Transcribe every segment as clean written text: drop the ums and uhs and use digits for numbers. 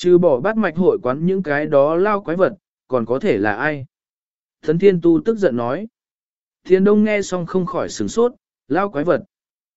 Trừ bỏ bát mạch hội quán những cái đó lao quái vật, còn có thể là ai? Tấn Thiên Tu tức giận nói. Thiên Đông nghe xong không khỏi sửng sốt, lao quái vật.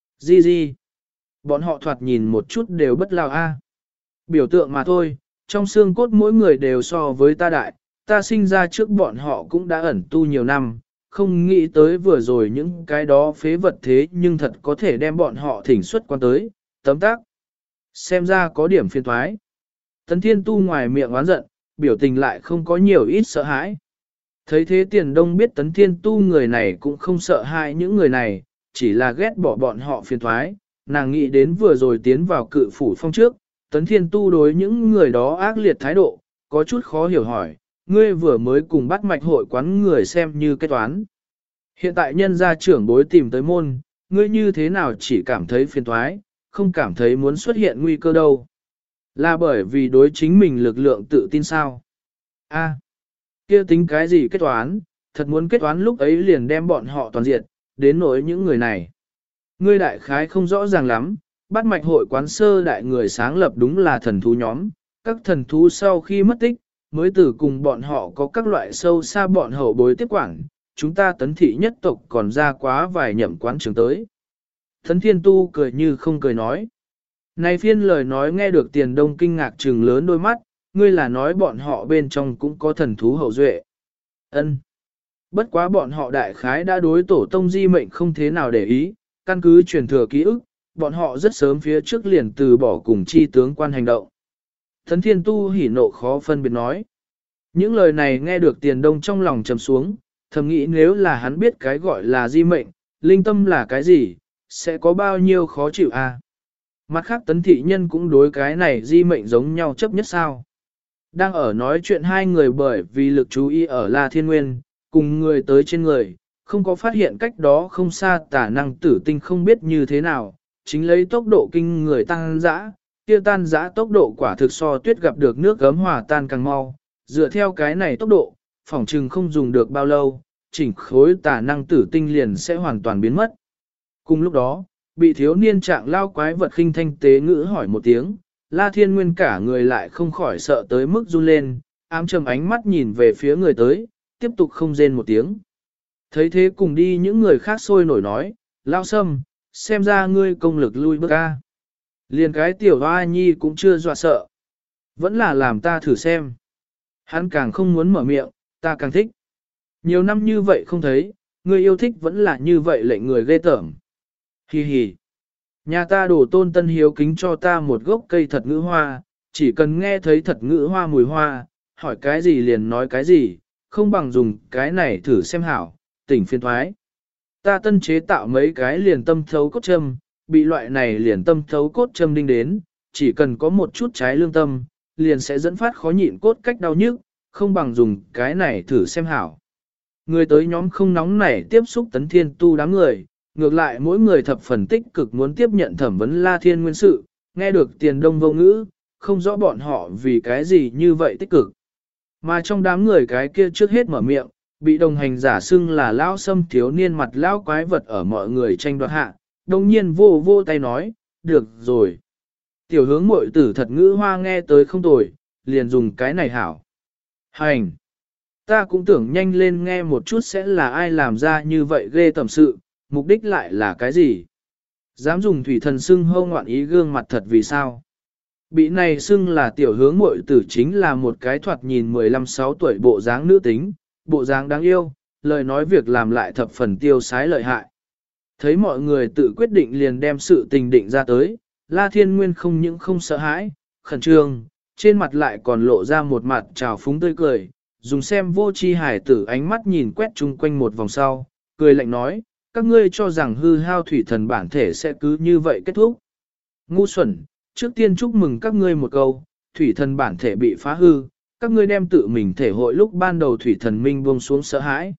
Gì? Bọn họ thoạt nhìn một chút đều bất lao a. Biểu tượng mà thôi, trong xương cốt mỗi người đều so với ta đại, ta sinh ra trước bọn họ cũng đã ẩn tu nhiều năm, không nghĩ tới vừa rồi những cái đó phế vật thế nhưng thật có thể đem bọn họ thỉnh xuất quan tới, tấm tác. Xem ra có điểm phiền thoái. Tấn Thiên Tu ngoài miệng oán giận, biểu tình lại không có nhiều ít sợ hãi. Thấy thế Tiền Đông biết Tấn Thiên Tu người này cũng không sợ hãi những người này, chỉ là ghét bỏ bọn họ phiền thoái. Nàng nghĩ đến vừa rồi tiến vào cự phủ phong trước, Tấn Thiên Tu đối những người đó ác liệt thái độ, có chút khó hiểu hỏi, ngươi vừa mới cùng bắt mạch hội quán người xem như kết toán. Hiện tại nhân gia trưởng bối tìm tới môn, ngươi như thế nào chỉ cảm thấy phiền thoái, không cảm thấy muốn xuất hiện nguy cơ đâu. Là bởi vì đối chính mình lực lượng tự tin sao? A, kia tính cái gì kết toán, thật muốn kết toán lúc ấy liền đem bọn họ toàn diện, đến nỗi những người này. Ngươi đại khái không rõ ràng lắm, bắt mạch hội quán sơ đại người sáng lập đúng là thần thú nhóm, các thần thú sau khi mất tích, mới từ cùng bọn họ có các loại sâu xa bọn hậu bối tiếp quản, chúng ta Tấn thị nhất tộc còn ra quá vài nhậm quán trường tới. Tấn Thiên Tu cười như không cười nói. Này phiên lời nói nghe được Tiền Đông kinh ngạc trừng lớn đôi mắt, ngươi là nói bọn họ bên trong cũng có thần thú hậu duệ. Ân. Bất quá bọn họ đại khái đã đối tổ tông di mệnh không thế nào để ý, căn cứ truyền thừa ký ức, bọn họ rất sớm phía trước liền từ bỏ cùng chi tướng quan hành động. Tấn Thiên Tu hỉ nộ khó phân biệt nói. Những lời này nghe được Tiền Đông trong lòng trầm xuống, thầm nghĩ nếu là hắn biết cái gọi là di mệnh, linh tâm là cái gì, sẽ có bao nhiêu khó chịu à. Mặt khác Tấn thị nhân cũng đối cái này di mệnh giống nhau chấp nhất sao. Đang ở nói chuyện hai người bởi vì lực chú ý ở La Thiên Nguyên, cùng người tới trên người, không có phát hiện cách đó không xa tả năng tử tinh không biết như thế nào, chính lấy tốc độ kinh người tăng dã, kia tan dã tốc độ quả thực so tuyết gặp được nước gấm hòa tan càng mau, dựa theo cái này tốc độ, phỏng chừng không dùng được bao lâu, chỉnh khối tả năng tử tinh liền sẽ hoàn toàn biến mất. Cùng lúc đó, bị thiếu niên trạng lao quái vật khinh thanh tế ngữ hỏi một tiếng, La Thiên Nguyên cả người lại không khỏi sợ tới mức run lên, ám trầm ánh mắt nhìn về phía người tới, tiếp tục không rên một tiếng. Thấy thế cùng đi những người khác sôi nổi nói, lao sâm, xem ra ngươi công lực lui bước ca. Liền cái tiểu hoa nhi cũng chưa dọa sợ. Vẫn là làm ta thử xem. Hắn càng không muốn mở miệng, ta càng thích. Nhiều năm như vậy không thấy, ngươi yêu thích vẫn là như vậy lệnh người ghê tởm. Hi hi. Nhà ta đổ tôn tân hiếu kính cho ta một gốc cây thật ngữ hoa, chỉ cần nghe thấy thật ngữ hoa mùi hoa, hỏi cái gì liền nói cái gì, không bằng dùng cái này thử xem hảo, tỉnh phiên thoái. Ta tân chế tạo mấy cái liền tâm thấu cốt châm, bị loại này liền tâm thấu cốt châm đinh đến, chỉ cần có một chút trái lương tâm, liền sẽ dẫn phát khó nhịn cốt cách đau nhức, không bằng dùng cái này thử xem hảo. Người tới nhóm không nóng nảy tiếp xúc Tấn Thiên Tu đám người, ngược lại mỗi người thập phần tích cực muốn tiếp nhận thẩm vấn La Thiên Nguyên sự, nghe được Tiền Đông vô ngữ, không rõ bọn họ vì cái gì như vậy tích cực. Mà trong đám người cái kia trước hết mở miệng, bị đồng hành giả xưng là lão sâm thiếu niên mặt lão quái vật ở mọi người tranh đoạt hạ, đồng nhiên vô tay nói, được rồi. Tiểu hướng muội tử thật ngữ hoa nghe tới không tồi, liền dùng cái này hảo. Hành! Ta cũng tưởng nhanh lên nghe một chút sẽ là ai làm ra như vậy ghê tầm sự, mục đích lại là cái gì? Dám dùng thủy thần xưng hâu ngoạn ý gương mặt thật vì sao? Bị này xưng là tiểu hướng muội tử chính là một cái thoạt nhìn 15-16 tuổi bộ dáng nữ tính, bộ dáng đáng yêu, lời nói việc làm lại thập phần tiêu sái lợi hại. Thấy mọi người tự quyết định liền đem sự tình định ra tới, La Thiên Nguyên không những không sợ hãi, khẩn trương, trên mặt lại còn lộ ra một mặt trào phúng tươi cười, dùng xem vô chi hải tử ánh mắt nhìn quét chung quanh một vòng sau, cười lạnh nói, các ngươi cho rằng hư hao thủy thần bản thể sẽ cứ như vậy kết thúc. Ngu xuẩn, trước tiên chúc mừng các ngươi một câu, thủy thần bản thể bị phá hư, các ngươi đem tự mình thể hội lúc ban đầu thủy thần minh buông xuống sợ hãi.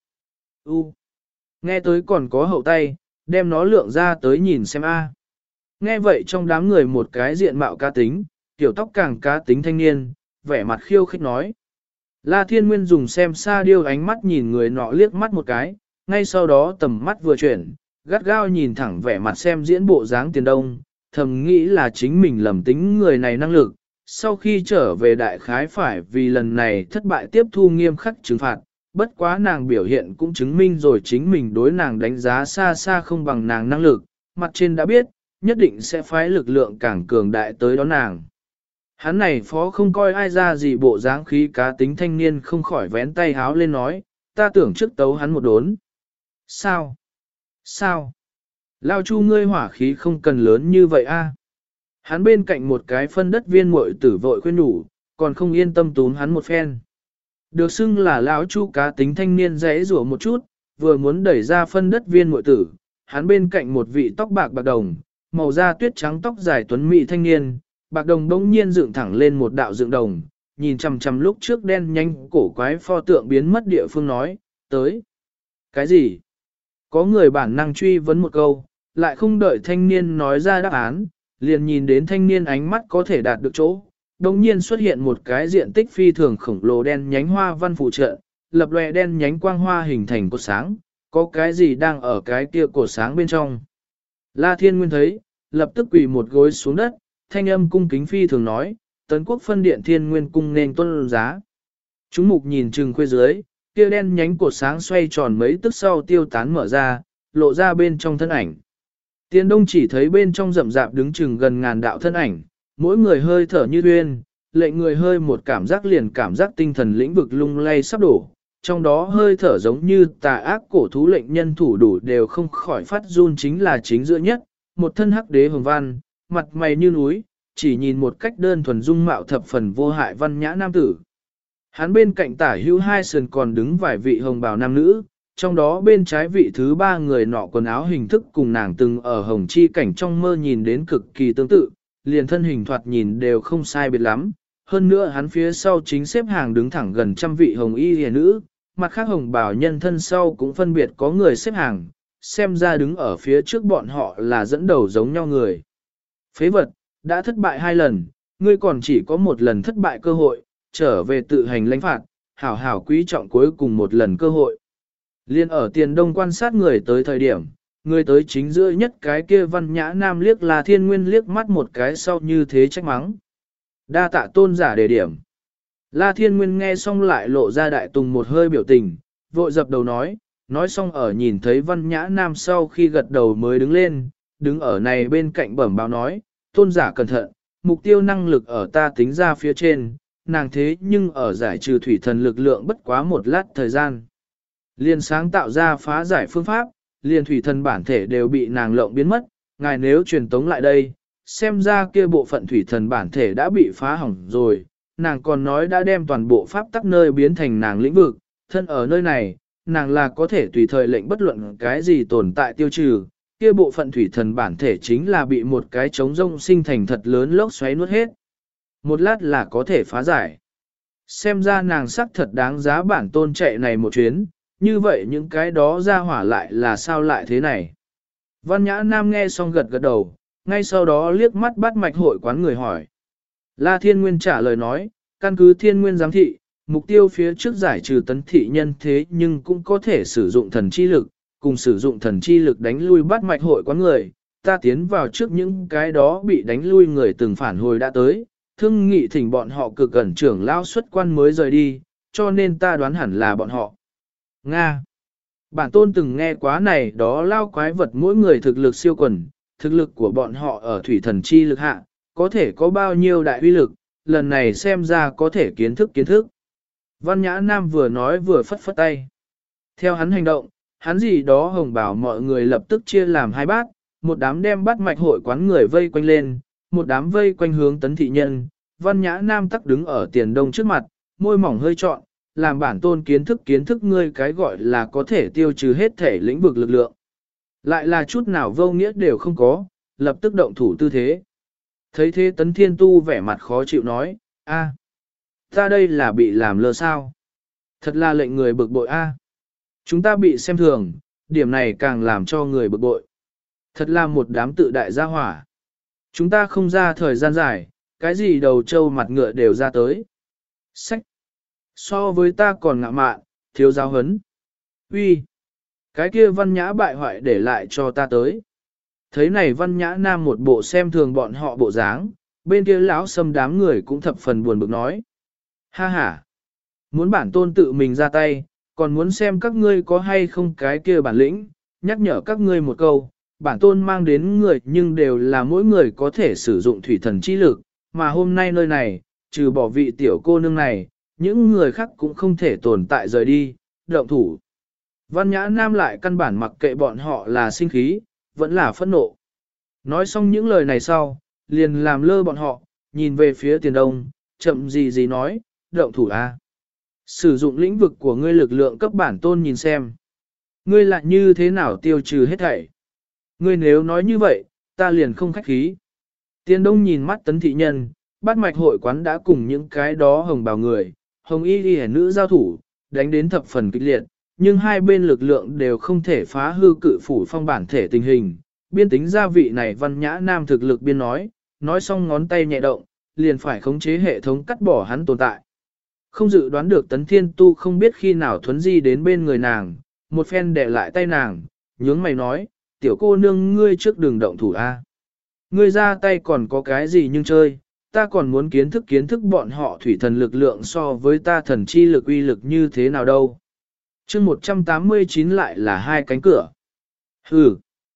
Nghe tới còn có hậu tay, đem nó lượng ra tới nhìn xem a. Nghe vậy trong đám người một cái diện mạo cá tính, tiểu tóc càng cá tính thanh niên, vẻ mặt khiêu khích nói. La Thiên Nguyên dùng xem xa điêu ánh mắt nhìn người nọ liếc mắt một cái, ngay sau đó tầm mắt vừa chuyển, gắt gao nhìn thẳng vẻ mặt xem diễn bộ dáng Tiền Đông, thầm nghĩ là chính mình lầm tính người này năng lực, sau khi trở về đại khái phải vì lần này thất bại tiếp thu nghiêm khắc trừng phạt, bất quá nàng biểu hiện cũng chứng minh rồi chính mình đối nàng đánh giá xa xa không bằng nàng năng lực, mặt trên đã biết, nhất định sẽ phái lực lượng càng cường đại tới đón nàng. Hắn này phó không coi ai ra gì bộ dáng khí cá tính thanh niên không khỏi vén tay háo lên nói, ta tưởng trước tấu hắn một đốn. Sao? Sao? Lao Chu ngươi hỏa khí không cần lớn như vậy a. Hắn bên cạnh một cái phân đất viên muội tử vội khuyên nhủ, còn không yên tâm túm hắn một phen. Được xưng là lão Chu cá tính thanh niên rẽ rủa một chút, vừa muốn đẩy ra phân đất viên muội tử, hắn bên cạnh một vị tóc bạc bạc đồng, màu da tuyết trắng tóc dài tuấn mỹ thanh niên, bạc đồng bỗng nhiên dựng thẳng lên một đạo dựng đồng, nhìn chằm chằm lúc trước đen nhanh cổ quái pho tượng biến mất địa phương nói, tới. Cái gì? Có người bản năng truy vấn một câu, lại không đợi thanh niên nói ra đáp án, liền nhìn đến thanh niên ánh mắt có thể đạt được chỗ. Đồng nhiên xuất hiện một cái diện tích phi thường khổng lồ đen nhánh hoa văn phụ trợ, lập lòe đen nhánh quang hoa hình thành cột sáng, có cái gì đang ở cái kia cột sáng bên trong. La Thiên Nguyên thấy, lập tức quỳ một gối xuống đất, thanh âm cung kính phi thường nói, Tấn Quốc phân điện Thiên Nguyên cung nên tuân giá. Chúng mục nhìn chừng khuê dưới, kia đen nhánh cột sáng xoay tròn mấy tức sau tiêu tán mở ra, lộ ra bên trong thân ảnh. Tiền Đông chỉ thấy bên trong rậm rạp đứng chừng gần ngàn đạo thân ảnh, mỗi người hơi thở như thuyên, lệnh người hơi một cảm giác liền cảm giác tinh thần lĩnh vực lung lay sắp đổ, trong đó hơi thở giống như tà ác cổ thú lệnh nhân thủ đủ đều không khỏi phát run chính là chính giữa nhất, một thân hắc đế hồng văn, mặt mày như núi, chỉ nhìn một cách đơn thuần dung mạo thập phần vô hại văn nhã nam tử. Hắn bên cạnh tả hữu hai sườn còn đứng vài vị hồng bào nam nữ, trong đó bên trái vị thứ ba người nọ quần áo hình thức cùng nàng từng ở hồng chi cảnh trong mơ nhìn đến cực kỳ tương tự, liền thân hình thoạt nhìn đều không sai biệt lắm. Hơn nữa hắn phía sau chính xếp hàng đứng thẳng gần trăm vị hồng y hề nữ, mặt khác hồng bào nhân thân sau cũng phân biệt có người xếp hàng, xem ra đứng ở phía trước bọn họ là dẫn đầu giống nhau người. Phế vật, đã thất bại 2 lần, ngươi còn chỉ có một lần thất bại cơ hội, trở về tự hành lãnh phạt, hảo hảo quý trọng cuối cùng một lần cơ hội. Liên ở tiền đông quan sát người tới thời điểm, người tới chính giữa nhất cái kia văn nhã nam liếc là Thiên Nguyên liếc mắt một cái sau như thế trách mắng. Đa tạ tôn giả đề điểm. La Thiên Nguyên nghe xong lại lộ ra đại tùng một hơi biểu tình, vội dập đầu nói xong ở nhìn thấy văn nhã nam sau khi gật đầu mới đứng lên, đứng ở này bên cạnh bẩm báo nói, tôn giả cẩn thận, mục tiêu năng lực ở ta tính ra phía trên, nàng thế nhưng ở giải trừ thủy thần lực lượng bất quá một lát thời gian. Liền sáng tạo ra phá giải phương pháp, liền thủy thần bản thể đều bị nàng lộng biến mất, ngài nếu truyền tống lại đây, xem ra kia bộ phận thủy thần bản thể đã bị phá hỏng rồi, nàng còn nói đã đem toàn bộ pháp tắc nơi biến thành nàng lĩnh vực, thân ở nơi này, nàng là có thể tùy thời lệnh bất luận cái gì tồn tại tiêu trừ, kia bộ phận thủy thần bản thể chính là bị một cái trống rông sinh thành thật lớn lốc xoáy nuốt hết. Một lát là có thể phá giải. Xem ra nàng sắc thật đáng giá bản tôn chạy này một chuyến, như vậy những cái đó ra hỏa lại là sao lại thế này. Văn Nhã Nam nghe xong gật gật đầu, ngay sau đó liếc mắt bắt mạch hội quán người hỏi. La Thiên Nguyên trả lời nói, căn cứ Thiên Nguyên giám thị, mục tiêu phía trước giải trừ tấn thị nhân thế nhưng cũng có thể sử dụng thần chi lực, cùng sử dụng thần chi lực đánh lui bắt mạch hội quán người, ta tiến vào trước những cái đó bị đánh lui người từng phản hồi đã tới, thương nghị thỉnh bọn họ cực cẩn trưởng lao xuất quan mới rời đi, cho nên ta đoán hẳn là bọn họ. Nga. Bản tôn từng nghe quá này đó lao quái vật mỗi người thực lực siêu quần, thực lực của bọn họ ở thủy thần chi lực hạ, có thể có bao nhiêu đại uy lực, lần này xem ra có thể kiến thức. Văn Nhã Nam vừa nói vừa phất phất tay. Theo hắn hành động, hắn gì đó hồng bảo mọi người lập tức chia làm 2 bát, một đám đem bắt mạch hội quán người vây quanh lên, một đám vây quanh hướng tấn thị nhân. Văn Nhã Nam tắc đứng ở tiền đông trước mặt, môi mỏng hơi trọn, làm bản tôn kiến thức ngươi cái gọi là có thể tiêu trừ hết thể lĩnh vực lực lượng. Lại là chút nào vô nghĩa đều không có, lập tức động thủ tư thế. Thấy thế Tấn Thiên Tu vẻ mặt khó chịu nói, a, ta đây là bị làm lơ sao? Thật là lệnh người bực bội a. Chúng ta bị xem thường, điểm này càng làm cho người bực bội. Thật là một đám tự đại gia hỏa. Chúng ta không ra thời gian dài, cái gì đầu trâu mặt ngựa đều ra tới. Sách! So với ta còn ngạ mạn, thiếu giáo hấn. Uy, cái kia văn nhã bại hoại để lại cho ta tới. Thấy này văn nhã nam một bộ xem thường bọn họ bộ dáng, bên kia lão Sâm đám người cũng thập phần buồn bực nói. Ha ha! Muốn bản tôn tự mình ra tay, còn muốn xem các ngươi có hay không cái kia bản lĩnh, nhắc nhở các ngươi một câu, bản tôn mang đến người nhưng đều là mỗi người có thể sử dụng thủy thần chi lực, mà hôm nay nơi này, trừ bỏ vị tiểu cô nương này, những người khác cũng không thể tồn tại rời đi, động thủ. Văn Nhã Nam lại căn bản mặc kệ bọn họ là sinh khí, vẫn là phẫn nộ. Nói xong những lời này sau, liền làm lơ bọn họ, nhìn về phía Tiền Đông, chậm gì nói, động thủ a. Sử dụng lĩnh vực của ngươi lực lượng cấp bản tôn nhìn xem. Ngươi lại như thế nào tiêu trừ hết thảy. Ngươi nếu nói như vậy, ta liền không khách khí. Tiền Đông nhìn mắt Tấn thị nhân, Bát Mạch hội quán đã cùng những cái đó hồng bào người, hồng y đi nữ giao thủ, đánh đến thập phần kịch liệt, nhưng hai bên lực lượng đều không thể phá hư cự phủ phong bản thể tình hình. Biên tính gia vị này Văn Nhã Nam thực lực biên nói xong ngón tay nhẹ động, liền phải khống chế hệ thống cắt bỏ hắn tồn tại. Không dự đoán được Tấn Thiên Tu không biết khi nào thuấn di đến bên người nàng, một phen đè lại tay nàng, nhướng mày nói, tiểu cô nương ngươi trước đường động thủ a. Ngươi ra tay còn có cái gì nhưng chơi, ta còn muốn kiến thức bọn họ thủy thần lực lượng so với ta thần chi lực uy lực như thế nào đâu. chương 189 lại là hai cánh cửa. Hừ,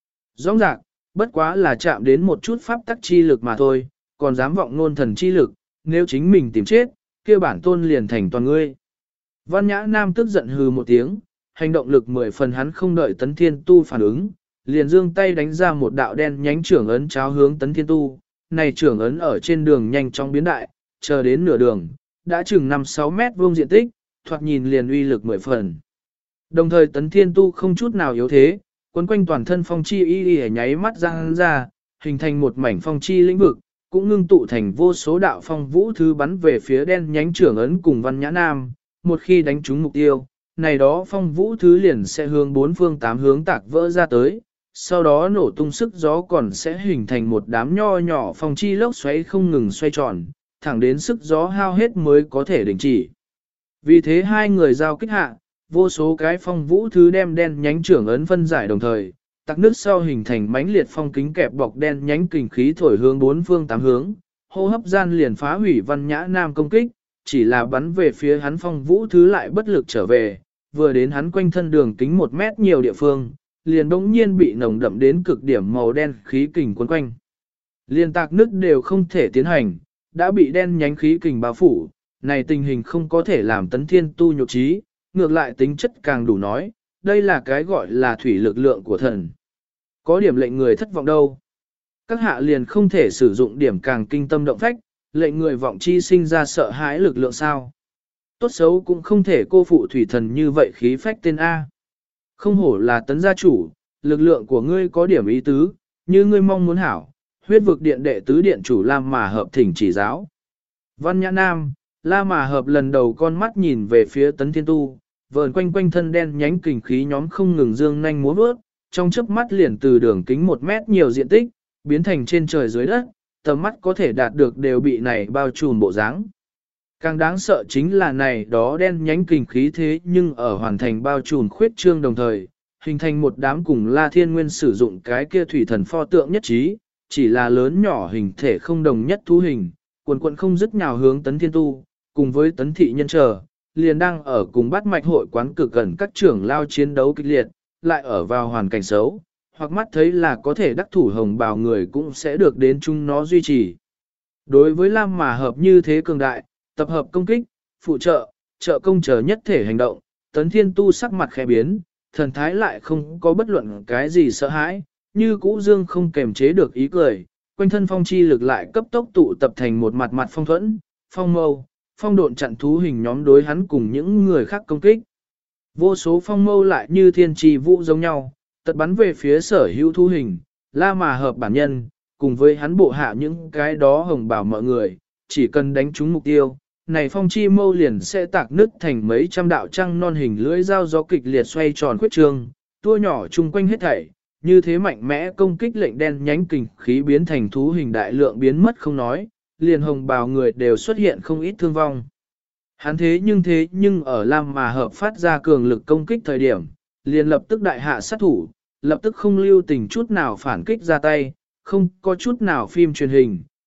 rõ ràng, bất quá là chạm đến một chút pháp tắc chi lực mà thôi, còn dám vọng ngôn thần chi lực, nếu chính mình tìm chết, kia bản tôn liền thành toàn ngươi. Văn Nhã Nam tức giận hừ một tiếng, hành động lực 10 phần hắn không đợi Tấn Thiên Tu phản ứng, liền giương tay đánh ra một đạo đen nhánh trưởng ấn cháo hướng Tấn Thiên Tu. Này trưởng ấn ở trên đường nhanh chóng biến đại, chờ đến nửa đường, đã chừng 5-6 mét vuông diện tích, thoạt nhìn liền uy lực 10 phần. Đồng thời Tấn Thiên Tu không chút nào yếu thế, quấn quanh toàn thân phong chi y nháy mắt giang ra, hình thành một mảnh phong chi lĩnh vực, cũng ngưng tụ thành vô số đạo phong vũ thứ bắn về phía đen nhánh trưởng ấn cùng Văn Nhã Nam. Một khi đánh trúng mục tiêu, này đó phong vũ thứ liền sẽ hướng bốn phương tám hướng tạc vỡ ra tới, sau đó nổ tung sức gió còn sẽ hình thành một đám nho nhỏ phong chi lốc xoáy không ngừng xoay tròn, thẳng đến sức gió hao hết mới có thể đình chỉ. Vì thế hai người giao kích hạ, vô số cái phong vũ thứ đem đen nhánh trưởng ấn phân giải đồng thời, tắc nước sau hình thành mãnh liệt phong kính kẹp bọc đen nhánh kình khí thổi hướng bốn phương tám hướng, hô hấp gian liền phá hủy Văn Nhã Nam công kích, chỉ là bắn về phía hắn phong vũ thứ lại bất lực trở về, vừa đến hắn quanh thân đường kính 1 mét nhiều địa phương, liền bỗng nhiên bị nồng đậm đến cực điểm màu đen khí kình cuốn quanh. Liên tạc nứt đều không thể tiến hành, đã bị đen nhánh khí kình bao phủ, này tình hình không có thể làm Tấn Thiên Tu nhục trí, ngược lại tính chất càng đủ nói, đây là cái gọi là thủy lực lượng của thần. Có điểm lệnh người thất vọng đâu. Các hạ liền không thể sử dụng điểm càng kinh tâm động phách, lệnh người vọng chi sinh ra sợ hãi lực lượng sao. Tốt xấu cũng không thể cô phụ thủy thần như vậy khí phách tên A. Không hổ là Tấn gia chủ, lực lượng của ngươi có điểm ý tứ, như ngươi mong muốn hảo, huyết vực điện đệ tứ điện chủ Lam Mà Hợp thỉnh chỉ giáo. Văn Nhã Nam, Lam Mà Hợp lần đầu con mắt nhìn về phía Tấn Thiên Tu, vờn quanh quanh thân đen nhánh kình khí nhóm không ngừng dương nhanh múa bước, trong chớp mắt liền từ đường kính 1 mét nhiều diện tích, biến thành trên trời dưới đất, tầm mắt có thể đạt được đều bị này bao trùm bộ dáng. Càng đáng sợ chính là này đó đen nhánh kình khí thế nhưng ở hoàn thành bao trùm khuyết trương đồng thời, hình thành một đám cùng La Thiên Nguyên sử dụng cái kia thủy thần pho tượng nhất trí, chỉ là lớn nhỏ hình thể không đồng nhất thú hình, quần quần không dứt nhào hướng Tấn Thiên Tu, cùng với Tấn Thị Nhân chờ, liền đang ở cùng Bát Mạch hội quán cực gần các trưởng lao chiến đấu kịch liệt, lại ở vào hoàn cảnh xấu, hoặc mắt thấy là có thể đắc thủ hồng bào người cũng sẽ được đến chung nó duy trì. Đối với Lam Mà Hợp như thế cường đại, tập hợp công kích, phụ trợ, trợ công chờ nhất thể hành động, Tấn Thiên Tu sắc mặt khẽ biến, thần thái lại không có bất luận cái gì sợ hãi, như cũ dương không kềm chế được ý cười, quanh thân phong chi lực lại cấp tốc tụ tập thành một mặt mặt phong thuẫn, phong mâu, phong độn chặn thú hình nhóm đối hắn cùng những người khác công kích. Vô số phong mâu lại như thiên trì vũ giống nhau, tật bắn về phía sở hữu thú hình, La Mà Hợp bản nhân, cùng với hắn bộ hạ những cái đó hồng bảo mọi người, chỉ cần đánh trúng mục tiêu, này phong chi mâu liền sẽ tạc nứt thành mấy trăm đạo trăng non hình lưỡi dao gió kịch liệt xoay tròn khuyết trương, tua nhỏ chung quanh hết thảy, như thế mạnh mẽ công kích lệnh đen nhánh kình khí biến thành thú hình đại lượng biến mất không nói, liền hồng bào người đều xuất hiện không ít thương vong. Hắn thế nhưng ở Lam Mà Hợp phát ra cường lực công kích thời điểm, liền lập tức đại hạ sát thủ, lập tức không lưu tình chút nào phản kích ra tay, không có chút nào phim truyền hình,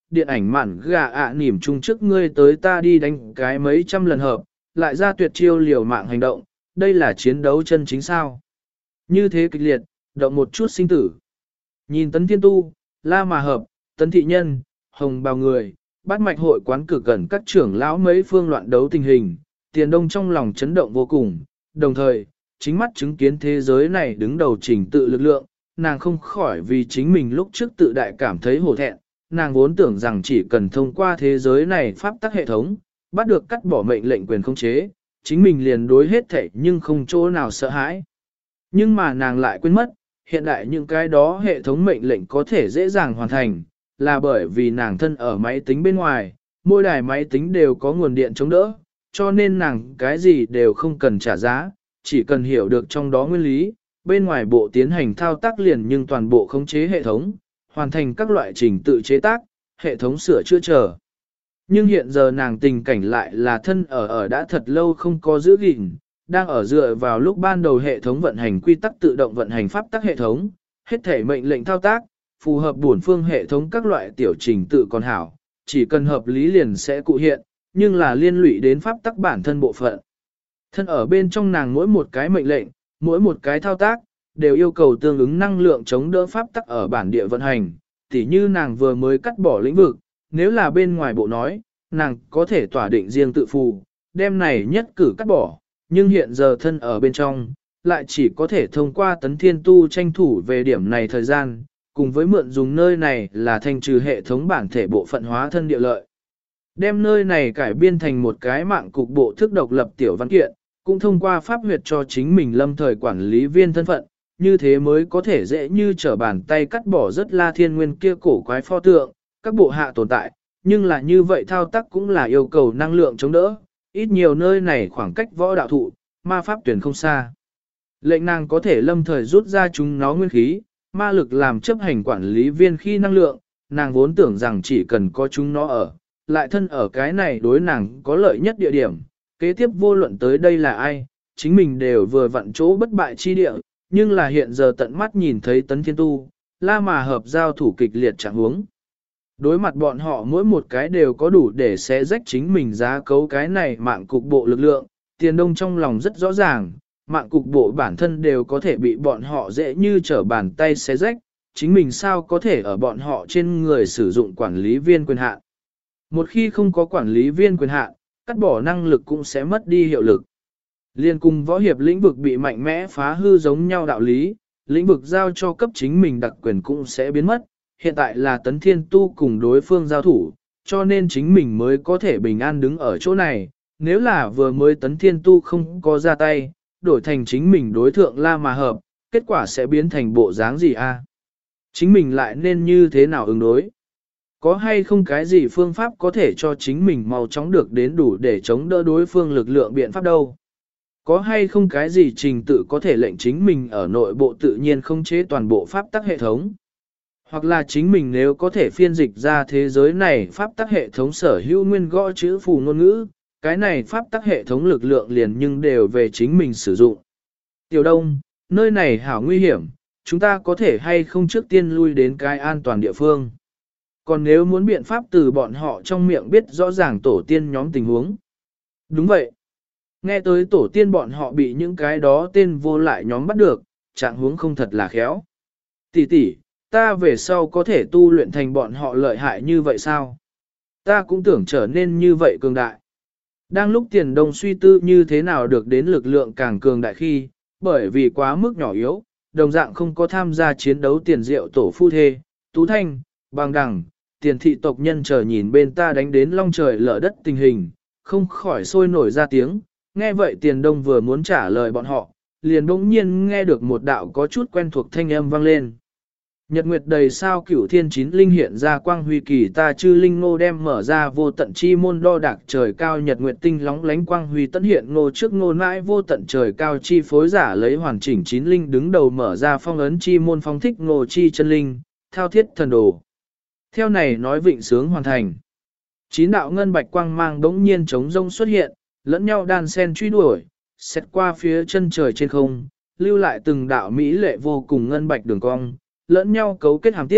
điện ảnh mạn gà nỉm chung trước ngươi tới ta đi đánh cái mấy trăm lần hợp, lại ra tuyệt chiêu liều mạng hành động, đây là chiến đấu chân chính sao. Như thế kịch liệt, động một chút sinh tử. Nhìn Tấn Thiên Tu, La Mà Hợp, Tấn Thị Nhân, Hồng Bào Người, Bát Mạch hội quán cử cẩn các trưởng lão mấy phương loạn đấu tình hình, Tiền Đông trong lòng chấn động vô cùng, đồng thời, chính mắt chứng kiến thế giới này đứng đầu trình tự lực lượng, nàng không khỏi vì chính mình lúc trước tự đại cảm thấy hổ thẹn, nàng vốn tưởng rằng chỉ cần thông qua thế giới này pháp tắc hệ thống, bắt được cắt bỏ mệnh lệnh quyền khống chế, chính mình liền đối hết thảy nhưng không chỗ nào sợ hãi. Nhưng mà nàng lại quên mất, hiện đại những cái đó hệ thống mệnh lệnh có thể dễ dàng hoàn thành, là bởi vì nàng thân ở máy tính bên ngoài, mỗi đài máy tính đều có nguồn điện chống đỡ, cho nên nàng cái gì đều không cần trả giá, chỉ cần hiểu được trong đó nguyên lý, bên ngoài bộ tiến hành thao tác liền nhưng toàn bộ khống chế hệ thống, hoàn thành các loại trình tự chế tác, hệ thống sửa chữa chờ. Nhưng hiện giờ nàng tình cảnh lại là thân ở đã thật lâu không có giữ gìn, đang ở dựa vào lúc ban đầu hệ thống vận hành quy tắc tự động vận hành pháp tắc hệ thống, hết thể mệnh lệnh thao tác, phù hợp bổn phương hệ thống các loại tiểu trình tự còn hảo, chỉ cần hợp lý liền sẽ cụ hiện, nhưng là liên lụy đến pháp tắc bản thân bộ phận. Thân ở bên trong nàng mỗi một cái mệnh lệnh, mỗi một cái thao tác, đều yêu cầu tương ứng năng lượng chống đỡ pháp tắc ở bản địa vận hành, tỉ như nàng vừa mới cắt bỏ lĩnh vực, nếu là bên ngoài bộ nói, nàng có thể tỏa định riêng tự phù, đem này nhất cử cắt bỏ, nhưng hiện giờ thân ở bên trong, lại chỉ có thể thông qua Tấn Thiên Tu tranh thủ về điểm này thời gian, cùng với mượn dùng nơi này là thanh trừ hệ thống bản thể bộ phận hóa thân địa lợi. Đem nơi này cải biên thành một cái mạng cục bộ thức độc lập tiểu văn kiện, cũng thông qua pháp huyệt cho chính mình lâm thời quản lý viên thân phận, như thế mới có thể dễ như trở bàn tay cắt bỏ rất La Thiên Nguyên kia cổ quái pho tượng, các bộ hạ tồn tại, nhưng là như vậy thao tác cũng là yêu cầu năng lượng chống đỡ, ít nhiều nơi này khoảng cách võ đạo thụ, ma pháp tuyển không xa. Lệnh nàng có thể lâm thời rút ra chúng nó nguyên khí, ma lực làm chấp hành quản lý viên khi năng lượng, nàng vốn tưởng rằng chỉ cần có chúng nó ở, lại thân ở cái này đối nàng có lợi nhất địa điểm, kế tiếp vô luận tới đây là ai, chính mình đều vừa vặn chỗ bất bại chi địa, nhưng là hiện giờ tận mắt nhìn thấy Tấn Thiên Tu, La Mà Hợp giao thủ kịch liệt trạng huống. Đối mặt bọn họ mỗi một cái đều có đủ để xé rách chính mình giá cấu cái này mạng cục bộ lực lượng, Tiền Đông trong lòng rất rõ ràng, mạng cục bộ bản thân đều có thể bị bọn họ dễ như trở bàn tay xé rách, chính mình sao có thể ở bọn họ trên người sử dụng quản lý viên quyền hạn. Một khi không có quản lý viên quyền hạn, cắt bỏ năng lực cũng sẽ mất đi hiệu lực. Liên cùng võ hiệp lĩnh vực bị mạnh mẽ phá hư giống nhau đạo lý, lĩnh vực giao cho cấp chính mình đặc quyền cũng sẽ biến mất, hiện tại là Tấn Thiên Tu cùng đối phương giao thủ, cho nên chính mình mới có thể bình an đứng ở chỗ này, nếu là vừa mới Tấn Thiên Tu không có ra tay, đổi thành chính mình đối thượng La Mà Hợp, kết quả sẽ biến thành bộ dáng gì a? Chính mình lại nên như thế nào ứng đối? Có hay không cái gì phương pháp có thể cho chính mình mau chóng được đến đủ để chống đỡ đối phương lực lượng biện pháp đâu? Có hay không cái gì trình tự có thể lệnh chính mình ở nội bộ tự nhiên không chế toàn bộ pháp tắc hệ thống? Hoặc là chính mình nếu có thể phiên dịch ra thế giới này pháp tắc hệ thống sở hữu nguyên gõ chữ phù ngôn ngữ, cái này pháp tắc hệ thống lực lượng liền nhưng đều về chính mình sử dụng. Tiểu Đông, nơi này hảo nguy hiểm, chúng ta có thể hay không trước tiên lui đến cái an toàn địa phương. Còn nếu muốn biện pháp từ bọn họ trong miệng biết rõ ràng tổ tiên nhóm tình huống. Đúng vậy. Nghe tới tổ tiên bọn họ bị những cái đó tên vô lại nhóm bắt được, trạng huống không thật là khéo. Tỷ tỷ, ta về sau có thể tu luyện thành bọn họ lợi hại như vậy sao? Ta cũng tưởng trở nên như vậy cường đại. Đang lúc Tiền Đông suy tư như thế nào được đến lực lượng càng cường đại khi, bởi vì quá mức nhỏ yếu, đồng dạng không có tham gia chiến đấu Tiền Diệu tổ phu thê, Tú Thanh, Bằng Đằng, Tiền thị tộc nhân chờ nhìn bên ta đánh đến long trời lở đất tình hình, không khỏi sôi nổi ra tiếng. Nghe vậy Tiền Đông vừa muốn trả lời bọn họ, liền bỗng nhiên nghe được một đạo có chút quen thuộc thanh âm vang lên. Nhật nguyệt đầy sao cửu thiên chín linh hiện ra quang huy kỳ ta chư linh ngô đem mở ra vô tận chi môn đo đạc trời cao nhật nguyệt tinh lóng lánh quang huy tận hiện ngô trước ngô mãi vô tận trời cao chi phối giả lấy hoàn chỉnh chín linh đứng đầu mở ra phong ấn chi môn phong thích ngô chi chân linh, thao thiết thần đồ. Theo này nói vịnh sướng hoàn thành. Chín đạo ngân bạch quang mang đống nhiên trống rông xuất hiện, lẫn nhau đan sen truy đuổi, xét qua phía chân trời trên không, lưu lại từng đạo mỹ lệ vô cùng ngân bạch đường cong, lẫn nhau cấu kết hàm tiếp,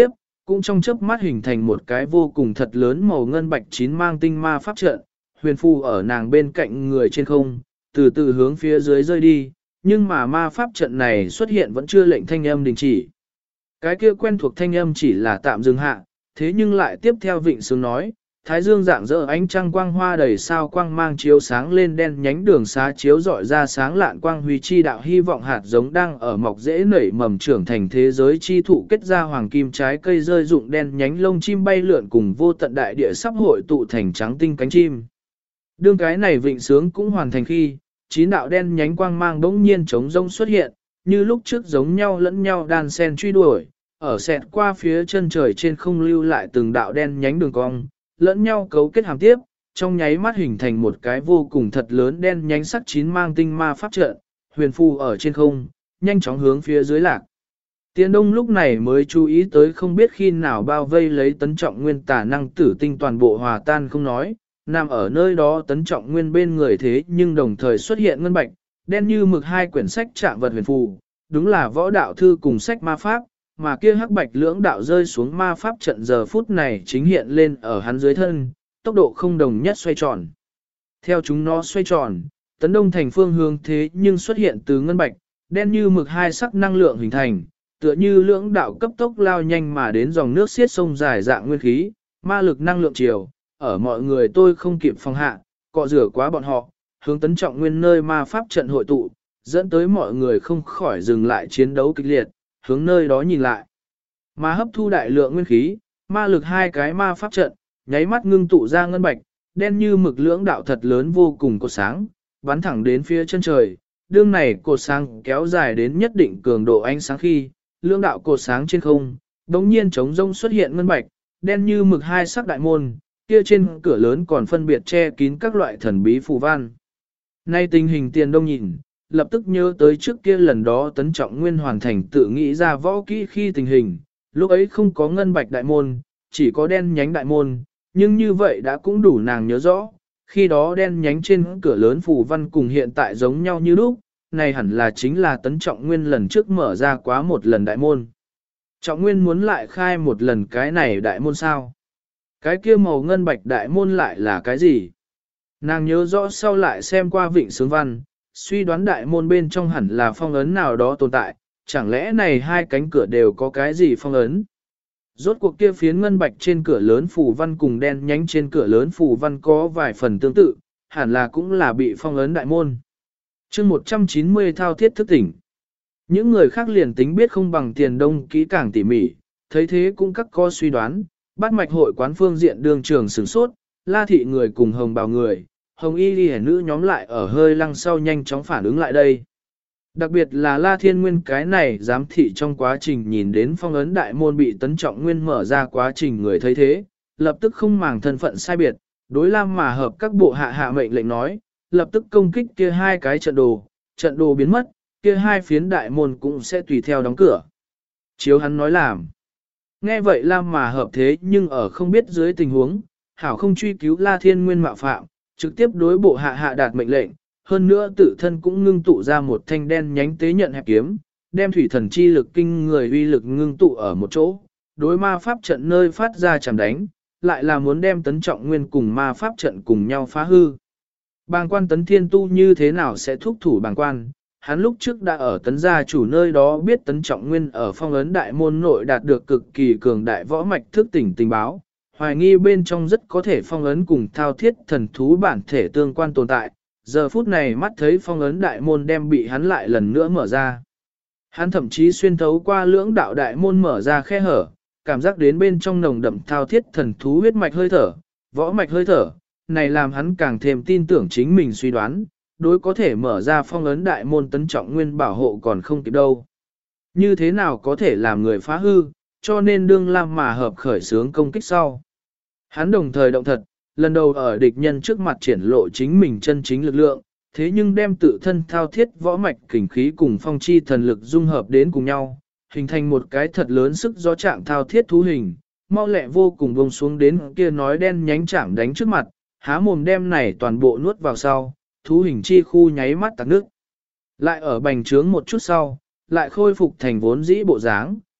cũng trong chớp mắt hình thành một cái vô cùng thật lớn màu ngân bạch chín mang tinh ma pháp trận, huyền phù ở nàng bên cạnh người trên không, từ từ hướng phía dưới rơi đi, nhưng mà ma pháp trận này xuất hiện vẫn chưa lệnh thanh âm đình chỉ. Cái kia quen thuộc thanh âm chỉ là tạm dừng hạ, thế nhưng lại tiếp theo vịnh sướng nói, thái dương dạng dỡ ánh trăng quang hoa đầy sao quang mang chiếu sáng lên đen nhánh đường xá chiếu rọi ra sáng lạn quang huy chi đạo hy vọng hạt giống đang ở mọc rễ nảy mầm trưởng thành thế giới chi thụ kết ra hoàng kim trái cây rơi rụng đen nhánh lông chim bay lượn cùng vô tận đại địa sắp hội tụ thành trắng tinh cánh chim. Đương cái này vịnh sướng cũng hoàn thành khi, chín đạo đen nhánh quang mang bỗng nhiên trống rông xuất hiện, như lúc trước giống nhau lẫn nhau đan sen truy đuổi, ở xẹt qua phía chân trời trên không lưu lại từng đạo đen nhánh đường cong, lẫn nhau cấu kết hàm tiếp, trong nháy mắt hình thành một cái vô cùng thật lớn đen nhánh sắc chín mang tinh ma pháp trận, huyền phù ở trên không, nhanh chóng hướng phía dưới lạc. Tiền Đông lúc này mới chú ý tới không biết khi nào bao vây lấy tấn trọng nguyên tả năng tử tinh toàn bộ hòa tan không nói, nằm ở nơi đó tấn trọng nguyên bên người thế nhưng đồng thời xuất hiện ngân bạch, đen như mực hai quyển sách chạm vật huyền phù, đúng là võ đạo thư cùng sách ma pháp, mà kia hắc bạch lưỡng đạo rơi xuống ma pháp trận giờ phút này chính hiện lên ở hắn dưới thân, tốc độ không đồng nhất xoay tròn. Theo chúng nó xoay tròn, tấn đông thành phương hướng thế nhưng xuất hiện từ ngân bạch, đen như mực hai sắc năng lượng hình thành, tựa như lưỡng đạo cấp tốc lao nhanh mà đến dòng nước xiết sông dài dạng nguyên khí, ma lực năng lượng chiều, ở mọi người tôi không kịp phòng hạ, cọ rửa quá bọn họ, hướng tấn trọng nguyên nơi ma pháp trận hội tụ, dẫn tới mọi người không khỏi dừng lại chiến đấu kịch liệt, hướng nơi đó nhìn lại. Mà hấp thu đại lượng nguyên khí, ma lực hai cái ma pháp trận, nháy mắt ngưng tụ ra ngân bạch, đen như mực lưỡng đạo thật lớn vô cùng cột sáng, bắn thẳng đến phía chân trời. Đương này cột sáng kéo dài đến nhất định cường độ ánh sáng khi, lưỡng đạo cột sáng trên không, đống nhiên trống rông xuất hiện ngân bạch, đen như mực hai sắc đại môn, kia trên cửa lớn còn phân biệt che kín các loại thần bí phù văn. Nay tình hình Tiền Đông nhìn, lập tức nhớ tới trước kia lần đó tấn trọng nguyên hoàn thành tự nghĩ ra võ kỹ khi tình hình, lúc ấy không có ngân bạch đại môn, chỉ có đen nhánh đại môn, nhưng như vậy đã cũng đủ nàng nhớ rõ, khi đó đen nhánh trên cửa lớn phù văn cùng hiện tại giống nhau như lúc, này hẳn là chính là tấn trọng nguyên lần trước mở ra quá một lần đại môn. Trọng nguyên muốn lại khai một lần cái này đại môn sao? Cái kia màu ngân bạch đại môn lại là cái gì? Nàng nhớ rõ sau lại xem qua vịnh sướng văn, suy đoán đại môn bên trong hẳn là phong ấn nào đó tồn tại, chẳng lẽ này hai cánh cửa đều có cái gì phong ấn? Rốt cuộc kia phiến ngân bạch trên cửa lớn phù văn cùng đen nhánh trên cửa lớn phù văn có vài phần tương tự, hẳn là cũng là bị phong ấn đại môn. chương 190 thao thiết thức tỉnh. Những người khác liền tính biết không bằng Tiền Đông kỹ càng tỉ mỉ, thấy thế cũng các co suy đoán, bát mạch hội quán phương diện đường trường sửng sốt, La thị người cùng hồng bào người, hồng y ghi nữ nhóm lại ở hơi lăng sau nhanh chóng phản ứng lại đây. Đặc biệt là La Thiên Nguyên cái này giám thị trong quá trình nhìn đến phong ấn đại môn bị tấn trọng nguyên mở ra quá trình người thấy thế, lập tức không màng thân phận sai biệt, đối Lam mà hợp các bộ hạ mệnh lệnh nói, lập tức công kích kia hai cái trận đồ biến mất, kia hai phiến đại môn cũng sẽ tùy theo đóng cửa. Chiếu hắn nói làm. Nghe vậy Lam mà hợp thế nhưng ở không biết dưới tình huống, hảo không truy cứu La Thiên Nguyên mạo phạm, trực tiếp đối bộ hạ đạt mệnh lệnh, hơn nữa tự thân cũng ngưng tụ ra một thanh đen nhánh tế nhận hẹp kiếm, đem thủy thần chi lực kinh người uy lực ngưng tụ ở một chỗ, đối ma pháp trận nơi phát ra chạm đánh, lại là muốn đem tấn trọng nguyên cùng ma pháp trận cùng nhau phá hư. Bàng quan tấn thiên tu như thế nào sẽ thúc thủ bàng quan, hắn lúc trước đã ở tấn gia chủ nơi đó biết tấn trọng nguyên ở phong ấn đại môn nội đạt được cực kỳ cường đại võ mạch thức tỉnh tình báo, hoài nghi bên trong rất có thể phong ấn cùng thao thiết thần thú bản thể tương quan tồn tại, giờ phút này mắt thấy phong ấn đại môn đem bị hắn lại lần nữa mở ra. Hắn thậm chí xuyên thấu qua lưỡng đạo đại môn mở ra khe hở, cảm giác đến bên trong nồng đậm thao thiết thần thú huyết mạch hơi thở, võ mạch hơi thở, này làm hắn càng thêm tin tưởng chính mình suy đoán, đối có thể mở ra phong ấn đại môn tấn trọng nguyên bảo hộ còn không kịp đâu. Như thế nào có thể làm người phá hư, cho nên đương Lam mà hợp khởi sướng công kích sau. Hắn đồng thời động thật, lần đầu ở địch nhân trước mặt triển lộ chính mình chân chính lực lượng, thế nhưng đem tự thân thao thiết võ mạch kình khí cùng phong chi thần lực dung hợp đến cùng nhau, hình thành một cái thật lớn sức gió trạng thao thiết thú hình, mau lẹ vô cùng bông xuống đến kia nói đen nhánh chạm đánh trước mặt, há mồm đem này toàn bộ nuốt vào sau, thú hình chi khu nháy mắt tạc nước. Lại ở bành trướng một chút sau, lại khôi phục thành vốn dĩ bộ dáng,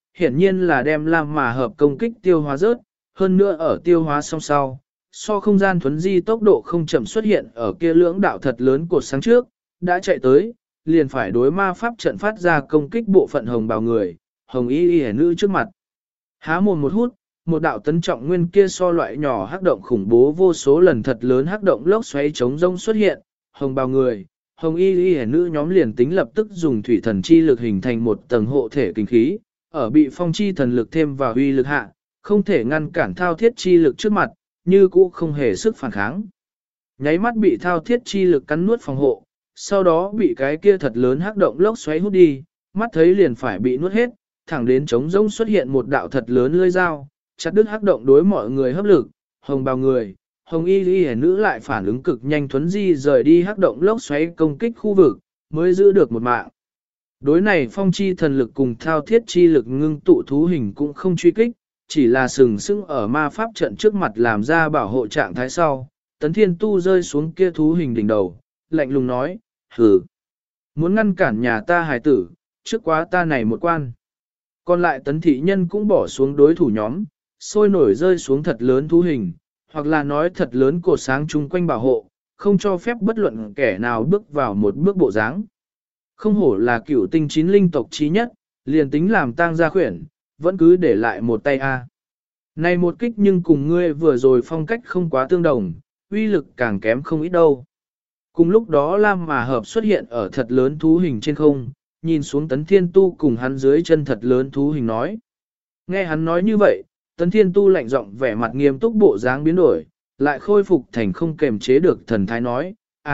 hiển nhiên là đem Lam mà hợp công kích tiêu hóa rớt, hơn nữa ở tiêu hóa song sau. So không gian thuấn di tốc độ không chậm xuất hiện ở kia lưỡng đạo thật lớn cột sáng trước, đã chạy tới, liền phải đối ma pháp trận phát ra công kích bộ phận hồng bào người, hồng y hẻ nữ trước mặt. Há mồm một hút, một đạo tấn trọng nguyên kia so loại nhỏ hắc động khủng bố vô số lần thật lớn hắc động lốc xoáy chống rông xuất hiện, hồng bào người, hồng y hẻ nữ nhóm liền tính lập tức dùng thủy thần chi lực hình thành một tầng hộ thể kinh khí, ở bị phong chi thần lực thêm vào uy lực hạ, không thể ngăn cản thao thiết chi lực trước mặt, như cũ không hề sức phản kháng. Nháy mắt bị thao thiết chi lực cắn nuốt phòng hộ, sau đó bị cái kia thật lớn hắc động lốc xoáy hút đi, mắt thấy liền phải bị nuốt hết, thẳng đến trống rỗng xuất hiện một đạo thật lớn lưỡi dao, chặt đứt hắc động đối mọi người hấp lực, hồng bào người, hồng y hẻ nữ lại phản ứng cực nhanh thuấn di rời đi hắc động lốc xoáy công kích khu vực, mới giữ được một mạng. Đối này phong chi thần lực cùng thao thiết chi lực ngưng tụ thú hình cũng không truy kích, chỉ là sừng sững ở ma pháp trận trước mặt làm ra bảo hộ trạng thái sau. Tấn Thiên Tu rơi xuống kia thú hình đỉnh đầu, lạnh lùng nói, hừ, muốn ngăn cản nhà ta hài tử, trước quá ta này một quan. Còn lại Tấn Thị Nhân cũng bỏ xuống đối thủ nhóm, sôi nổi rơi xuống thật lớn thú hình, hoặc là nói thật lớn cột sáng chung quanh bảo hộ, không cho phép bất luận kẻ nào bước vào một bước bộ dáng. Không hổ là cửu tinh chín linh tộc trí nhất, liền tính làm tang gia khuyển, vẫn cứ để lại một tay A. Này một kích nhưng cùng ngươi vừa rồi phong cách không quá tương đồng, uy lực càng kém không ít đâu. Cùng lúc đó Lam mà hợp xuất hiện ở thật lớn thú hình trên không, nhìn xuống Tấn Thiên Tu cùng hắn dưới chân thật lớn thú hình nói. Nghe hắn nói như vậy, Tấn Thiên Tu lạnh giọng vẻ mặt nghiêm túc bộ dáng biến đổi, lại khôi phục thành không kềm chế được thần thái nói,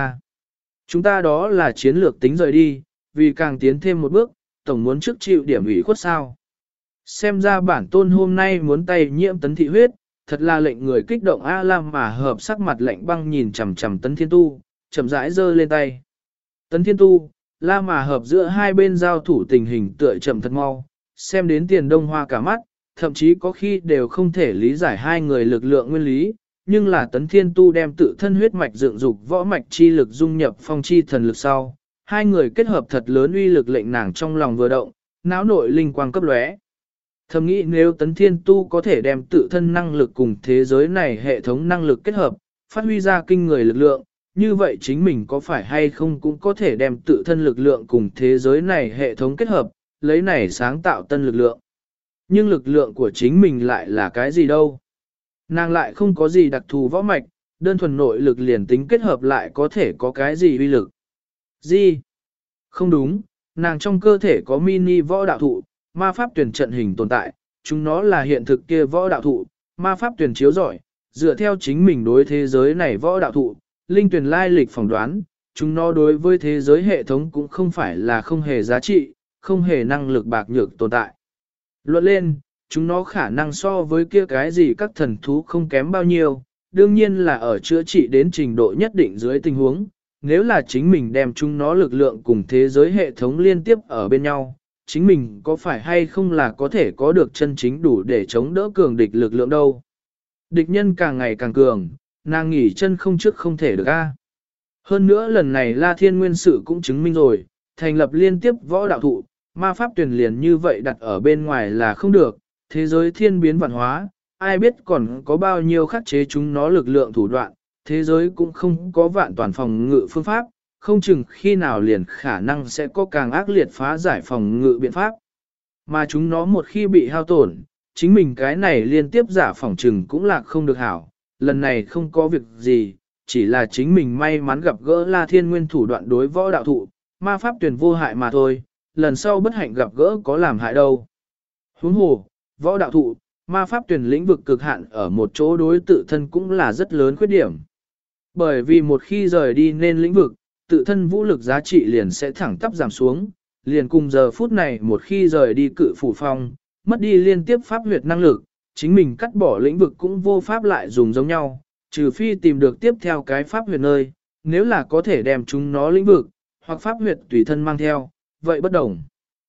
chúng ta đó là chiến lược tính rời đi, vì càng tiến thêm một bước, tổng muốn trước chịu điểm ủy khuất sao. Xem ra bản tôn hôm nay muốn tay nhiễm Tấn thị huyết, thật là lệnh người kích động A Lam mà hợp sắc mặt lạnh băng nhìn chằm chằm Tấn Thiên Tu, chậm rãi giơ lên tay. Tấn Thiên Tu, Lam mà hợp giữa hai bên giao thủ tình hình tựa chậm thật mau, xem đến Tiền Đông Hoa cả mắt, thậm chí có khi đều không thể lý giải hai người lực lượng nguyên lý, nhưng là Tấn Thiên Tu đem tự thân huyết mạch dựng dục võ mạch chi lực dung nhập phong chi thần lực sau, hai người kết hợp thật lớn uy lực lệnh nàng trong lòng vừa động, não nội linh quang cấp lóe. Thầm nghĩ nếu Tấn Thiên Tu có thể đem tự thân năng lực cùng thế giới này hệ thống năng lực kết hợp, phát huy ra kinh người lực lượng, như vậy chính mình có phải hay không cũng có thể đem tự thân lực lượng cùng thế giới này hệ thống kết hợp, lấy này sáng tạo tân lực lượng. Nhưng lực lượng của chính mình lại là cái gì đâu? Nàng lại không có gì đặc thù võ mạch, đơn thuần nội lực liền tính kết hợp lại có thể có cái gì uy lực. Gì? Không đúng, nàng trong cơ thể có mini võ đạo thụ, ma pháp tuyển trận hình tồn tại, chúng nó là hiện thực kia võ đạo thụ, ma pháp tuyển chiếu giỏi, dựa theo chính mình đối thế giới này võ đạo thụ, linh tuyển lai lịch phỏng đoán, chúng nó đối với thế giới hệ thống cũng không phải là không hề giá trị, không hề năng lực bạc nhược tồn tại. Luận lên, chúng nó khả năng so với kia cái gì các thần thú không kém bao nhiêu, đương nhiên là ở chữa trị đến trình độ nhất định dưới tình huống, nếu là chính mình đem chúng nó lực lượng cùng thế giới hệ thống liên tiếp ở bên nhau, chính mình có phải hay không là có thể có được chân chính đủ để chống đỡ cường địch lực lượng đâu. Địch nhân càng ngày càng cường, nàng nghỉ chân không trước không thể được a. Hơn nữa lần này La Thiên Nguyên sự cũng chứng minh rồi, thành lập liên tiếp võ đạo thụ, ma pháp tuyển liền như vậy đặt ở bên ngoài là không được, thế giới thiên biến vạn hóa, ai biết còn có bao nhiêu khắc chế chúng nó lực lượng thủ đoạn, thế giới cũng không có vạn toàn phòng ngự phương pháp, không chừng khi nào liền khả năng sẽ có càng ác liệt phá giải phòng ngự biện pháp. Mà chúng nó một khi bị hao tổn, chính mình cái này liên tiếp giả phòng trừng cũng là không được hảo, lần này không có việc gì, chỉ là chính mình may mắn gặp gỡ La Thiên Nguyên thủ đoạn đối võ đạo thụ, ma pháp tuyển vô hại mà thôi, lần sau bất hạnh gặp gỡ có làm hại đâu. Huống hồ, võ đạo thụ, ma pháp tuyển lĩnh vực cực hạn ở một chỗ đối tự thân cũng là rất lớn khuyết điểm. Bởi vì một khi rời đi nên lĩnh vực, tự thân vũ lực giá trị liền sẽ thẳng tắp giảm xuống, liền cùng giờ phút này một khi rời đi cự phủ phong, mất đi liên tiếp pháp huyệt năng lực, chính mình cắt bỏ lĩnh vực cũng vô pháp lại dùng giống nhau, trừ phi tìm được tiếp theo cái pháp huyệt nơi, nếu là có thể đem chúng nó lĩnh vực, hoặc pháp huyệt tùy thân mang theo, vậy bất đồng.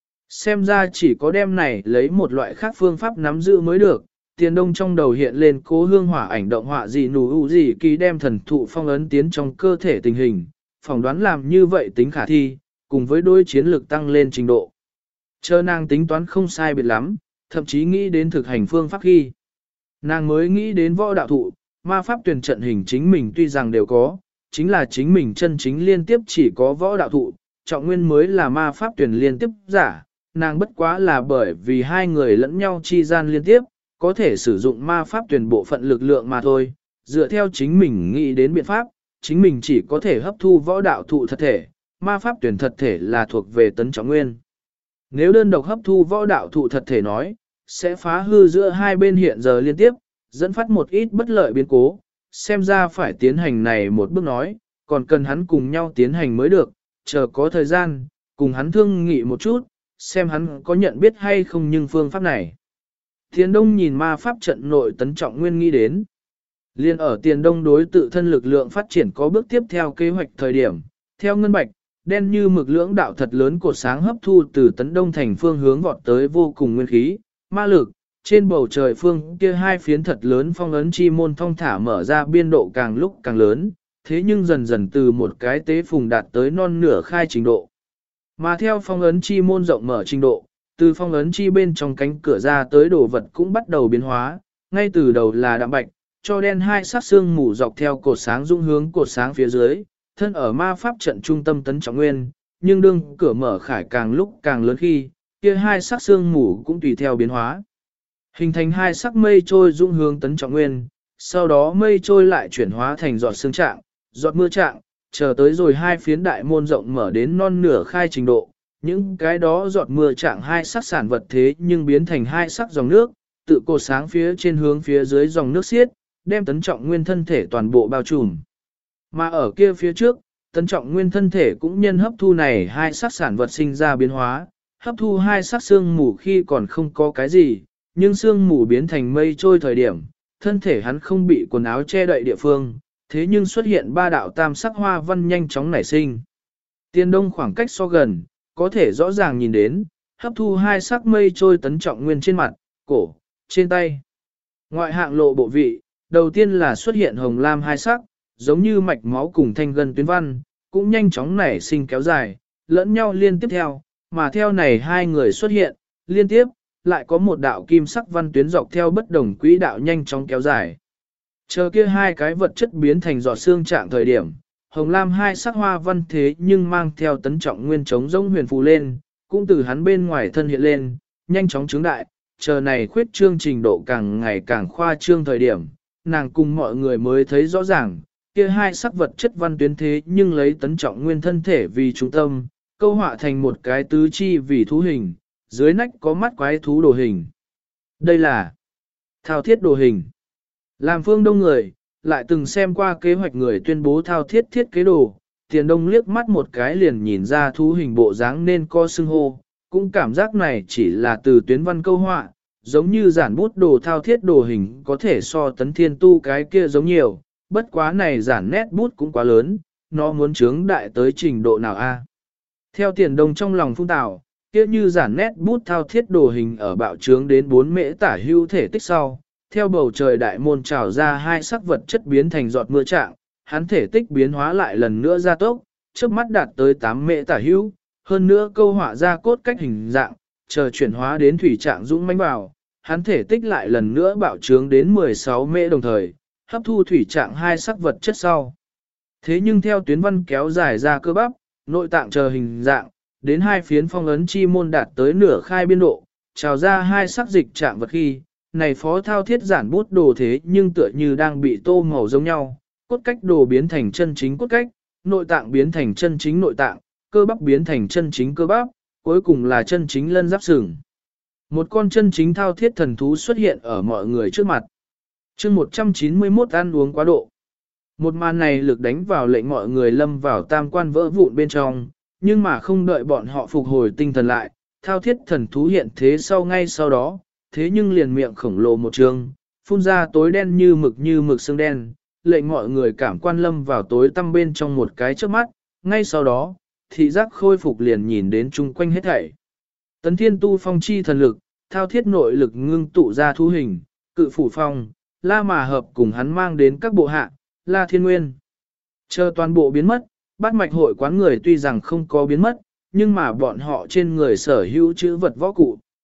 Xem ra chỉ có đem này lấy một loại khác phương pháp nắm giữ mới được, Tiền Đông trong đầu hiện lên Cố Hương Hỏa ảnh động họa gì nù u gì ký đem thần thụ phong ấn tiến trong cơ thể tình hình, phỏng đoán làm như vậy tính khả thi, cùng với đôi chiến lược tăng lên trình độ. Chờ nàng tính toán không sai biệt lắm, thậm chí nghĩ đến thực hành phương pháp khi. Nàng mới nghĩ đến võ đạo thụ, ma pháp tuyển trận hình chính mình tuy rằng đều có, chính là chính mình chân chính liên tiếp chỉ có võ đạo thụ, trọng nguyên mới là ma pháp tuyển liên tiếp giả, nàng bất quá là bởi vì hai người lẫn nhau chi gian liên tiếp, có thể sử dụng ma pháp tuyển bộ phận lực lượng mà thôi, dựa theo chính mình nghĩ đến biện pháp, chính mình chỉ có thể hấp thu võ đạo thụ thật thể, ma pháp tuyển thật thể là thuộc về tấn trọng nguyên. Nếu đơn độc hấp thu võ đạo thụ thật thể nói, sẽ phá hư giữa hai bên hiện giờ liên tiếp, dẫn phát một ít bất lợi biến cố, xem ra phải tiến hành này một bước nói, còn cần hắn cùng nhau tiến hành mới được, chờ có thời gian, cùng hắn thương nghị một chút, xem hắn có nhận biết hay không nhưng phương pháp này. Tiền Đông nhìn ma pháp trận nội tấn trọng nguyên nghĩ đến. Liên ở Tiền Đông đối tự thân lực lượng phát triển có bước tiếp theo kế hoạch thời điểm, theo ngân bạch, đen như mực lưỡng đạo thật lớn cột sáng hấp thu từ tấn đông thành phương hướng vọt tới vô cùng nguyên khí, ma lực, trên bầu trời phương kia hai phiến thật lớn phong ấn chi môn thong thả mở ra biên độ càng lúc càng lớn, thế nhưng dần dần từ một cái tế phùng đạt tới non nửa khai trình độ. Mà theo phong ấn chi môn rộng mở trình độ, từ phong ấn chi bên trong cánh cửa ra tới đồ vật cũng bắt đầu biến hóa, ngay từ đầu là đạm bạch, cho đen hai sắc xương mù dọc theo cột sáng dung hướng cột sáng phía dưới, thân ở ma pháp trận trung tâm tấn trọng nguyên, nhưng đương cửa mở khải càng lúc càng lớn khi, kia hai sắc xương mù cũng tùy theo biến hóa. Hình thành hai sắc mây trôi dung hướng tấn trọng nguyên, sau đó mây trôi lại chuyển hóa thành giọt sương trạng, giọt mưa trạng, chờ tới rồi hai phiến đại môn rộng mở đến non nửa khai trình độ. Những cái đó giọt mưa trạng hai sắc sản vật thế nhưng biến thành hai sắc dòng nước, tự cột sáng phía trên hướng phía dưới dòng nước xiết, đem tấn trọng nguyên thân thể toàn bộ bao trùm. Mà ở kia phía trước, tấn trọng nguyên thân thể cũng nhân hấp thu này hai sắc sản vật sinh ra biến hóa, hấp thu hai sắc xương mù khi còn không có cái gì, nhưng xương mù biến thành mây trôi thời điểm, thân thể hắn không bị quần áo che đậy địa phương, thế nhưng xuất hiện ba đạo tam sắc hoa văn nhanh chóng nảy sinh. Tiền Đông khoảng cách so gần, có thể rõ ràng nhìn đến, hấp thu hai sắc mây trôi tấn trọng nguyên trên mặt, cổ, trên tay. Ngoại hạng lộ bộ vị, đầu tiên là xuất hiện hồng lam hai sắc, giống như mạch máu cùng thanh gân tuyến văn, cũng nhanh chóng nảy sinh kéo dài, lẫn nhau liên tiếp theo, mà theo này hai người xuất hiện, liên tiếp, lại có một đạo kim sắc văn tuyến dọc theo bất đồng quỹ đạo nhanh chóng kéo dài. Chờ kia hai cái vật chất biến thành giọt xương trạng thời điểm, hồng lam hai sắc hoa văn thế nhưng mang theo tấn trọng nguyên chống rỗng huyền phù lên, cũng từ hắn bên ngoài thân hiện lên, nhanh chóng chứng đại, chờ này khuyết trương trình độ càng ngày càng khoa trương thời điểm, nàng cùng mọi người mới thấy rõ ràng, kia hai sắc vật chất văn tuyến thế nhưng lấy tấn trọng nguyên thân thể vì trung tâm, câu họa thành một cái tứ chi vì thú hình, dưới nách có mắt quái thú đồ hình. Đây là thao thiết đồ hình. Làm phương đông người, lại từng xem qua kế hoạch người tuyên bố thao thiết thiết kế đồ, Tiền Đông liếc mắt một cái liền nhìn ra thú hình bộ dáng nên co xưng hô, cũng cảm giác này chỉ là từ tuyến văn câu họa, giống như giản bút đồ thao thiết đồ hình có thể so tấn thiên tu cái kia giống nhiều, bất quá này giản nét bút cũng quá lớn, nó muốn trướng đại tới trình độ nào a? Theo Tiền Đông trong lòng phung tạo, kia như giản nét bút thao thiết đồ hình ở bạo trướng đến 4 mễ tả hưu thể tích sau, theo bầu trời đại môn trào ra hai sắc vật chất biến thành giọt mưa trạng, hắn thể tích biến hóa lại lần nữa gia tốc, trước mắt đạt tới 8 mễ tả hưu, hơn nữa câu họa ra cốt cách hình dạng, chờ chuyển hóa đến thủy trạng dũng mãnh vào, hắn thể tích lại lần nữa bạo trướng đến 16 mễ đồng thời, hấp thu thủy trạng hai sắc vật chất sau. Thế nhưng theo tuyến văn kéo dài ra cơ bắp, nội tạng chờ hình dạng, đến hai phiến phong ấn chi môn đạt tới nửa khai biên độ, trào ra hai sắc dịch trạng vật khi, này phó thao thiết giản bút đồ thế nhưng tựa như đang bị tô màu giống nhau, cốt cách đồ biến thành chân chính cốt cách, nội tạng biến thành chân chính nội tạng, cơ bắp biến thành chân chính cơ bắp, cuối cùng là chân chính lân giáp sừng. Một con chân chính thao thiết thần thú xuất hiện ở mọi người trước mặt. Chương 191 ăn uống quá độ. Một màn này lực đánh vào lệnh mọi người lâm vào tam quan vỡ vụn bên trong, nhưng mà không đợi bọn họ phục hồi tinh thần lại, thao thiết thần thú hiện thế sau ngay sau đó, thế nhưng liền miệng khổng lồ một trường, phun ra tối đen như mực xương đen, lệnh mọi người cảm quan lâm vào tối tăm bên trong một cái trước mắt, ngay sau đó, thị giác khôi phục liền nhìn đến chung quanh hết thảy. Tấn thiên tu phong chi thần lực, thao thiết nội lực ngưng tụ ra thu hình, cự phủ phong, la mà hợp cùng hắn mang đến các bộ hạ, la thiên nguyên. Chờ toàn bộ biến mất, bát mạch hội quán người tuy rằng không có biến mất, nhưng mà bọn họ trên người sở hữu chữ vật võ cụ,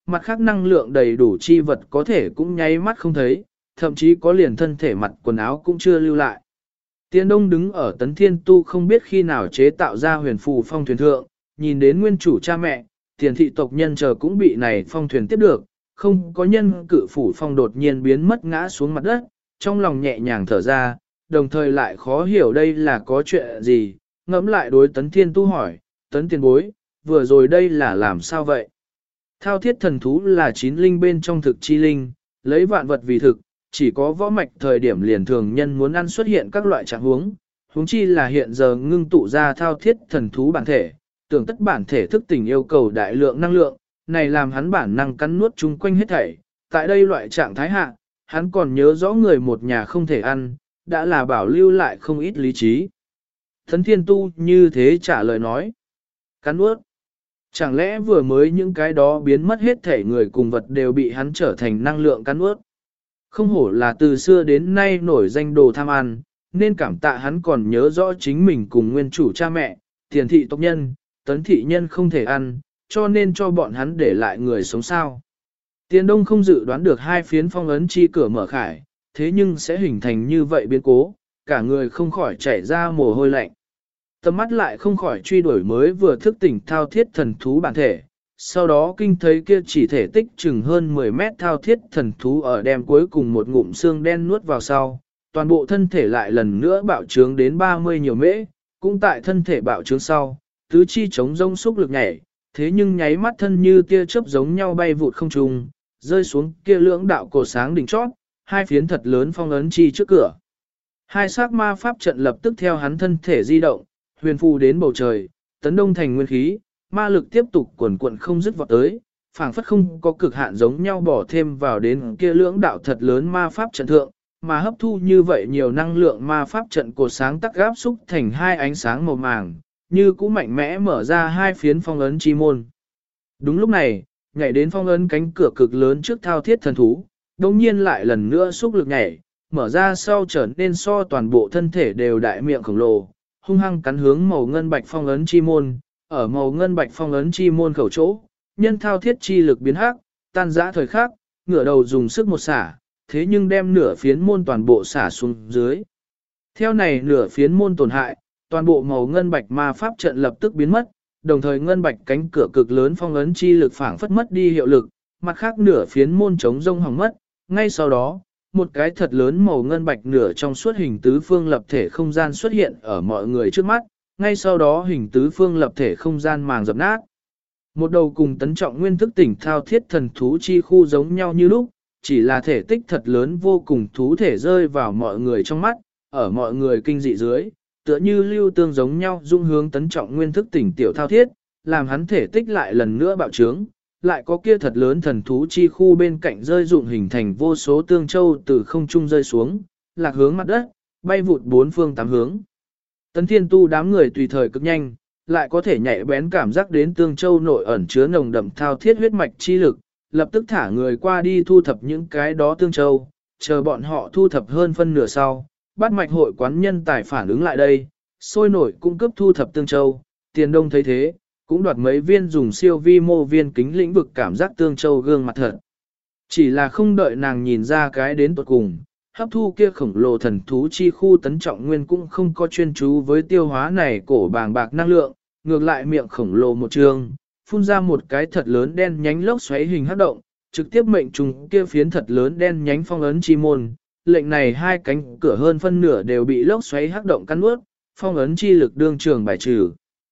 mặt khác năng lượng đầy đủ chi vật có thể cũng nháy mắt không thấy, thậm chí có liền thân thể mặt quần áo cũng chưa lưu lại. Tiền Đông đứng ở Tấn Thiên Tu không biết khi nào chế tạo ra huyền phù phong thuyền thượng, nhìn đến nguyên chủ cha mẹ, tiền thị tộc nhân chờ cũng bị này phong thuyền tiếp được, không có nhân cự phủ phong đột nhiên biến mất ngã xuống mặt đất, trong lòng nhẹ nhàng thở ra, đồng thời lại khó hiểu đây là có chuyện gì, ngẫm lại đối Tấn Thiên Tu hỏi, Tấn tiền bối, vừa rồi đây là làm sao vậy? Thao thiết thần thú là chín linh bên trong thực chi linh, lấy vạn vật vì thực, chỉ có võ mạch thời điểm liền thường nhân muốn ăn xuất hiện các loại trạng huống chi là hiện giờ ngưng tụ ra thao thiết thần thú bản thể, tưởng tất bản thể thức tỉnh yêu cầu đại lượng năng lượng, này làm hắn bản năng cắn nuốt chung quanh hết thảy. Tại đây loại trạng thái hạ, hắn còn nhớ rõ người một nhà không thể ăn, đã là bảo lưu lại không ít lý trí. Thấn Thiên Tu như thế trả lời nói. Cắn nuốt. Chẳng lẽ vừa mới những cái đó biến mất hết thể người cùng vật đều bị hắn trở thành năng lượng cắn nuốt. Không hổ là từ xưa đến nay nổi danh đồ tham ăn, nên cảm tạ hắn còn nhớ rõ chính mình cùng nguyên chủ cha mẹ, tiền thị tộc nhân, tấn thị nhân không thể ăn, cho nên cho bọn hắn để lại người sống sao. Tiền Đông không dự đoán được hai phiến phong ấn chi cửa mở khải, thế nhưng sẽ hình thành như vậy biến cố, cả người không khỏi chảy ra mồ hôi lạnh. Tầm mắt lại không khỏi truy đuổi mới vừa thức tỉnh thao thiết thần thú bản thể, sau đó kinh thấy kia chỉ thể tích chừng hơn 10 mét thao thiết thần thú ở đem cuối cùng một ngụm xương đen nuốt vào sau, toàn bộ thân thể lại lần nữa bạo trướng đến 30 nhiều mễ, cũng tại thân thể bạo trướng sau, tứ chi chống rông xúc lực nhảy, thế nhưng nháy mắt thân như tia chớp giống nhau bay vụt không trung, rơi xuống kia lưỡng đạo cổ sáng đỉnh chót, hai phiến thật lớn phong ấn chi trước cửa. Hai sắc ma pháp trận lập tức theo hắn thân thể di động, huyền phù đến bầu trời, tấn đông thành nguyên khí, ma lực tiếp tục quần quận không dứt vọt tới, phảng phất không có cực hạn giống nhau bỏ thêm vào đến kia lưỡng đạo thật lớn ma pháp trận thượng, mà hấp thu như vậy nhiều năng lượng ma pháp trận cột sáng tắc gáp xúc thành hai ánh sáng màu màng, như cũ mạnh mẽ mở ra hai phiến phong ấn chi môn. Đúng lúc này, nhảy đến phong ấn cánh cửa cực lớn trước thao thiết thần thú, đồng nhiên lại lần nữa xúc lực nhảy, mở ra sau trở nên so toàn bộ thân thể đều đại miệng khổng lồ, hung hăng cắn hướng màu ngân bạch phong ấn chi môn, ở màu ngân bạch phong ấn chi môn khẩu chỗ, nhân thao thiết chi lực biến hắc, tan rã thời khắc, ngửa đầu dùng sức một xả, thế nhưng đem nửa phiến môn toàn bộ xả xuống dưới. Theo này nửa phiến môn tổn hại, toàn bộ màu ngân bạch ma pháp trận lập tức biến mất, đồng thời ngân bạch cánh cửa cực lớn phong ấn chi lực phảng phất mất đi hiệu lực, mặt khác nửa phiến môn chống rông hỏng mất, ngay sau đó, một cái thật lớn màu ngân bạch nửa trong suốt hình tứ phương lập thể không gian xuất hiện ở mọi người trước mắt, ngay sau đó hình tứ phương lập thể không gian màng dập nát. Một đầu cùng tấn trọng nguyên thức tỉnh thao thiết thần thú chi khu giống nhau như lúc, chỉ là thể tích thật lớn vô cùng thú thể rơi vào mọi người trong mắt, ở mọi người kinh dị dưới, tựa như lưu tương giống nhau dung hướng tấn trọng nguyên thức tỉnh tiểu thao thiết, làm hắn thể tích lại lần nữa bạo trướng, lại có kia thật lớn thần thú chi khu bên cạnh rơi dụng hình thành vô số tương châu từ không trung rơi xuống, lạc hướng mặt đất, bay vụt bốn phương tám hướng. Tấn Thiên Tu đám người tùy thời cực nhanh, lại có thể nhạy bén cảm giác đến tương châu nội ẩn chứa nồng đậm thao thiết huyết mạch chi lực, lập tức thả người qua đi thu thập những cái đó tương châu, chờ bọn họ thu thập hơn phân nửa sau, bát mạch hội quán nhân tài phản ứng lại đây, sôi nổi cung cấp thu thập tương châu, Tiền Đông thấy thế, cũng đoạt mấy viên dùng siêu vi mô viên kính lĩnh vực cảm giác tương châu gương mặt thật. Chỉ là không đợi nàng nhìn ra cái đến tuột cùng, hấp thu kia khổng lồ thần thú chi khu tấn trọng nguyên cũng không có chuyên chú với tiêu hóa này cổ bàng bạc năng lượng, ngược lại miệng khổng lồ một trường, phun ra một cái thật lớn đen nhánh lốc xoáy hình hấp động, trực tiếp mệnh trùng kia phiến thật lớn đen nhánh phong ấn chi môn, lệnh này hai cánh cửa hơn phân nửa đều bị lốc xoáy hấp động cắn nuốt, phong ấn chi lực đương trường bài trừ.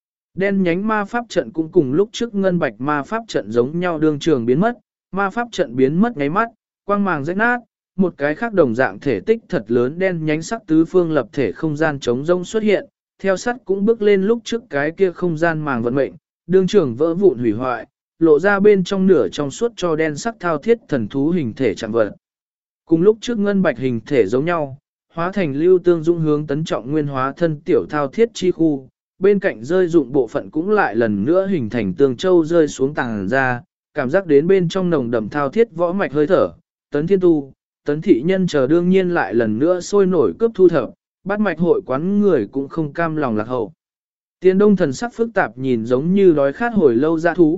Đen nhánh ma pháp trận cũng cùng lúc trước ngân bạch ma pháp trận giống nhau đương trường biến mất, ma pháp trận biến mất ngáy mắt, quang màng rách nát, một cái khác đồng dạng thể tích thật lớn đen nhánh sắc tứ phương lập thể không gian trống rông xuất hiện, theo sắt cũng bước lên lúc trước cái kia không gian màng vận mệnh, đương trường vỡ vụn hủy hoại, lộ ra bên trong nửa trong suốt cho đen sắc thao thiết thần thú hình thể chẳng vật. Cùng lúc trước ngân bạch hình thể giống nhau, hóa thành lưu tương dung hướng tấn trọng nguyên hóa thân tiểu thao thiết chi khu, bên cạnh rơi dụng bộ phận cũng lại lần nữa hình thành tương châu rơi xuống tàng ra, cảm giác đến bên trong nồng đậm thao thiết võ mạch hơi thở, tấn thiên tu, tấn thị nhân chờ đương nhiên lại lần nữa sôi nổi cướp thu thập, bát mạch hội quán người cũng không cam lòng lạc hậu. Tiền Đông thần sắc phức tạp nhìn giống như đói khát hồi lâu dã thú,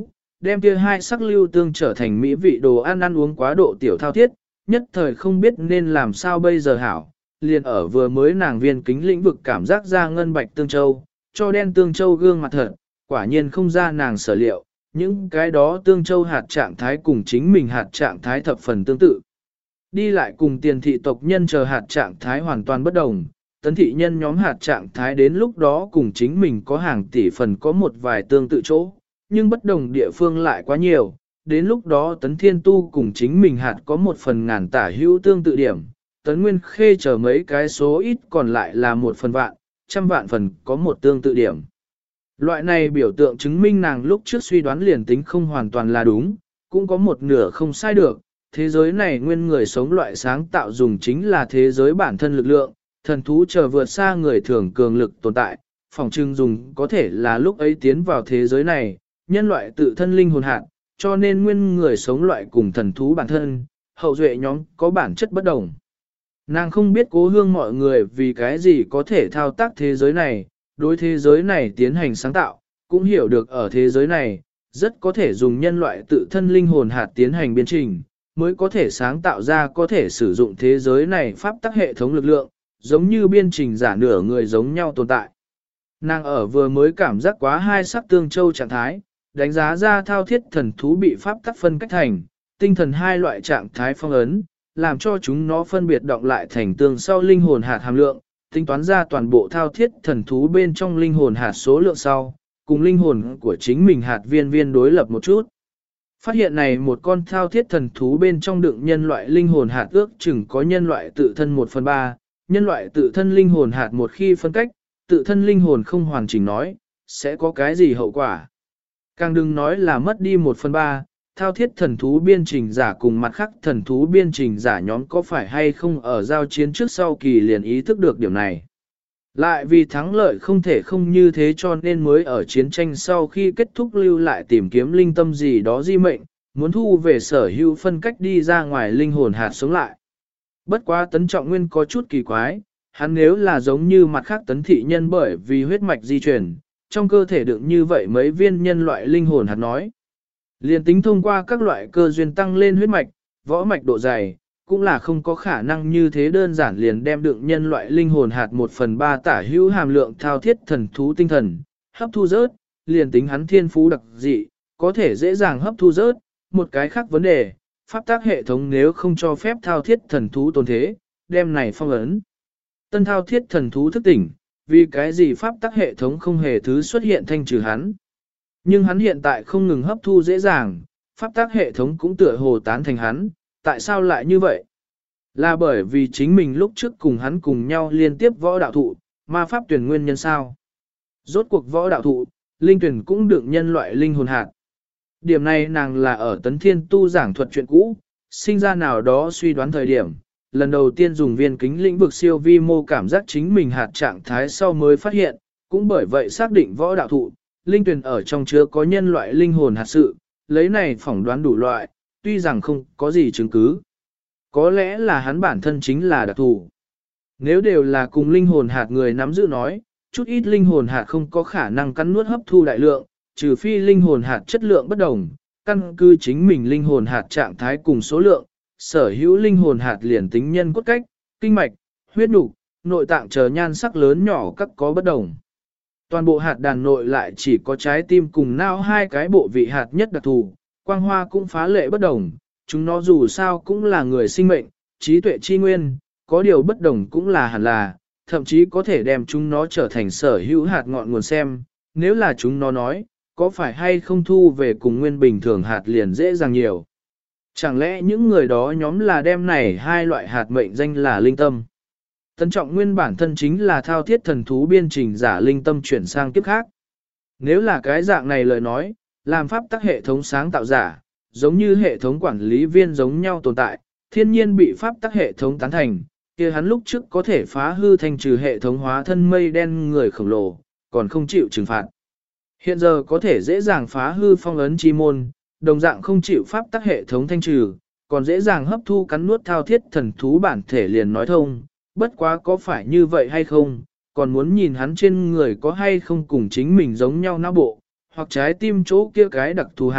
đem kia hai sắc lưu tương trở thành mỹ vị đồ ăn ăn uống quá độ tiểu thao thiết, nhất thời không biết nên làm sao bây giờ hảo, liền ở vừa mới nàng viên kính lĩnh vực cảm giác ra ngân bạch tương châu, cho đen tương châu gương mặt thật, quả nhiên không ra nàng sở liệu, những cái đó tương châu hạt trạng thái cùng chính mình hạt trạng thái thập phần tương tự. Đi lại cùng tiền thị tộc nhân chờ hạt trạng thái hoàn toàn bất đồng, tấn thị nhân nhóm hạt trạng thái đến lúc đó cùng chính mình có hàng tỷ phần có một vài tương tự chỗ, nhưng bất đồng địa phương lại quá nhiều, đến lúc đó tấn thiên tu cùng chính mình hạt có một phần ngàn tả hữu tương tự điểm, tấn nguyên khê chờ mấy cái số ít còn lại là một phần vạn, trăm vạn phần có một tương tự điểm. Loại này biểu tượng chứng minh nàng lúc trước suy đoán liền tính không hoàn toàn là đúng, cũng có một nửa không sai được, thế giới này nguyên người sống loại sáng tạo dùng chính là thế giới bản thân lực lượng, thần thú chờ vượt xa người thường cường lực tồn tại, phòng trưng dùng có thể là lúc ấy tiến vào thế giới này, nhân loại tự thân linh hồn hạt, cho nên nguyên người sống loại cùng thần thú bản thân, hậu duệ nhóm có bản chất bất đồng. Nàng không biết cố hương mọi người vì cái gì có thể thao tác thế giới này, đối thế giới này tiến hành sáng tạo, cũng hiểu được ở thế giới này, rất có thể dùng nhân loại tự thân linh hồn hạt tiến hành biên trình, mới có thể sáng tạo ra có thể sử dụng thế giới này pháp tắc hệ thống lực lượng, giống như biên trình giả nửa người giống nhau tồn tại. Nàng ở vừa mới cảm giác quá hai sắc tương châu trạng thái, đánh giá ra thao thiết thần thú bị pháp tắc phân cách thành, tinh thần hai loại trạng thái phong ấn, làm cho chúng nó phân biệt động lại thành tương sau linh hồn hạt hàm lượng, tính toán ra toàn bộ thao thiết thần thú bên trong linh hồn hạt số lượng sau, cùng linh hồn của chính mình hạt viên viên đối lập một chút. Phát hiện này một con thao thiết thần thú bên trong đựng nhân loại linh hồn hạt ước chừng có nhân loại tự thân 1/3, nhân loại tự thân linh hồn hạt một khi phân cách, tự thân linh hồn không hoàn chỉnh nói, sẽ có cái gì hậu quả. Càng đừng nói là mất đi 1/3, thao thiết thần thú biên trình giả cùng mặt khác thần thú biên trình giả nhóm có phải hay không ở giao chiến trước sau kỳ liền ý thức được điểm này. Lại vì thắng lợi không thể không như thế cho nên mới ở chiến tranh sau khi kết thúc lưu lại tìm kiếm linh tâm gì đó di mệnh, muốn thu về sở hữu phân cách đi ra ngoài linh hồn hạt sống lại. Bất quá Tấn Trọng Nguyên có chút kỳ quái, hắn nếu là giống như mặt khác tấn thị nhân bởi vì huyết mạch di chuyển, trong cơ thể đựng như vậy mấy viên nhân loại linh hồn hạt nói. Liên tính thông qua các loại cơ duyên tăng lên huyết mạch, võ mạch độ dày, cũng là không có khả năng như thế đơn giản liền đem đựng nhân loại linh hồn hạt 1/3 tả hữu hàm lượng thao thiết thần thú tinh thần, hấp thu rớt, liền tính hắn thiên phú đặc dị, có thể dễ dàng hấp thu rớt. Một cái khác vấn đề, pháp tác hệ thống nếu không cho phép thao thiết thần thú tồn thế, đem này phong ấn. Tân thao thiết thần thú thức tỉnh, vì cái gì pháp tác hệ thống không hề thứ xuất hiện thanh trừ hắn. Nhưng hắn hiện tại không ngừng hấp thu dễ dàng, pháp tác hệ thống cũng tựa hồ tán thành hắn, tại sao lại như vậy? Là bởi vì chính mình lúc trước cùng hắn cùng nhau liên tiếp võ đạo thụ, ma pháp tuyển nguyên nhân sao? Rốt cuộc võ đạo thụ, linh tuyển cũng được nhân loại linh hồn hạt. Điểm này nàng là ở Tấn Thiên Tu giảng thuật chuyện cũ, sinh ra nào đó suy đoán thời điểm, lần đầu tiên dùng viên kính lĩnh vực siêu vi mô cảm giác chính mình hạt trạng thái sau mới phát hiện, cũng bởi vậy xác định võ đạo thụ, linh tuyển ở trong chứa có nhân loại linh hồn hạt sự, lấy này phỏng đoán đủ loại, tuy rằng không có gì chứng cứ. Có lẽ là hắn bản thân chính là đặc thù. Nếu đều là cùng linh hồn hạt người nắm giữ nói, chút ít linh hồn hạt không có khả năng cắn nuốt hấp thu đại lượng, trừ phi linh hồn hạt chất lượng bất đồng, căn cứ chính mình linh hồn hạt trạng thái cùng số lượng, sở hữu linh hồn hạt liền tính nhân cốt cách, kinh mạch, huyết nục, nội tạng chờ nhan sắc lớn nhỏ các có bất đồng. Toàn bộ hạt đàn nội lại chỉ có trái tim cùng não hai cái bộ vị hạt nhất đặc thù, quang hoa cũng phá lệ bất đồng, chúng nó dù sao cũng là người sinh mệnh, trí tuệ chi nguyên, có điều bất đồng cũng là hẳn là, thậm chí có thể đem chúng nó trở thành sở hữu hạt ngọn nguồn xem, nếu là chúng nó nói, có phải hay không thu về cùng nguyên bình thường hạt liền dễ dàng nhiều. Chẳng lẽ những người đó nhóm là đem này hai loại hạt mệnh danh là linh tâm. Tấn Trọng Nguyên bản thân chính là thao thiết thần thú biên trình giả linh tâm chuyển sang kiếp khác. Nếu là cái dạng này lời nói, làm pháp tắc hệ thống sáng tạo giả, giống như hệ thống quản lý viên giống nhau tồn tại, thiên nhiên bị pháp tắc hệ thống tán thành, kia hắn lúc trước có thể phá hư thành trừ hệ thống hóa thân mây đen người khổng lồ, còn không chịu trừng phạt. Hiện giờ có thể dễ dàng phá hư phong ấn chi môn, đồng dạng không chịu pháp tắc hệ thống thanh trừ, còn dễ dàng hấp thu cắn nuốt thao thiết thần thú bản thể liền nói thông, bất quá có phải như vậy hay không, còn muốn nhìn hắn trên người có hay không cùng chính mình giống nhau não bộ, hoặc trái tim chỗ kia cái đặc thù hạt,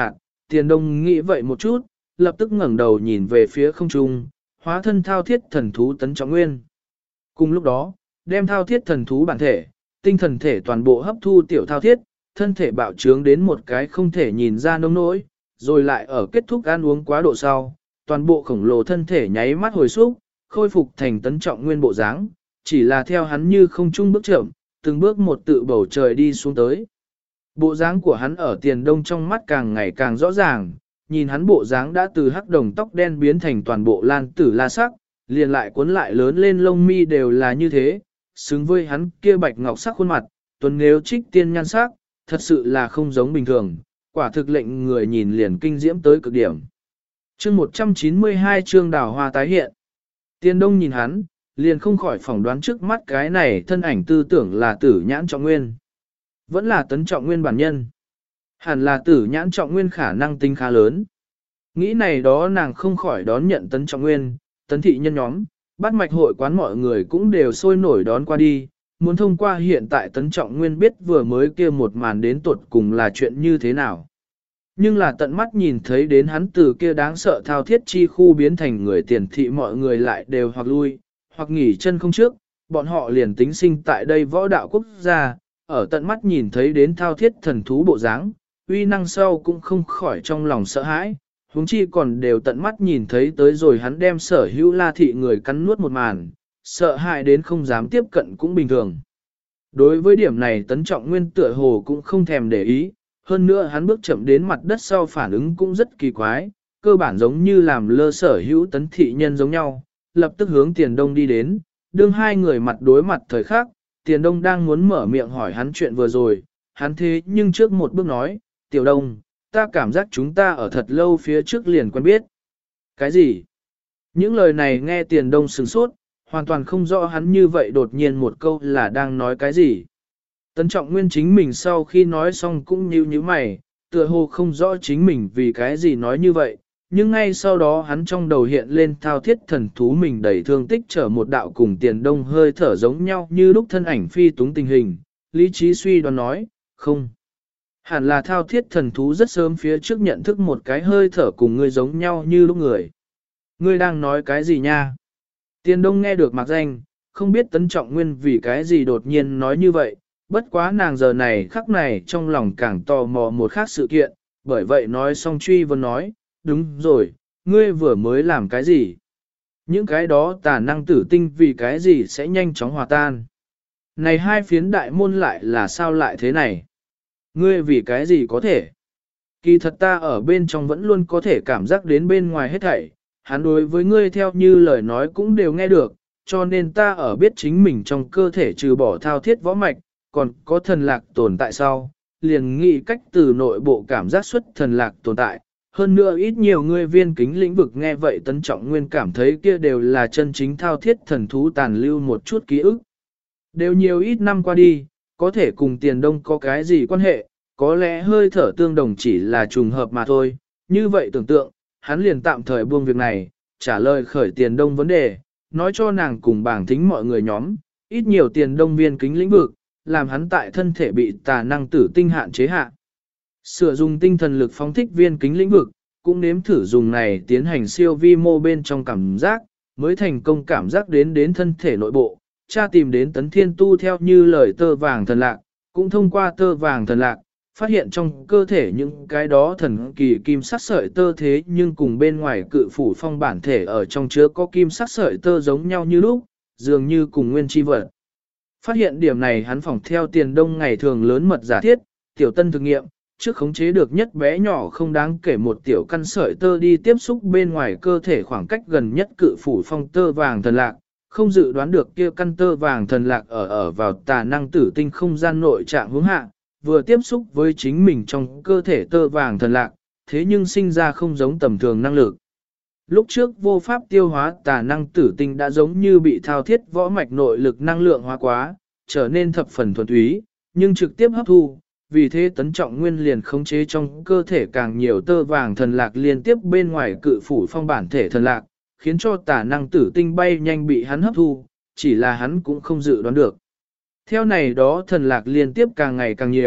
Tiền Đông nghĩ vậy một chút, lập tức ngẩng đầu nhìn về phía không trung, hóa thân thao thiết thần thú Tấn Trọng Nguyên. Cùng lúc đó, đem thao thiết thần thú bản thể, tinh thần thể toàn bộ hấp thu tiểu thao thiết, thân thể bạo trướng đến một cái không thể nhìn ra nông nỗi, rồi lại ở kết thúc ăn uống quá độ sau, toàn bộ khổng lồ thân thể nháy mắt hồi xúc, khôi phục thành Tấn Trọng Nguyên bộ dáng, chỉ là theo hắn như không trung bước chậm, từng bước một tự bầu trời đi xuống tới. Bộ dáng của hắn ở Tiền Đông trong mắt càng ngày càng rõ ràng, nhìn hắn bộ dáng đã từ hắc đồng tóc đen biến thành toàn bộ lan tử la sắc, liền lại cuốn lại lớn lên lông mi đều là như thế, xứng với hắn kia bạch ngọc sắc khuôn mặt, tuấn nếu trích tiên nhan sắc, thật sự là không giống bình thường, quả thực lệnh người nhìn liền kinh diễm tới cực điểm. Chương 192 chương đào hoa tái hiện. Tiền Đông nhìn hắn, liền không khỏi phỏng đoán trước mắt cái này thân ảnh tư tưởng là Tử Nhãn Trọng Nguyên. Vẫn là Tấn Trọng Nguyên bản nhân. Hẳn là Tử Nhãn Trọng Nguyên khả năng tính khá lớn. Nghĩ này đó nàng không khỏi đón nhận Tấn Trọng Nguyên, Tấn thị nhân nhóm, bát mạch hội quán mọi người cũng đều sôi nổi đón qua đi, muốn thông qua hiện tại Tấn Trọng Nguyên biết vừa mới kia một màn đến tuột cùng là chuyện như thế nào. Nhưng là tận mắt nhìn thấy đến hắn từ kia đáng sợ thao thiết chi khu biến thành người Tiền thị mọi người lại đều hoặc lui, hoặc nghỉ chân không trước, bọn họ liền tính sinh tại đây võ đạo quốc gia, ở tận mắt nhìn thấy đến thao thiết thần thú bộ dáng, uy năng sau cũng không khỏi trong lòng sợ hãi, huống chi còn đều tận mắt nhìn thấy tới rồi hắn đem sở hữu La thị người cắn nuốt một màn, sợ hãi đến không dám tiếp cận cũng bình thường. Đối với điểm này Tấn Trọng Nguyên tựa hồ cũng không thèm để ý, hơn nữa hắn bước chậm đến mặt đất sau phản ứng cũng rất kỳ quái, cơ bản giống như làm lơ sở hữu Tấn thị nhân giống nhau, lập tức hướng Tiền Đông đi đến, đương hai người mặt đối mặt thời khắc, Tiền Đông đang muốn mở miệng hỏi hắn chuyện vừa rồi, hắn thế nhưng trước một bước nói, Tiểu Đông, ta cảm giác chúng ta ở thật lâu phía trước liền quen biết. Cái gì? Những lời này nghe Tiền Đông sửng sốt, hoàn toàn không rõ hắn như vậy đột nhiên một câu là đang nói cái gì. Tấn Trọng Nguyên chính mình sau khi nói xong cũng nhíu mày, tựa hồ không rõ chính mình vì cái gì nói như vậy, nhưng ngay sau đó hắn trong đầu hiện lên thao thiết thần thú mình đầy thương tích trở một đạo cùng Tiền Đông hơi thở giống nhau như lúc thân ảnh phi túng tình hình, lý trí suy đoán nói, không. Hẳn là thao thiết thần thú rất sớm phía trước nhận thức một cái hơi thở cùng ngươi giống nhau như lúc người. Ngươi đang nói cái gì nha? Tiền Đông nghe được mặc danh, không biết Tấn Trọng Nguyên vì cái gì đột nhiên nói như vậy, bất quá nàng giờ này khắc này trong lòng càng tò mò một khác sự kiện, bởi vậy nói xong truy vấn nói, đúng rồi, ngươi vừa mới làm cái gì? Những cái đó tà năng tử tinh vì cái gì sẽ nhanh chóng hòa tan? Này hai phiến đại môn lại là sao lại thế này? Ngươi vì cái gì có thể? Kỳ thật ta ở bên trong vẫn luôn có thể cảm giác đến bên ngoài hết thảy, hắn đối với ngươi theo như lời nói cũng đều nghe được, cho nên ta ở biết chính mình trong cơ thể trừ bỏ thao thiết võ mạch, còn có thần lạc tồn tại sau, liền nghĩ cách từ nội bộ cảm giác xuất thần lạc tồn tại. Hơn nữa ít nhiều người viên kính lĩnh vực nghe vậy Tấn Trọng Nguyên cảm thấy kia đều là chân chính thao thiết thần thú tàn lưu một chút ký ức. Đều nhiều ít năm qua đi, có thể cùng Tiền Đông có cái gì quan hệ, có lẽ hơi thở tương đồng chỉ là trùng hợp mà thôi. Như vậy tưởng tượng, hắn liền tạm thời buông việc này, trả lời khởi Tiền Đông vấn đề, nói cho nàng cùng bảng thính mọi người nhóm, ít nhiều Tiền Đông viên kính lĩnh vực, làm hắn tại thân thể bị tà năng tử tinh hạn chế hạ. Sử dụng tinh thần lực phóng thích viên kính lĩnh vực, cũng nếm thử dùng này tiến hành siêu vi mô bên trong cảm giác, mới thành công cảm giác đến thân thể nội bộ, tra tìm đến Tấn Thiên Tu theo như lời tơ vàng thần lạc, cũng thông qua tơ vàng thần lạc, phát hiện trong cơ thể những cái đó thần kỳ kim sắc sợi tơ thế nhưng cùng bên ngoài cự phủ phong bản thể ở trong chứa có kim sắc sợi tơ giống nhau như lúc, dường như cùng nguyên chi vật. Phát hiện điểm này hắn phỏng theo Tiền Đông ngày thường lớn mật giả thiết, tiểu tân thực nghiệm, trước khống chế được nhất bé nhỏ không đáng kể một tiểu căn sợi tơ đi tiếp xúc bên ngoài cơ thể khoảng cách gần nhất cự phủ phong tơ vàng thần lạc, không dự đoán được kia căn tơ vàng thần lạc ở vào tà năng tử tinh không gian nội trạng hướng hạ, vừa tiếp xúc với chính mình trong cơ thể tơ vàng thần lạc, thế nhưng sinh ra không giống tầm thường năng lực. Lúc trước vô pháp tiêu hóa tà năng tử tinh đã giống như bị thao thiết võ mạch nội lực năng lượng hóa quá, trở nên thập phần thuần túy, nhưng trực tiếp hấp thu, vì thế Tấn Trọng Nguyên liền khống chế trong cơ thể càng nhiều tơ vàng thần lạc liên tiếp bên ngoài cự phủ phong bản thể thần lạc, khiến cho tà năng tử tinh bay nhanh bị hắn hấp thu, chỉ là hắn cũng không dự đoán được. Theo này đó thần lạc liên tiếp càng ngày càng nhiều,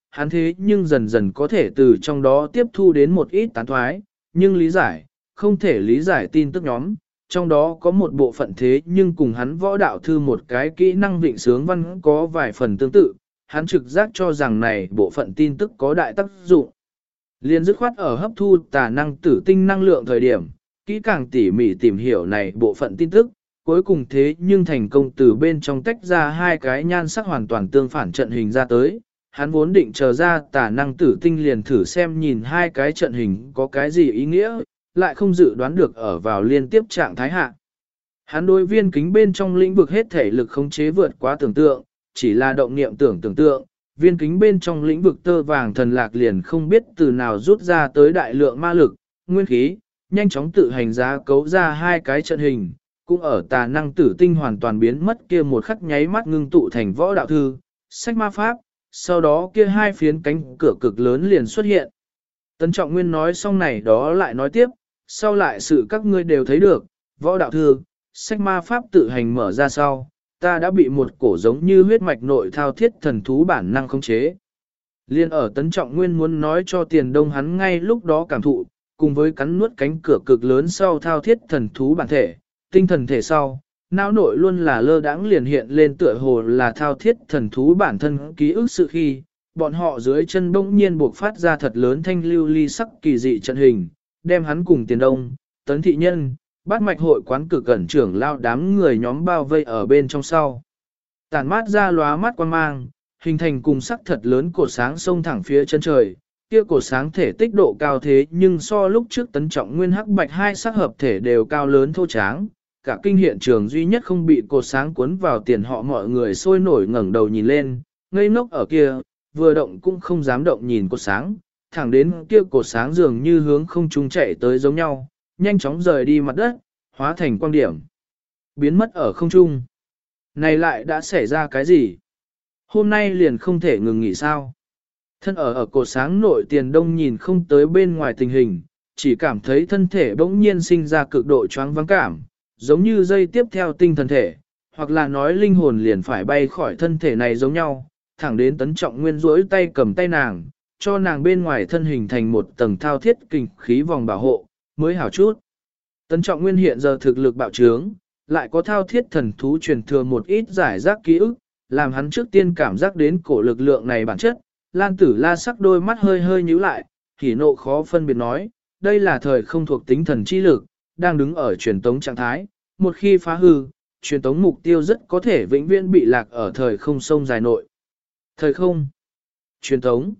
hắn thế nhưng dần dần có thể từ trong đó tiếp thu đến một ít tán thoái, nhưng lý giải, không thể lý giải tin tức nhóm, trong đó có một bộ phận thế nhưng cùng hắn võ đạo thư một cái kỹ năng vịnh sướng văn có vài phần tương tự, hắn trực giác cho rằng này bộ phận tin tức có đại tác dụng. Liên dứt khoát ở hấp thu tà năng tử tinh năng lượng thời điểm, kỹ càng tỉ mỉ tìm hiểu này bộ phận tin tức, cuối cùng thế nhưng thành công từ bên trong tách ra hai cái nhan sắc hoàn toàn tương phản trận hình ra tới. Hắn vốn định chờ ra tà năng tử tinh liền thử xem nhìn hai cái trận hình có cái gì ý nghĩa, lại không dự đoán được ở vào liên tiếp trạng thái hạ. Hắn đối viên kính bên trong lĩnh vực hết thể lực khống chế vượt quá tưởng tượng, chỉ là động niệm tưởng tượng, viên kính bên trong lĩnh vực tơ vàng thần lạc liền không biết từ nào rút ra tới đại lượng ma lực, nguyên khí, nhanh chóng tự hành giá cấu ra hai cái trận hình, cũng ở tà năng tử tinh hoàn toàn biến mất kia một khắc nháy mắt ngưng tụ thành võ đạo thư, sách ma pháp, sau đó kia hai phiến cánh cửa cực lớn liền xuất hiện. Tấn Trọng Nguyên nói xong này đó lại nói tiếp, sau lại sự các ngươi đều thấy được, võ đạo thư, sách ma pháp tự hành mở ra sau, ta đã bị một cổ giống như huyết mạch nội thao thiết thần thú bản năng khống chế. Liên ở Tấn Trọng Nguyên muốn nói cho Tiền Đông hắn ngay lúc đó cảm thụ, cùng với cắn nuốt cánh cửa cực lớn sau thao thiết thần thú bản thể, tinh thần thể sau, não nội luôn là lơ đãng liền hiện lên tựa hồ là thao thiết thần thú bản thân ký ức sự khi, bọn họ dưới chân bỗng nhiên buộc phát ra thật lớn thanh lưu ly sắc kỳ dị trận hình, đem hắn cùng Tiền Đông, Tấn Thị Nhân, Bát Mạch hội quán cực cẩn trưởng lao đám người nhóm bao vây ở bên trong sau. Tản mát ra lóa mắt quan mang, hình thành cùng sắc thật lớn cột sáng sông thẳng phía chân trời, kia cột sáng thể tích độ cao thế nhưng so lúc trước Tấn Trọng Nguyên hắc bạch hai sắc hợp thể đều cao lớn thô tráng, cả kinh hiện trường duy nhất không bị cột sáng cuốn vào tiền họ mọi người sôi nổi ngẩng đầu nhìn lên, ngây ngốc ở kia, vừa động cũng không dám động nhìn cột sáng, thẳng đến kia cột sáng dường như hướng không trung chạy tới giống nhau, nhanh chóng rời đi mặt đất, hóa thành quang điểm, biến mất ở không trung. Này lại đã xảy ra cái gì? Hôm nay liền không thể ngừng nghỉ sao? Thân ở cột sáng nội Tiền Đông nhìn không tới bên ngoài tình hình, chỉ cảm thấy thân thể bỗng nhiên sinh ra cực độ choáng vắng cảm, giống như dây tiếp theo tinh thần thể, hoặc là nói linh hồn liền phải bay khỏi thân thể này giống nhau, thẳng đến Tấn Trọng Nguyên duỗi tay cầm tay nàng, cho nàng bên ngoài thân hình thành một tầng thao thiết kình khí vòng bảo hộ, mới hảo chút. Tấn Trọng Nguyên hiện giờ thực lực bạo trướng, lại có thao thiết thần thú truyền thừa một ít giải rác ký ức, làm hắn trước tiên cảm giác đến cổ lực lượng này bản chất. Lan Tử La sắc đôi mắt hơi hơi nhíu lại, hỉ nộ khó phân biệt nói, đây là thời không thuộc tính thần chi lực, đang đứng ở truyền tống trạng thái, một khi phá hư, truyền tống mục tiêu rất có thể vĩnh viễn bị lạc ở thời không sông dài nội. Thời không, truyền tống,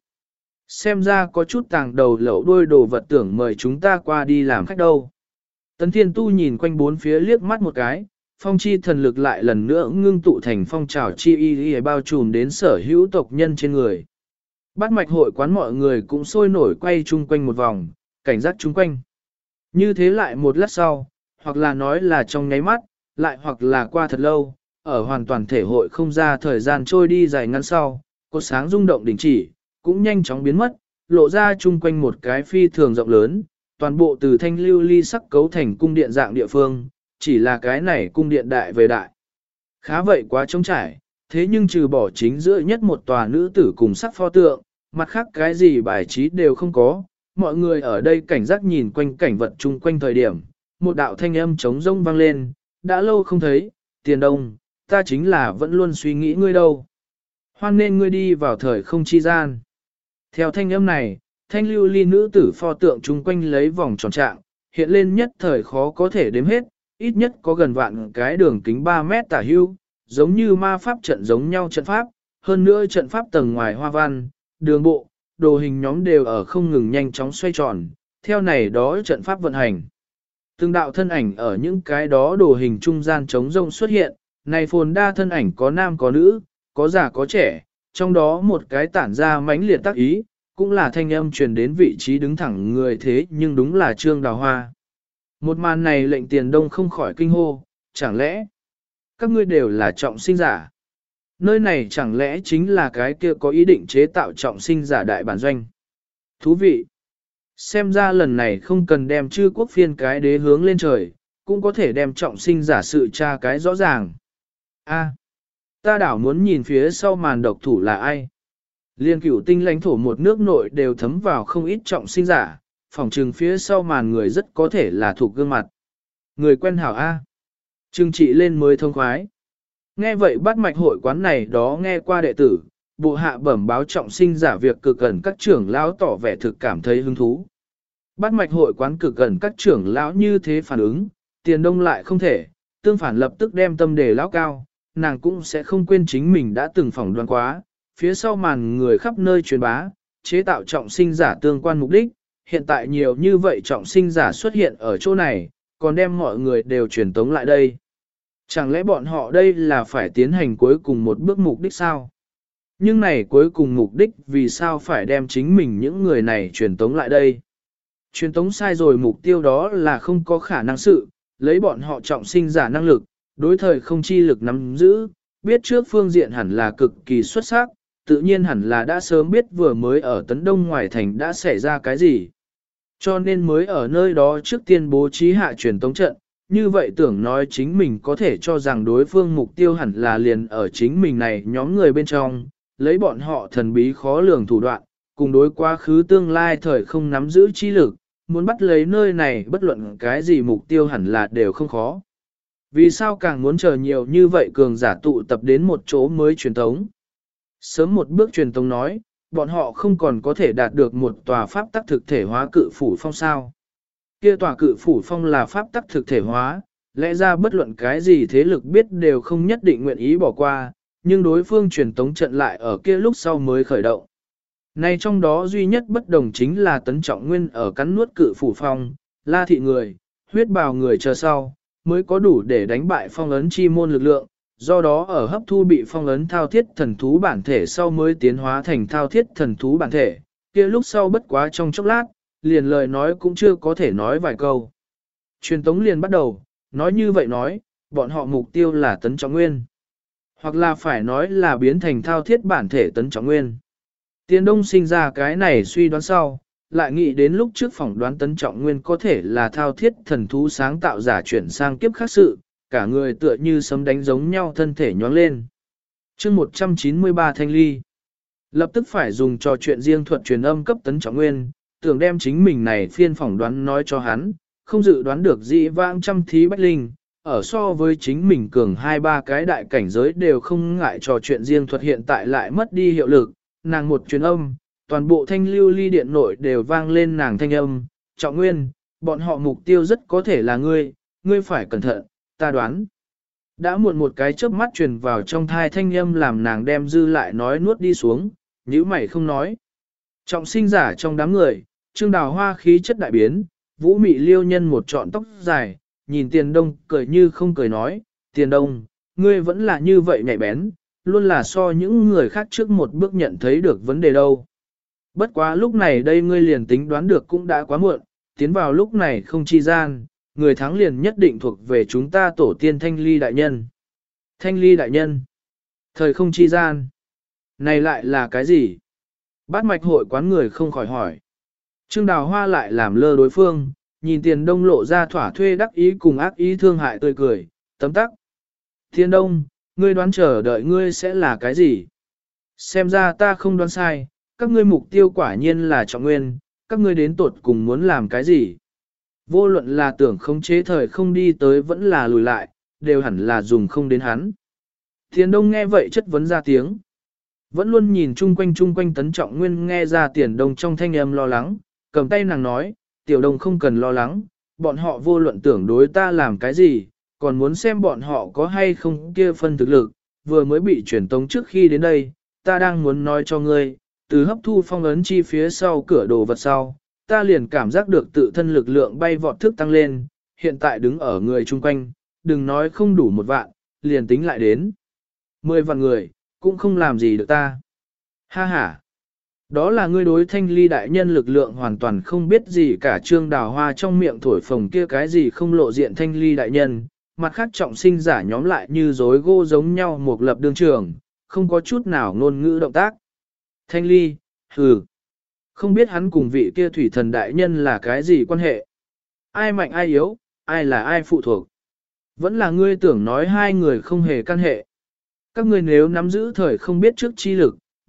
xem ra có chút tàng đầu lẩu đuôi đồ vật tưởng mời chúng ta qua đi làm khách đâu. Tấn Thiên Tu nhìn quanh bốn phía liếc mắt một cái, phong chi thần lực lại lần nữa ngưng tụ thành phong trào chi y bao trùm đến sở hữu tộc nhân trên người. Bát Mạch hội quán mọi người cũng sôi nổi quay chung quanh một vòng, cảnh giác chung quanh. Như thế lại một lát sau, hoặc là nói là trong nháy mắt, lại hoặc là qua thật lâu, ở hoàn toàn thể hội không ra thời gian trôi đi dài ngắn sau, cột sáng rung động đình chỉ, cũng nhanh chóng biến mất, lộ ra chung quanh một cái phi thường rộng lớn, toàn bộ từ thanh lưu ly sắc cấu thành cung điện dạng địa phương, chỉ là cái này cung điện đại về đại. Khá vậy quá trống trải, thế nhưng trừ bỏ chính giữa nhất một tòa nữ tử cùng sắc pho tượng, mặt khác cái gì bài trí đều không có, mọi người ở đây cảnh giác nhìn quanh cảnh vật chung quanh thời điểm, một đạo thanh âm trống rông vang lên, đã lâu không thấy, Tiền Đông, ta chính là vẫn luôn suy nghĩ ngươi đâu. Hoan nên ngươi đi vào thời không chi gian. Theo thanh âm này, thanh lưu ly nữ tử pho tượng chung quanh lấy vòng tròn trạng, hiện lên nhất thời khó có thể đếm hết, ít nhất có gần vạn cái đường kính 3 mét tả hưu, giống như ma pháp trận giống nhau trận pháp, hơn nữa trận pháp tầng ngoài hoa văn, đường bộ, đồ hình nhóm đều ở không ngừng nhanh chóng xoay tròn, theo này đó trận pháp vận hành. Từng đạo thân ảnh ở những cái đó đồ hình trung gian trống rông xuất hiện, này phồn đa thân ảnh có nam có nữ, có già có trẻ, trong đó một cái tản ra mãnh liệt tác ý, cũng là thanh âm truyền đến vị trí đứng thẳng người thế nhưng đúng là Trương Đào Hoa. Một màn này lệnh Tiền Đông không khỏi kinh hô, chẳng lẽ các ngươi đều là trọng sinh giả? Nơi này chẳng lẽ chính là cái kia có ý định chế tạo trọng sinh giả đại bản doanh? Thú vị! Xem ra lần này không cần đem chư quốc phiên cái đế hướng lên trời, cũng có thể đem trọng sinh giả sự tra cái rõ ràng. A, ta đảo muốn nhìn phía sau màn độc thủ là ai? Liên cửu tinh lãnh thổ một nước nội đều thấm vào không ít trọng sinh giả, phòng trừng phía sau màn người rất có thể là thuộc gương mặt. Người quen hảo A. Trừng trị lên mới thông khoái. Nghe vậy bắt mạch hội quán này đó nghe qua đệ tử, bộ hạ bẩm báo trọng sinh giả việc cực gần các trưởng lão tỏ vẻ thực cảm thấy hứng thú. Bắt mạch hội quán cực gần các trưởng lão như thế phản ứng, Tiền Đông lại không thể, tương phản lập tức đem tâm đề lão cao, nàng cũng sẽ không quên chính mình đã từng phỏng đoán quá, phía sau màn người khắp nơi truyền bá, chế tạo trọng sinh giả tương quan mục đích, hiện tại nhiều như vậy trọng sinh giả xuất hiện ở chỗ này, còn đem mọi người đều truyền tống lại đây. Chẳng lẽ bọn họ đây là phải tiến hành cuối cùng một bước mục đích sao? Nhưng này cuối cùng mục đích vì sao phải đem chính mình những người này truyền tống lại đây? Truyền tống sai rồi mục tiêu đó là không có khả năng sự, lấy bọn họ trọng sinh giả năng lực, đối thời không chi lực nắm giữ, biết trước phương diện hẳn là cực kỳ xuất sắc, tự nhiên hẳn là đã sớm biết vừa mới ở Tấn Đông ngoài thành đã xảy ra cái gì. Cho nên mới ở nơi đó trước tiên bố trí hạ truyền tống trận, như vậy tưởng nói chính mình có thể cho rằng đối phương mục tiêu hẳn là liền ở chính mình này nhóm người bên trong, lấy bọn họ thần bí khó lường thủ đoạn, cùng đối quá khứ tương lai thời không nắm giữ chi lực, muốn bắt lấy nơi này bất luận cái gì mục tiêu hẳn là đều không khó. Vì sao càng muốn chờ nhiều như vậy cường giả tụ tập đến một chỗ mới truyền tống? Sớm một bước truyền tống nói, bọn họ không còn có thể đạt được một tòa pháp tắc thực thể hóa cự phủ phong sao. Kia tòa cự phủ phong là pháp tắc thực thể hóa, lẽ ra bất luận cái gì thế lực biết đều không nhất định nguyện ý bỏ qua, nhưng đối phương truyền tống trận lại ở kia lúc sau mới khởi động. Này trong đó duy nhất bất đồng chính là Tấn Trọng Nguyên ở cắn nuốt cự phủ phong, La thị người, huyết bào người chờ sau, mới có đủ để đánh bại phong ấn chi môn lực lượng, do đó ở hấp thu bị phong ấn thao thiết thần thú bản thể sau mới tiến hóa thành thao thiết thần thú bản thể, kia lúc sau bất quá trong chốc lát, liền lời nói cũng chưa có thể nói vài câu. Truyền tống liền bắt đầu, nói như vậy nói, bọn họ mục tiêu là Tấn Trọng Nguyên, hoặc là phải nói là biến thành thao thiết bản thể Tấn Trọng Nguyên. Tiền Đông sinh ra cái này suy đoán sau, lại nghĩ đến lúc trước phỏng đoán Tấn Trọng Nguyên có thể là thao thiết thần thú sáng tạo giả chuyển sang kiếp khác sự, cả người tựa như sấm đánh giống nhau thân thể nhoáng lên. chương 193 Thanh Ly lập tức phải dùng trò chuyện riêng thuật truyền âm cấp Tấn Trọng Nguyên, tưởng đem chính mình này phiên phỏng đoán nói cho hắn, không dự đoán được dị vãng trăm thí bách linh, ở so với chính mình cường 2-3 cái đại cảnh giới đều không ngại trò chuyện riêng thuật hiện tại lại mất đi hiệu lực, nàng một truyền âm, toàn bộ thanh lưu ly điện nội đều vang lên nàng thanh âm, Trọng Nguyên, bọn họ mục tiêu rất có thể là ngươi phải cẩn thận, ta đoán. Đã muộn một cái chớp mắt truyền vào trong thai thanh âm làm nàng đem dư lại nói nuốt đi xuống, nhíu mày không nói. Trọng sinh giả trong đám người, Trương Đào Hoa khí chất đại biến, Vũ Mị Liêu nhân một trọn tóc dài, nhìn Tiền Đông cười như không cười nói, Tiền Đông, ngươi vẫn là như vậy nhạy bén, luôn là so những người khác trước một bước nhận thấy được vấn đề đâu. Bất quá lúc này đây ngươi liền tính đoán được cũng đã quá muộn, tiến vào lúc này không chi gian, người thắng liền nhất định thuộc về chúng ta tổ tiên Thanh Ly đại nhân. Thanh Ly đại nhân, thời không chi gian, này lại là cái gì? Bát mạch hội quán người không khỏi hỏi. Trương Đào Hoa lại làm lơ đối phương, nhìn Tiền Đông lộ ra thỏa thuê đắc ý cùng ác ý thương hại tươi cười, tấm tắc. Tiền Đông, ngươi đoán chờ đợi ngươi sẽ là cái gì? Xem ra ta không đoán sai, các ngươi mục tiêu quả nhiên là Trọng Nguyên, các ngươi đến tột cùng muốn làm cái gì? Vô luận là tưởng khống chế thời không đi tới vẫn là lùi lại, đều hẳn là dùng không đến hắn. Tiền Đông nghe vậy chất vấn ra tiếng. Vẫn luôn nhìn chung quanh Tấn Trọng Nguyên nghe ra Tiền Đông trong thanh âm lo lắng, cầm tay nàng nói, Tiểu Đông không cần lo lắng, bọn họ vô luận tưởng đối ta làm cái gì, còn muốn xem bọn họ có hay không kia phân thực lực, vừa mới bị truyền tống trước khi đến đây, ta đang muốn nói cho ngươi, từ hấp thu phong ấn chi phía sau cửa đồ vật sau, ta liền cảm giác được tự thân lực lượng bay vọt thức tăng lên, hiện tại đứng ở người chung quanh, đừng nói không đủ 1 vạn, liền tính lại đến 10 vạn người, cũng không làm gì được ta. Ha ha! Đó là ngươi đối Thanh Ly đại nhân lực lượng hoàn toàn không biết gì cả. Trương Đào Hoa trong miệng thổi phồng kia cái gì không lộ diện Thanh Ly đại nhân, mặt khác trọng sinh giả nhóm lại như rối gô giống nhau một lập đương trường, không có chút nào ngôn ngữ động tác. Thanh Ly, hừ, không biết hắn cùng vị kia thủy thần đại nhân là cái gì quan hệ? Ai mạnh ai yếu, ai là ai phụ thuộc? Vẫn là ngươi tưởng nói hai người không hề căn hệ. Các ngươi nếu nắm giữ thời không biết trước chi lực,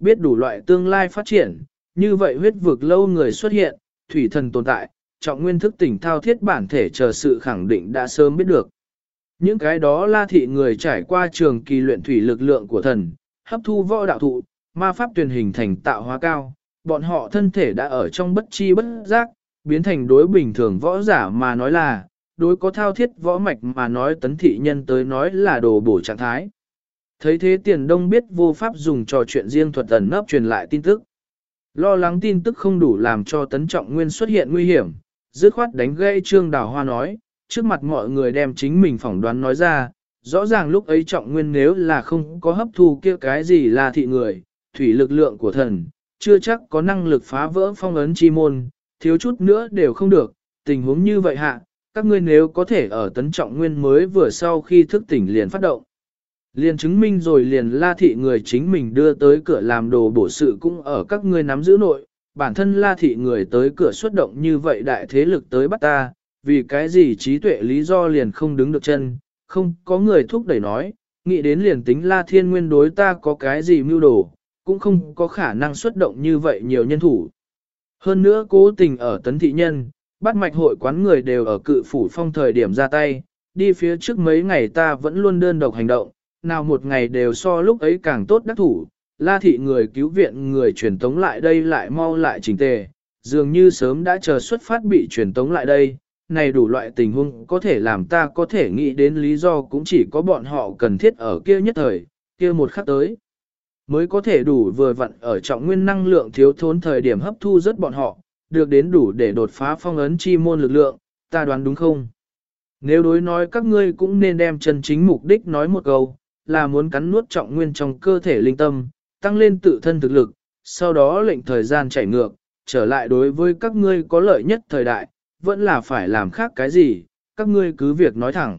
biết đủ loại tương lai phát triển, như vậy huyết vực lâu người xuất hiện, thủy thần tồn tại, trọng nguyên thức tỉnh thao thiết bản thể chờ sự khẳng định đã sớm biết được. Những cái đó La thị người trải qua trường kỳ luyện thủy lực lượng của thần, hấp thu võ đạo thụ, ma pháp tuyển hình thành tạo hóa cao, bọn họ thân thể đã ở trong bất chi bất giác, biến thành đối bình thường võ giả mà nói là, đối có thao thiết võ mạch mà nói tấn thị nhân tới nói là đồ bổ trạng thái. Thấy thế Tiền Đông biết vô pháp dùng trò chuyện riêng thuật ẩn nấp truyền lại tin tức. Lo lắng tin tức không đủ làm cho Tấn Trọng Nguyên xuất hiện nguy hiểm, dứt khoát đánh gãy Trương Đào Hoa nói, trước mặt mọi người đem chính mình phỏng đoán nói ra, rõ ràng lúc ấy Trọng Nguyên nếu là không có hấp thu kia cái gì là thị người, thủy lực lượng của thần, chưa chắc có năng lực phá vỡ phong ấn chi môn, thiếu chút nữa đều không được, tình huống như vậy hạ, các ngươi nếu có thể ở Tấn Trọng Nguyên mới vừa sau khi thức tỉnh liền phát động. Liền chứng minh rồi liền La thị người chính mình đưa tới cửa làm đồ bổ sự cũng ở các ngươi nắm giữ nội, bản thân La thị người tới cửa xuất động như vậy đại thế lực tới bắt ta, vì cái gì trí tuệ lý do liền không đứng được chân, không có người thúc đẩy nói, nghĩ đến liền tính La Thiên Nguyên đối ta có cái gì mưu đồ, cũng không có khả năng xuất động như vậy nhiều nhân thủ. Hơn nữa cố tình ở Tấn Thị Nhân, bắt mạch hội quán người đều ở cự phủ phong thời điểm ra tay, đi phía trước mấy ngày ta vẫn luôn đơn độc hành động, nào một ngày đều so lúc ấy càng tốt đắc thủ, La thị người cứu viện người truyền tống lại đây lại mau lại chỉnh tề, dường như sớm đã chờ xuất phát bị truyền tống lại đây, này đủ loại tình huống có thể làm ta có thể nghĩ đến lý do cũng chỉ có bọn họ cần thiết ở kia nhất thời, kia một khắc tới. Mới có thể đủ vừa vặn ở trọng nguyên năng lượng thiếu thốn thời điểm hấp thu rất bọn họ, được đến đủ để đột phá phong ấn chi môn lực lượng, ta đoán đúng không? Nếu đối nói các ngươi cũng nên đem chân chính mục đích nói một câu, là muốn cắn nuốt trọng nguyên trong cơ thể linh tâm, tăng lên tự thân thực lực, sau đó lệnh thời gian chảy ngược, trở lại đối với các ngươi có lợi nhất thời đại, vẫn là phải làm khác cái gì, các ngươi cứ việc nói thẳng.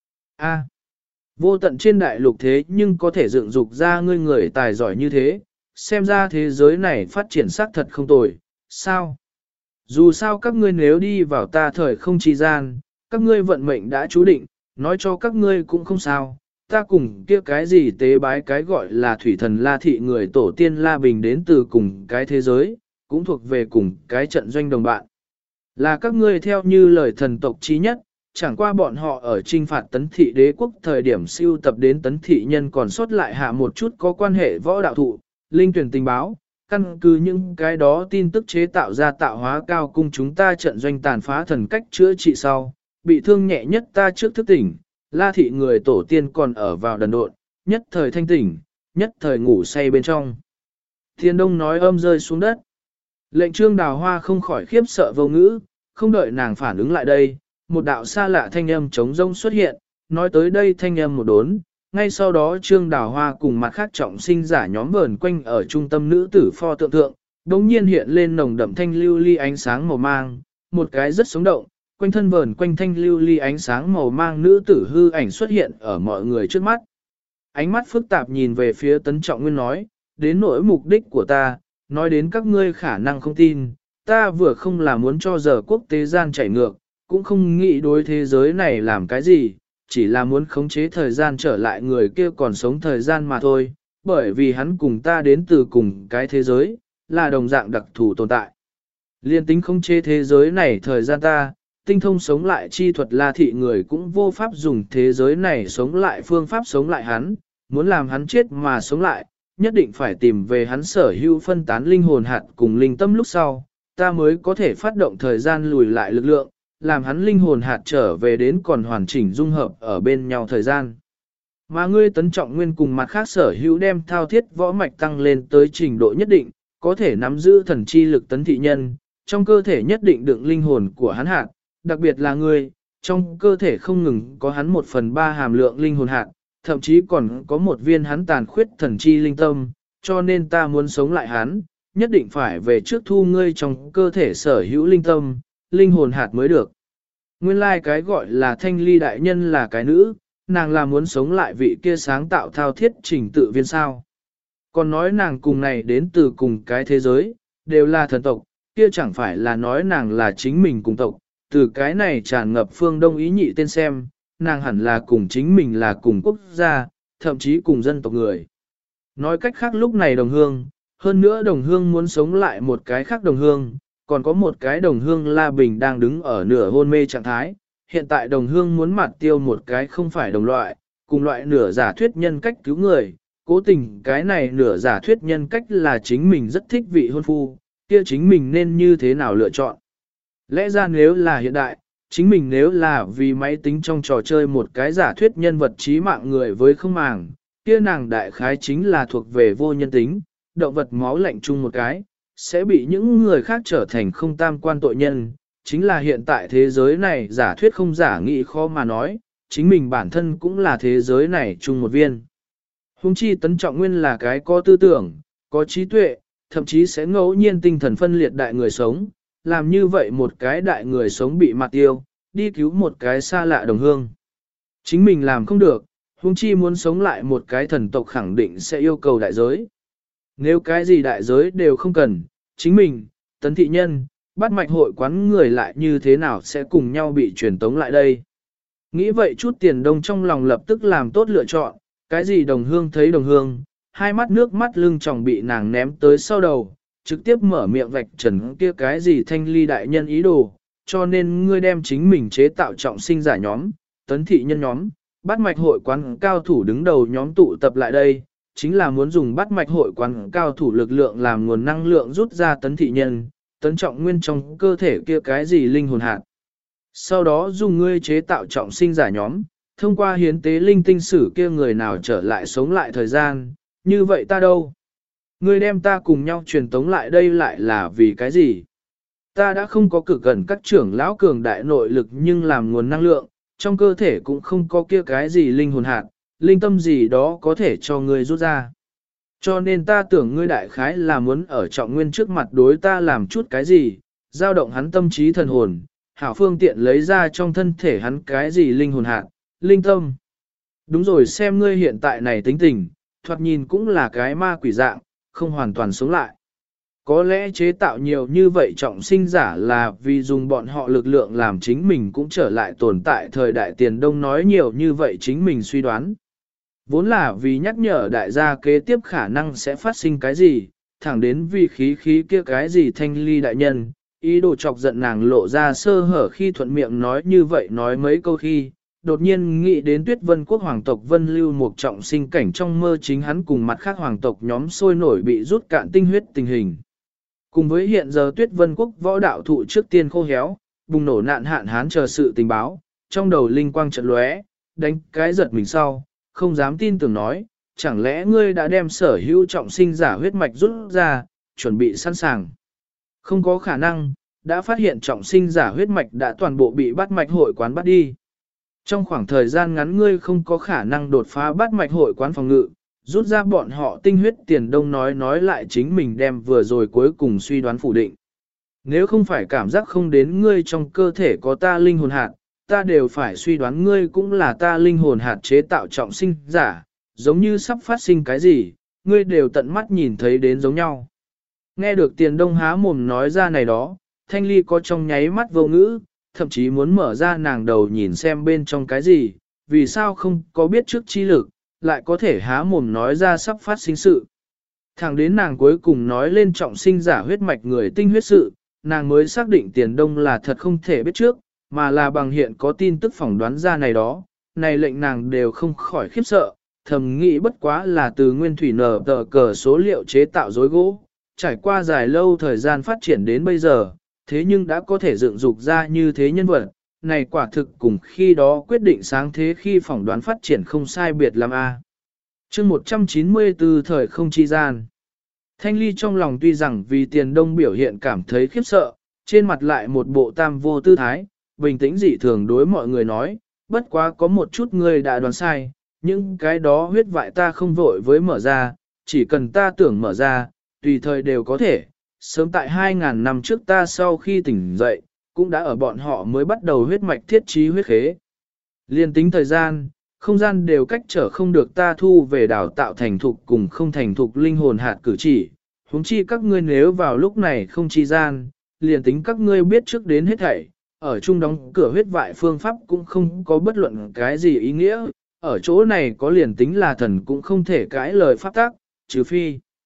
A. Vô tận trên đại lục thế nhưng có thể dựng dục ra ngươi người tài giỏi như thế, xem ra thế giới này phát triển xác thật không tồi, sao? Dù sao các ngươi nếu đi vào ta thời không chi gian, các ngươi vận mệnh đã chú định, nói cho các ngươi cũng không sao, ta cùng kia cái gì tế bái cái gọi là thủy thần La thị người tổ tiên La Bình đến từ cùng cái thế giới, cũng thuộc về cùng cái trận doanh đồng bạn. Là các ngươi theo như lời thần tộc chí nhất, chẳng qua bọn họ ở trinh phạt tấn thị đế quốc thời điểm siêu tập đến tấn thị nhân còn sót lại hạ một chút có quan hệ võ đạo thụ, linh tuyển tình báo, căn cứ những cái đó tin tức chế tạo ra tạo hóa cao cung chúng ta trận doanh tàn phá thần cách chữa trị sau, bị thương nhẹ nhất ta trước thức tỉnh, La thị người tổ tiên còn ở vào đần độn, nhất thời thanh tỉnh, nhất thời ngủ say bên trong. Thiên Đông nói âm rơi xuống đất. Lệnh Trương Đào Hoa không khỏi khiếp sợ vô ngữ, không đợi nàng phản ứng lại đây, một đạo xa lạ thanh âm trống rông xuất hiện, nói tới đây thanh âm một đốn, ngay sau đó Trương Đào Hoa cùng mặt khác trọng sinh giả nhóm vờn quanh ở trung tâm nữ tử pho tượng thượng, đống nhiên hiện lên nồng đậm thanh lưu ly ánh sáng màu mang, một cái rất sống động, quanh thân vờn quanh thanh lưu ly ánh sáng màu mang nữ tử hư ảnh xuất hiện ở mọi người trước mắt. Ánh mắt phức tạp nhìn về phía Tấn Trọng Nguyên nói, đến nỗi mục đích của ta, nói đến các ngươi khả năng không tin, ta vừa không là muốn cho giờ quốc tế gian chảy ngược, cũng không nghĩ đối thế giới này làm cái gì, chỉ là muốn khống chế thời gian trở lại người kia còn sống thời gian mà thôi, bởi vì hắn cùng ta đến từ cùng cái thế giới, là đồng dạng đặc thù tồn tại. Liên tính khống chế thế giới này thời gian ta, tinh thông sống lại chi thuật La thị người cũng vô pháp dùng thế giới này sống lại phương pháp sống lại hắn, muốn làm hắn chết mà sống lại, nhất định phải tìm về hắn sở hữu phân tán linh hồn hạt cùng linh tâm lúc sau, ta mới có thể phát động thời gian lùi lại lực lượng, làm hắn linh hồn hạt trở về đến còn hoàn chỉnh dung hợp ở bên nhau thời gian. Mà ngươi Tấn Trọng Nguyên cùng mặt khác sở hữu đem thao thiết võ mạch tăng lên tới trình độ nhất định, có thể nắm giữ thần chi lực Tấn thị nhân, trong cơ thể nhất định đựng linh hồn của hắn hạt, đặc biệt là ngươi, trong cơ thể không ngừng có hắn 1/3 hàm lượng linh hồn hạt, thậm chí còn có một viên hắn tàn khuyết thần chi linh tâm, cho nên ta muốn sống lại hắn, nhất định phải về trước thu ngươi trong cơ thể sở hữu linh tâm, linh hồn hạt mới được. Nguyên lai cái gọi là thanh ly đại nhân là cái nữ, nàng là muốn sống lại vị kia sáng tạo thao thiết trình tự viên sao. Còn nói nàng cùng này đến từ cùng cái thế giới, đều là thần tộc, kia chẳng phải là nói nàng là chính mình cùng tộc, từ cái này tràn ngập phương đông ý nhị tên xem, nàng hẳn là cùng chính mình là cùng quốc gia, thậm chí cùng dân tộc người. Nói cách khác lúc này đồng hương, Hơn nữa đồng hương muốn sống lại một cái khác đồng hương, còn có một cái đồng hương La Bình đang đứng ở nửa hôn mê trạng thái. Hiện tại đồng hương muốn mặt tiêu một cái không phải đồng loại, cùng loại nửa giả thuyết nhân cách cứu người. Cố tình cái này nửa giả thuyết nhân cách là chính mình rất thích vị hôn phu, kia chính mình nên như thế nào lựa chọn. Lẽ ra nếu là hiện đại, chính mình nếu là vì máy tính trong trò chơi một cái giả thuyết nhân vật trí mạng người với không màng, kia nàng đại khái chính là thuộc về vô nhân tính, động vật máu lạnh chung một cái, sẽ bị những người khác trở thành không tam quan tội nhân. Chính là hiện tại thế giới này giả thuyết không giả nghị khó mà nói, chính mình bản thân cũng là thế giới này chung một viên. Hùng chi Tấn Trọng Nguyên là cái có tư tưởng, có trí tuệ, thậm chí sẽ ngẫu nhiên tinh thần phân liệt đại người sống, làm như vậy một cái đại người sống bị mặt tiêu, đi cứu một cái xa lạ đồng hương. Chính mình làm không được, huống chi muốn sống lại một cái thần tộc khẳng định sẽ yêu cầu đại giới. Nếu cái gì đại giới đều không cần, chính mình, Tấn thị nhân, bắt mạch hội quán người lại như thế nào sẽ cùng nhau bị truyền tống lại đây. Nghĩ vậy chút Tiền Đông trong lòng lập tức làm tốt lựa chọn, cái gì đồng hương thấy đồng hương, hai mắt nước mắt lưng tròng bị nàng ném tới sau đầu, trực tiếp mở miệng vạch trần kia cái gì Thanh Ly đại nhân ý đồ, cho nên ngươi đem chính mình chế tạo trọng sinh giả nhóm, Tấn thị nhân nhóm, bắt mạch hội quán cao thủ đứng đầu nhóm tụ tập lại đây, chính là muốn dùng bắt mạch hội quán cao thủ lực lượng làm nguồn năng lượng rút ra Tấn thị nhân, Tấn Trọng Nguyên trong cơ thể kia cái gì linh hồn hạt. Sau đó dùng ngươi chế tạo trọng sinh giả nhóm, thông qua hiến tế linh tinh sử kia người nào trở lại sống lại thời gian, như vậy ta đâu? Ngươi đem ta cùng nhau truyền tống lại đây lại là vì cái gì? Ta đã không có cực gần các trưởng lão cường đại nội lực nhưng làm nguồn năng lượng, trong cơ thể cũng không có kia cái gì linh hồn hạt, linh tâm gì đó có thể cho ngươi rút ra. Cho nên ta tưởng ngươi đại khái là muốn ở Trọng Nguyên trước mặt đối ta làm chút cái gì, dao động hắn tâm trí thần hồn, hảo phương tiện lấy ra trong thân thể hắn cái gì linh hồn hạt, linh tâm. Đúng rồi, xem ngươi hiện tại này tính tình, thoạt nhìn cũng là cái ma quỷ dạng, không hoàn toàn sống lại. Có lẽ chế tạo nhiều như vậy trọng sinh giả là vì dùng bọn họ lực lượng làm chính mình cũng trở lại tồn tại thời đại Tiền Đông nói nhiều như vậy chính mình suy đoán. Vốn là vì nhắc nhở đại gia kế tiếp khả năng sẽ phát sinh cái gì, thẳng đến vì khí kia cái gì Thanh Ly đại nhân, ý đồ chọc giận nàng lộ ra sơ hở khi thuận miệng nói như vậy nói mấy câu khi, đột nhiên nghĩ đến Tuyết Vân Quốc hoàng tộc Vân Lưu một trọng sinh cảnh trong mơ chính hắn cùng mặt khác hoàng tộc nhóm sôi nổi bị rút cạn tinh huyết tình hình. Cùng với hiện giờ Tuyết Vân Quốc võ đạo thụ trước tiên khô héo, bùng nổ nạn hạn hán chờ sự tình báo, trong đầu linh quang chợt lóe, đánh cái giật mình sau, không dám tin tưởng nói, chẳng lẽ ngươi đã đem sở hữu trọng sinh giả huyết mạch rút ra, chuẩn bị sẵn sàng. Không có khả năng, đã phát hiện trọng sinh giả huyết mạch đã toàn bộ bị bắt mạch hội quán bắt đi. Trong khoảng thời gian ngắn ngươi không có khả năng đột phá bắt mạch hội quán phòng ngự, rút ra bọn họ tinh huyết. Tiền Đông nói lại chính mình đem vừa rồi cuối cùng suy đoán phủ định. Nếu không phải cảm giác không đến ngươi trong cơ thể có ta linh hồn hạt, ta đều phải suy đoán ngươi cũng là ta linh hồn hạt chế tạo trọng sinh giả, giống như sắp phát sinh cái gì, ngươi đều tận mắt nhìn thấy đến giống nhau. Nghe được Tiền Đông há mồm nói ra này đó, Thanh Ly có trong nháy mắt vô ngữ, thậm chí muốn mở ra nàng đầu nhìn xem bên trong cái gì, vì sao không có biết trước chi lực, lại có thể há mồm nói ra sắp phát sinh sự. Thẳng đến nàng cuối cùng nói lên trọng sinh giả huyết mạch người tinh huyết sự, nàng mới xác định Tiền Đông là thật không thể biết trước, mà là bằng hiện có tin tức phỏng đoán ra này đó, này lệnh nàng đều không khỏi khiếp sợ, thầm nghĩ bất quá là từ nguyên thủy nở tờ cờ số liệu chế tạo dối gỗ, trải qua dài lâu thời gian phát triển đến bây giờ, thế nhưng đã có thể dựng dục ra như thế nhân vật, này quả thực cùng khi đó quyết định sáng thế khi phỏng đoán phát triển không sai biệt lắm a. Chương 194 thời không chi gian. Thanh Ly trong lòng tuy rằng vì Tiền Đông biểu hiện cảm thấy khiếp sợ, trên mặt lại một bộ tam vô tư thái, bình tĩnh dị thường đối mọi người nói, bất quá có một chút người đã đoán sai, những cái đó huyết vại ta không vội với mở ra, chỉ cần ta tưởng mở ra, tùy thời đều có thể. Sớm tại 2.000 năm trước ta sau khi tỉnh dậy, cũng đã ở bọn họ mới bắt đầu huyết mạch thiết trí huyết khế. Liên tính thời gian, không gian đều cách trở không được ta thu về đào tạo thành thục cùng không thành thục linh hồn hạt cử chỉ. Huống chi các ngươi nếu vào lúc này không chi gian, liền tính các ngươi biết trước đến hết thảy, ở chung đóng cửa huyết vại phương pháp cũng không có bất luận cái gì ý nghĩa, ở chỗ này có liền tính là thần cũng không thể cãi lời pháp tác, trừ phi.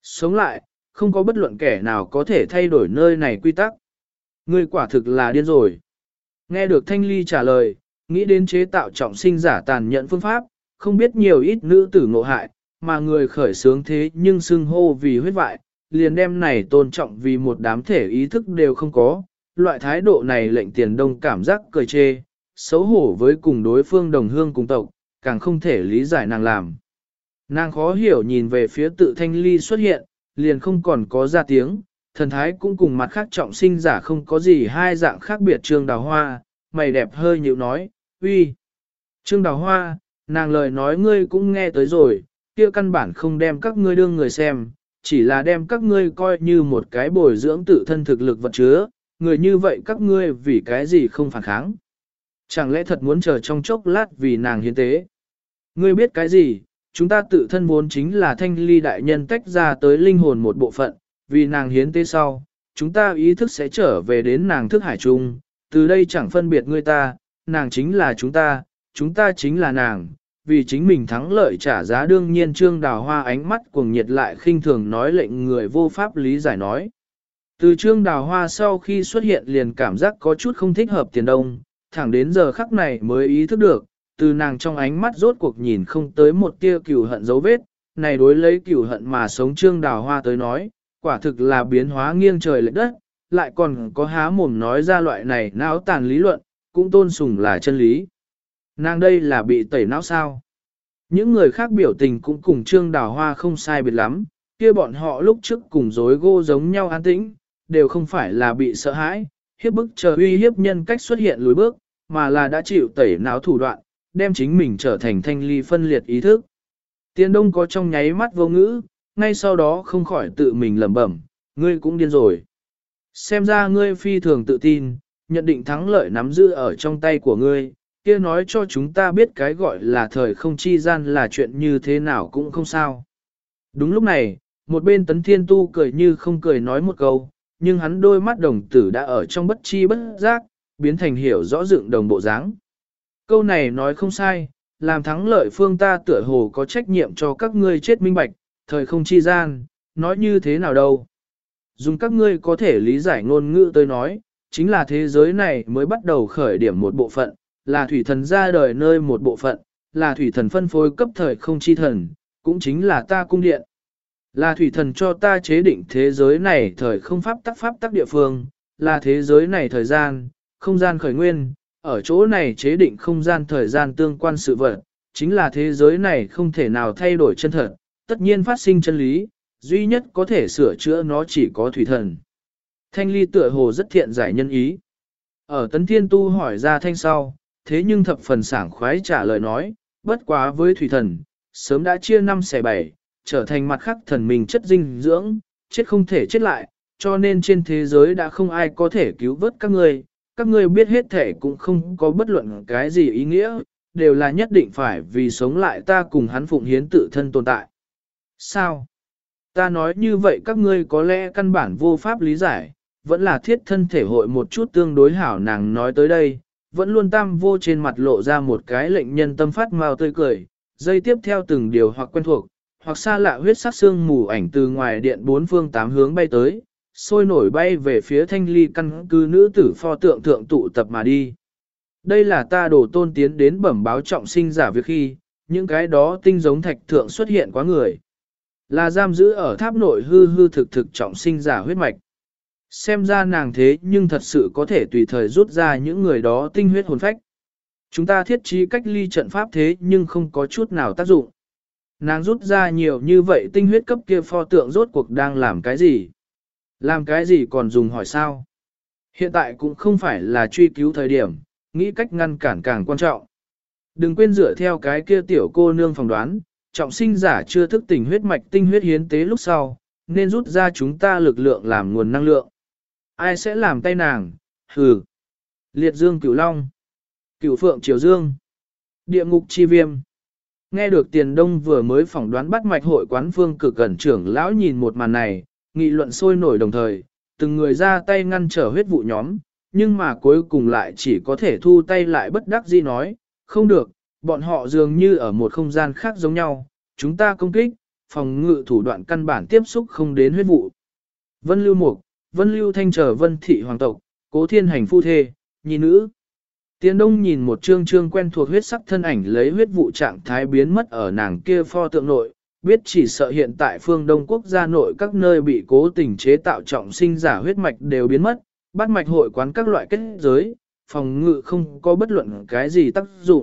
Sống lại, không có bất luận kẻ nào có thể thay đổi nơi này quy tắc. Ngươi quả thực là điên rồi. Nghe được Thanh Ly trả lời, nghĩ đến chế tạo trọng sinh giả tàn nhẫn phương pháp, không biết nhiều ít nữ tử ngộ hại, mà người khởi sướng thế nhưng xưng hô vì huyết vại, liền đem này tôn trọng vì một đám thể ý thức đều không có. Loại thái độ này lệnh Tiền Đông cảm giác cười chê, xấu hổ với cùng đối phương đồng hương cùng tộc, càng không thể lý giải nàng làm. Nàng khó hiểu nhìn về phía tự Thanh Ly xuất hiện, liền không còn có ra tiếng, thần thái cũng cùng mặt khác trọng sinh giả không có gì hai dạng khác biệt. Trương Đào Hoa, mày đẹp hơi nhịu nói, uy. Trương Đào Hoa, nàng lời nói ngươi cũng nghe tới rồi, kia căn bản không đem các ngươi đương người xem, chỉ là đem các ngươi coi như một cái bồi dưỡng tự thân thực lực vật chứa, người như vậy các ngươi vì cái gì không phản kháng. Chẳng lẽ thật muốn chờ trong chốc lát vì nàng hiến tế? Ngươi biết cái gì, chúng ta tự thân vốn chính là Thanh Ly đại nhân tách ra tới linh hồn một bộ phận, vì nàng hiến tế sau, chúng ta ý thức sẽ trở về đến nàng thức hải chung, từ đây chẳng phân biệt ngươi ta, nàng chính là chúng ta chính là nàng, vì chính mình thắng lợi trả giá. Đương nhiên Trương Đào Hoa ánh mắt cuồng nhiệt lại khinh thường nói lệnh người vô pháp lý giải nói. Từ Trương Đào Hoa sau khi xuất hiện liền cảm giác có chút không thích hợp Tiền Đông, thẳng đến giờ khắc này mới ý thức được, từ nàng trong ánh mắt rốt cuộc nhìn không tới một tia cừu hận dấu vết, này đối lấy cừu hận mà sống Trương Đào Hoa tới nói, quả thực là biến hóa nghiêng trời lệch đất, lại còn có há mồm nói ra loại này não tàn lý luận, cũng tôn sùng là chân lý. Nàng đây là bị tẩy não sao? Những người khác biểu tình cũng cùng Trương Đào Hoa không sai biệt lắm, kia bọn họ lúc trước cùng dối gô giống nhau an tĩnh, đều không phải là bị sợ hãi, hiếp bức chờ uy hiếp nhân cách xuất hiện lùi bước, mà là đã chịu tẩy não thủ đoạn, đem chính mình trở thành Thanh Ly phân liệt ý thức. Tiền Đông có trong nháy mắt vô ngữ, ngay sau đó không khỏi tự mình lẩm bẩm, ngươi cũng điên rồi. Xem ra ngươi phi thường tự tin, nhận định thắng lợi nắm giữ ở trong tay của ngươi, kia nói cho chúng ta biết cái gọi là thời không chi gian là chuyện như thế nào cũng không sao. Đúng lúc này, một bên Tấn Thiên Tu cười như không cười nói một câu, nhưng hắn đôi mắt đồng tử đã ở trong bất chi bất giác, biến thành hiểu rõ dựng đồng bộ dáng. Câu này nói không sai, làm thắng lợi phương ta tựa hồ có trách nhiệm cho các ngươi chết minh bạch, thời không chi gian, nói như thế nào đâu. Dùng các ngươi có thể lý giải ngôn ngữ tới nói, chính là thế giới này mới bắt đầu khởi điểm một bộ phận, là thủy thần ra đời nơi một bộ phận, là thủy thần phân phối cấp thời không chi thần, cũng chính là ta cung điện. Là thủy thần cho ta chế định thế giới này thời không pháp tắc địa phương, là thế giới này thời gian, không gian khởi nguyên, ở chỗ này chế định không gian thời gian tương quan sự vật, chính là thế giới này không thể nào thay đổi chân thật, tất nhiên phát sinh chân lý, duy nhất có thể sửa chữa nó chỉ có thủy thần. Thanh Ly tựa hồ rất thiện giải nhân ý. Ở Tấn Thiên Tu hỏi ra thanh sau, thế nhưng thập phần sảng khoái trả lời nói, bất quá với thủy thần, sớm đã chia 5 xẻ 7, trở thành mặt khác thần mình chất dinh dưỡng, chết không thể chết lại, cho nên trên thế giới đã không ai có thể cứu vớt các ngươi biết hết thể cũng không có bất luận cái gì ý nghĩa, đều là nhất định phải vì sống lại ta cùng hắn phụng hiến tự thân tồn tại. Sao? Ta nói như vậy các ngươi có lẽ căn bản vô pháp lý giải, vẫn là thiết thân thể hội một chút tương đối hảo. Nàng nói tới đây, vẫn luôn tam vô trên mặt lộ ra một cái lệnh nhân tâm phát màu tươi cười, dây tiếp theo từng điều hoặc quen thuộc, hoặc xa lạ huyết sắc xương mù ảnh từ ngoài điện bốn phương tám hướng bay tới, sôi nổi bay về phía Thanh Ly căn cứ nữ tử pho tượng thượng tụ tập mà đi. Đây là ta đổ tôn tiến đến bẩm báo trọng sinh giả việc khi, những cái đó tinh giống thạch thượng xuất hiện quá người. Là giam giữ ở tháp nội hư hư thực thực trọng sinh giả huyết mạch. Xem ra nàng thế nhưng thật sự có thể tùy thời rút ra những người đó tinh huyết hồn phách. Chúng ta thiết trí cách ly trận pháp thế nhưng không có chút nào tác dụng. Nàng rút ra nhiều như vậy tinh huyết cấp kia pho tượng rốt cuộc đang làm cái gì? Làm cái gì còn dùng hỏi sao? Hiện tại cũng không phải là truy cứu thời điểm, nghĩ cách ngăn cản càng quan trọng. Đừng quên dựa theo cái kia tiểu cô nương phỏng đoán, trọng sinh giả chưa thức tỉnh huyết mạch tinh huyết hiến tế lúc sau, nên rút ra chúng ta lực lượng làm nguồn năng lượng. Ai sẽ làm tay nàng? Hừ. Liệt dương cửu long. Cửu phượng triều dương. Địa ngục chi viêm. Nghe được Tiền Đông vừa mới phỏng đoán bắt mạch hội quán phương cực cẩn trưởng lão nhìn một màn này, nghị luận sôi nổi đồng thời, từng người ra tay ngăn trở huyết vụ nhóm, nhưng mà cuối cùng lại chỉ có thể thu tay lại bất đắc dĩ nói, không được, bọn họ dường như ở một không gian khác giống nhau, chúng ta công kích, phòng ngự thủ đoạn căn bản tiếp xúc không đến huyết vụ. Vân Lưu Mục, Vân Lưu Thanh trở Vân Thị Hoàng tộc, Cố Thiên Hành phu thê, nhi nữ. Tiền Đông nhìn một trương trương quen thuộc huyết sắc thân ảnh lấy huyết vụ trạng thái biến mất ở nàng kia pho tượng nội, biết chỉ sợ hiện tại phương Đông quốc gia nội các nơi bị cố tình chế tạo trọng sinh giả huyết mạch đều biến mất, bắt mạch hội quán các loại kết giới, phòng ngự không có bất luận cái gì tác dụng.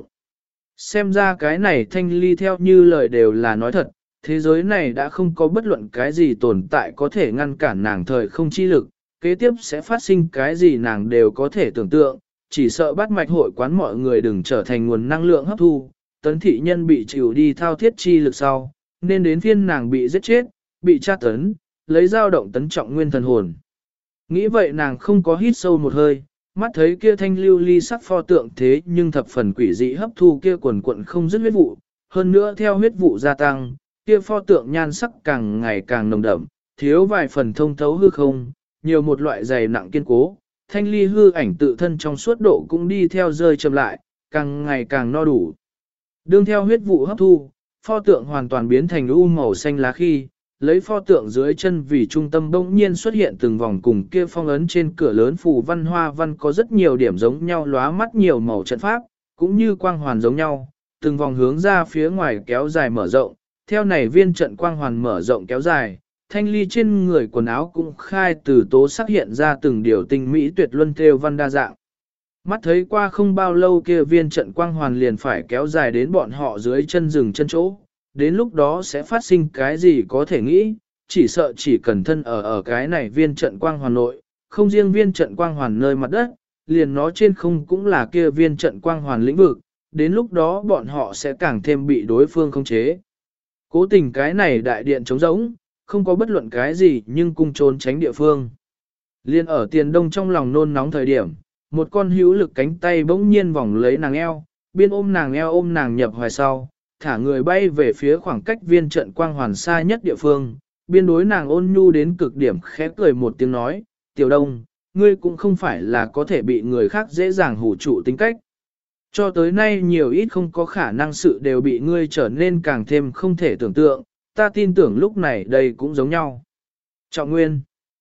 Xem ra cái này Thanh Ly theo như lời đều là nói thật, thế giới này đã không có bất luận cái gì tồn tại có thể ngăn cản nàng thời không chi lực, kế tiếp sẽ phát sinh cái gì nàng đều có thể tưởng tượng, chỉ sợ bắt mạch hội quán mọi người đừng trở thành nguồn năng lượng hấp thu, tấn thị nhân bị chịu đi thao thiết chi lực sau, nên đến phiên nàng bị giết chết, bị tra tấn, lấy dao động tấn trọng nguyên thần hồn. Nghĩ vậy nàng không có hít sâu một hơi, mắt thấy kia thanh lưu ly sắc pho tượng thế nhưng thập phần quỷ dị hấp thu kia quần quận không dứt huyết vụ, hơn nữa theo huyết vụ gia tăng, kia pho tượng nhan sắc càng ngày càng nồng đậm, thiếu vài phần thông thấu hư không, nhiều một loại dày nặng kiên cố, thanh ly hư ảnh tự thân trong suốt độ cũng đi theo rơi chậm lại, càng ngày càng no đủ. Đương theo huyết vụ hấp thu, pho tượng hoàn toàn biến thành u màu xanh lá khi, lấy pho tượng dưới chân vì trung tâm bỗng nhiên xuất hiện từng vòng cùng kia phong ấn trên cửa lớn phù văn hoa văn có rất nhiều điểm giống nhau lóa mắt nhiều màu trận pháp, cũng như quang hoàn giống nhau, từng vòng hướng ra phía ngoài kéo dài mở rộng, theo này viên trận quang hoàn mở rộng kéo dài, thanh ly trên người quần áo cũng khai từ tố sắc hiện ra từng điều tinh mỹ tuyệt luân thêu văn đa dạng. Mắt thấy qua không bao lâu kia viên trận quang hoàn liền phải kéo dài đến bọn họ dưới chân rừng chân chỗ, đến lúc đó sẽ phát sinh cái gì có thể nghĩ, chỉ sợ chỉ cần thân ở cái này viên trận quang hoàn nội, không riêng viên trận quang hoàn nơi mặt đất, liền nó trên không cũng là kia viên trận quang hoàn lĩnh vực, đến lúc đó bọn họ sẽ càng thêm bị đối phương khống chế. Cố tình cái này đại điện trống rỗng, không có bất luận cái gì nhưng cung trốn tránh địa phương. Liên ở Tiền Đông trong lòng nôn nóng thời điểm, một con hữu lực cánh tay bỗng nhiên vòng lấy nàng eo, biên ôm nàng eo ôm nàng nhập hoài sau, thả người bay về phía khoảng cách viên trận quang hoàn xa nhất địa phương, biên đối nàng ôn nhu đến cực điểm khẽ cười một tiếng nói, Tiểu Đông, ngươi cũng không phải là có thể bị người khác dễ dàng hủ trụ tính cách. Cho tới nay nhiều ít không có khả năng sự đều bị ngươi trở nên càng thêm không thể tưởng tượng, ta tin tưởng lúc này đây cũng giống nhau. Trọng Nguyên.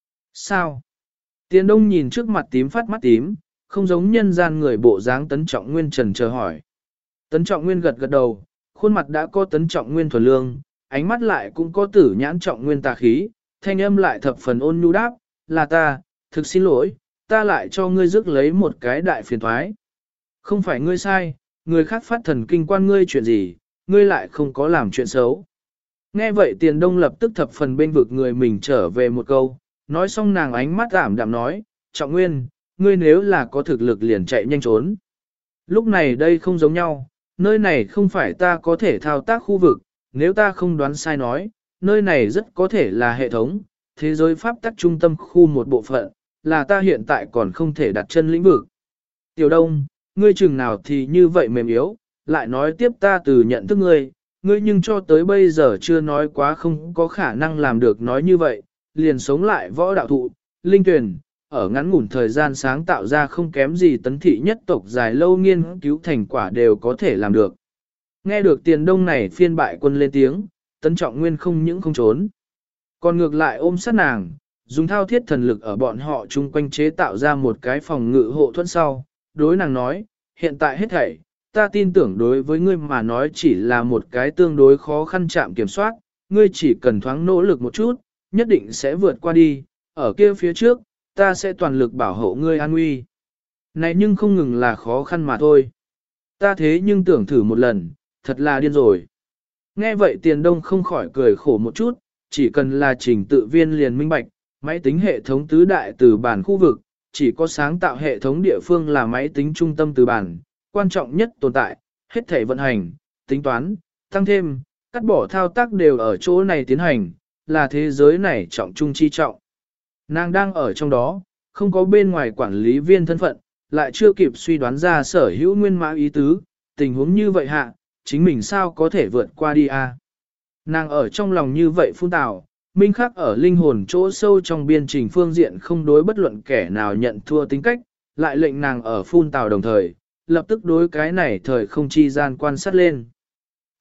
Sao? Tiền Đông nhìn trước mặt tím phát mắt tím, không giống nhân gian người bộ dáng Tấn Trọng Nguyên trần chờ hỏi. Tấn Trọng Nguyên gật gật đầu, khuôn mặt đã có Tấn Trọng Nguyên thuần lương, ánh mắt lại cũng có Tử Nhãn Trọng Nguyên tà khí, thanh âm lại thập phần ôn nhu đáp, là ta, thực xin lỗi, ta lại cho ngươi rước lấy một cái đại phiền thoái. Không phải ngươi sai, người khác phát thần kinh quan ngươi chuyện gì, ngươi lại không có làm chuyện xấu. Nghe vậy Tiền Đông lập tức thập phần bên vực người mình trở về một câu, nói xong nàng ánh mắt ảm đạm nói, Trọng Nguyên, ngươi nếu là có thực lực liền chạy nhanh trốn. Lúc này đây không giống nhau, nơi này không phải ta có thể thao tác khu vực, nếu ta không đoán sai nói, nơi này rất có thể là hệ thống, thế giới pháp tắc trung tâm khu một bộ phận, là ta hiện tại còn không thể đặt chân lĩnh vực. Tiểu Đông, ngươi chừng nào thì như vậy mềm yếu, lại nói tiếp ta từ nhận thức ngươi nhưng cho tới bây giờ chưa nói quá không có khả năng làm được nói như vậy, liền sống lại võ đạo thụ, linh tuyển, ở ngắn ngủn thời gian sáng tạo ra không kém gì Tấn thị nhất tộc dài lâu nghiên cứu thành quả đều có thể làm được. Nghe được Tiền Đông này phiên bại quân lên tiếng, Tấn Trọng Nguyên không những không trốn, còn ngược lại ôm sát nàng, dùng thao thiết thần lực ở bọn họ chung quanh chế tạo ra một cái phòng ngự hộ thuẫn sau, đối nàng nói, hiện tại hết thảy, ta tin tưởng đối với ngươi mà nói chỉ là một cái tương đối khó khăn chạm kiểm soát, ngươi chỉ cần thoáng nỗ lực một chút, nhất định sẽ vượt qua đi, ở kia phía trước, ta sẽ toàn lực bảo hộ ngươi an nguy. Này nhưng không ngừng là khó khăn mà thôi. Ta thế nhưng tưởng thử một lần, thật là điên rồi. Nghe vậy Tiền Đông không khỏi cười khổ một chút, chỉ cần là trình tự viên liền minh bạch, máy tính hệ thống tứ đại từ bản khu vực, chỉ có sáng tạo hệ thống địa phương là máy tính trung tâm từ bản, quan trọng nhất tồn tại, hết thể vận hành, tính toán, tăng thêm, cắt bỏ thao tác đều ở chỗ này tiến hành, là thế giới này trọng trung chi trọng. Nàng đang ở trong đó, không có bên ngoài quản lý viên thân phận, lại chưa kịp suy đoán ra sở hữu nguyên mã ý tứ, tình huống như vậy hạ, chính mình sao có thể vượt qua đi a? Nàng ở trong lòng như vậy phun tào, minh khắc ở linh hồn chỗ sâu trong biên trình phương diện không đối bất luận kẻ nào nhận thua tính cách, lại lệnh nàng ở phun tào đồng thời, lập tức đối cái này thời không chi gian quan sát lên.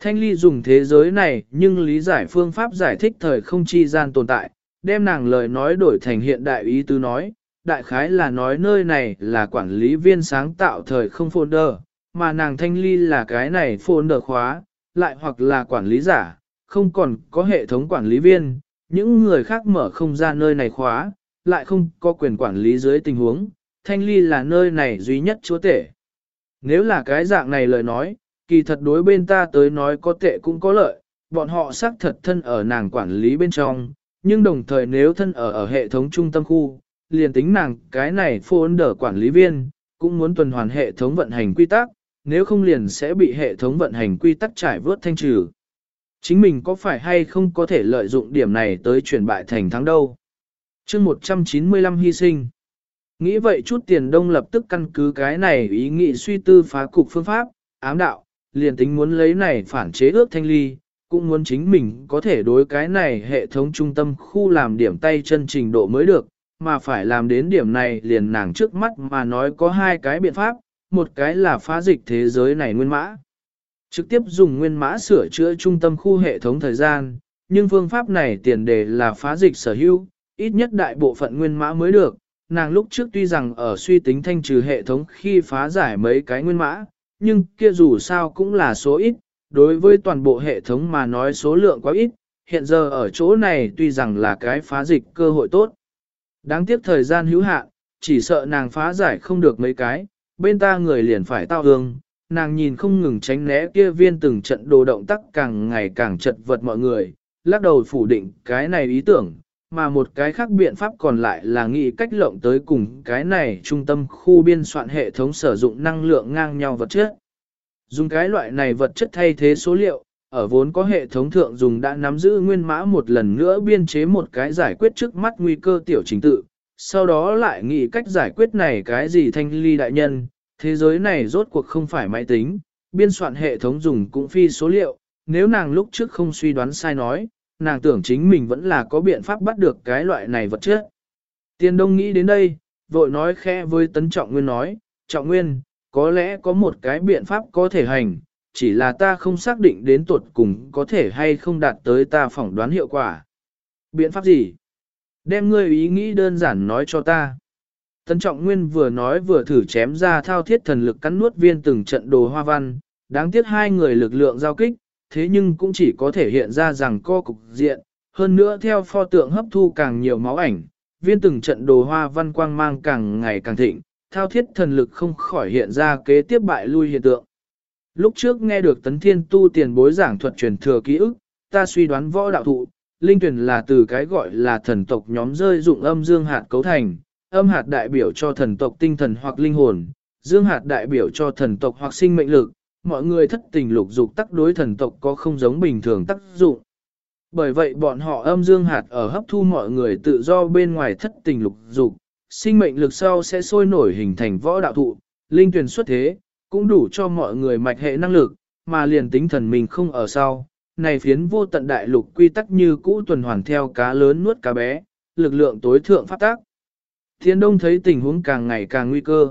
Thanh ly dùng thế giới này nhưng lý giải phương pháp giải thích thời không chi gian tồn tại, đem nàng lời nói đổi thành hiện đại ý tứ nói, đại khái là nói nơi này là quản lý viên sáng tạo thời không folder, mà nàng thanh ly là cái này folder khóa, lại hoặc là quản lý giả, không còn có hệ thống quản lý viên, những người khác mở không ra nơi này khóa, lại không có quyền quản lý dưới tình huống, thanh ly là nơi này duy nhất chúa tể. Nếu là cái dạng này lời nói, kỳ thật đối bên ta tới nói có tệ cũng có lợi, bọn họ xác thật thân ở nàng quản lý bên trong, nhưng đồng thời nếu thân ở hệ thống trung tâm khu, liền tính nàng cái này folder quản lý viên, cũng muốn tuần hoàn hệ thống vận hành quy tắc, nếu không liền sẽ bị hệ thống vận hành quy tắc trải vớt thanh trừ. Chính mình có phải hay không có thể lợi dụng điểm này tới chuyển bại thành thắng đâu. chương 195 hy sinh. Nghĩ vậy chút Tiền Đông lập tức căn cứ cái này ý nghĩ suy tư phá cục phương pháp, ám đạo, liền tính muốn lấy này phản chế ước thanh ly, cũng muốn chính mình có thể đối cái này hệ thống trung tâm khu làm điểm tay chân trình độ mới được, mà phải làm đến điểm này liền nàng trước mắt mà nói có hai cái biện pháp, một cái là phá dịch thế giới này nguyên mã. Trực tiếp dùng nguyên mã sửa chữa trung tâm khu hệ thống thời gian, nhưng phương pháp này tiền đề là phá dịch sở hữu, ít nhất đại bộ phận nguyên mã mới được. Nàng lúc trước tuy rằng ở suy tính thanh trừ hệ thống khi phá giải mấy cái nguyên mã, nhưng kia dù sao cũng là số ít, đối với toàn bộ hệ thống mà nói số lượng quá ít, hiện giờ ở chỗ này tuy rằng là cái phá dịch cơ hội tốt. Đáng tiếc thời gian hữu hạn, chỉ sợ nàng phá giải không được mấy cái, bên ta người liền phải tao hương, nàng nhìn không ngừng tránh né kia viên từng trận đồ động tác càng ngày càng chật vật mọi người, lắc đầu phủ định cái này ý tưởng, mà một cái khác biện pháp còn lại là nghĩ cách lộng tới cùng cái này trung tâm khu biên soạn hệ thống sử dụng năng lượng ngang nhau vật chất. Dùng cái loại này vật chất thay thế số liệu, ở vốn có hệ thống thượng dùng đã nắm giữ nguyên mã một lần nữa biên chế một cái giải quyết trước mắt nguy cơ tiểu trình tự, sau đó lại nghĩ cách giải quyết này cái gì thanh ly đại nhân, thế giới này rốt cuộc không phải máy tính, biên soạn hệ thống dùng cũng phi số liệu, nếu nàng lúc trước không suy đoán sai nói, nàng tưởng chính mình vẫn là có biện pháp bắt được cái loại này vật chất. Tiền Đông nghĩ đến đây, vội nói khẽ với Tấn Trọng Nguyên nói, Trọng Nguyên, có lẽ có một cái biện pháp có thể hành, chỉ là ta không xác định đến tuột cùng có thể hay không đạt tới ta phỏng đoán hiệu quả. Biện pháp gì? Đem ngươi ý nghĩ đơn giản nói cho ta. Tấn Trọng Nguyên vừa nói vừa thử chém ra thao thiết thần lực cắn nuốt viên từng trận đồ hoa văn, đáng tiếc hai người lực lượng giao kích, thế nhưng cũng chỉ có thể hiện ra rằng co cục diện, hơn nữa theo pho tượng hấp thu càng nhiều máu ảnh, viên từng trận đồ hoa văn quang mang càng ngày càng thịnh, thao thiết thần lực không khỏi hiện ra kế tiếp bại lui hiện tượng. Lúc trước nghe được Tấn Thiên Tu tiền bối giảng thuật truyền thừa ký ức, ta suy đoán võ đạo thụ, linh tuyển là từ cái gọi là thần tộc nhóm rơi dụng âm dương hạt cấu thành, âm hạt đại biểu cho thần tộc tinh thần hoặc linh hồn, dương hạt đại biểu cho thần tộc hoặc sinh mệnh lực, mọi người thất tình lục dục tác đối thần tộc có không giống bình thường tác dụng. Bởi vậy bọn họ âm dương hạt ở hấp thu mọi người tự do bên ngoài thất tình lục dục, sinh mệnh lực sau sẽ sôi nổi hình thành võ đạo thụ, linh tuyển xuất thế, cũng đủ cho mọi người mạch hệ năng lực, mà liền tính thần mình không ở sau. Này phiến vô tận đại lục quy tắc như cũ tuần hoàn theo cá lớn nuốt cá bé, lực lượng tối thượng phát tác. Thiên Đông thấy tình huống càng ngày càng nguy cơ.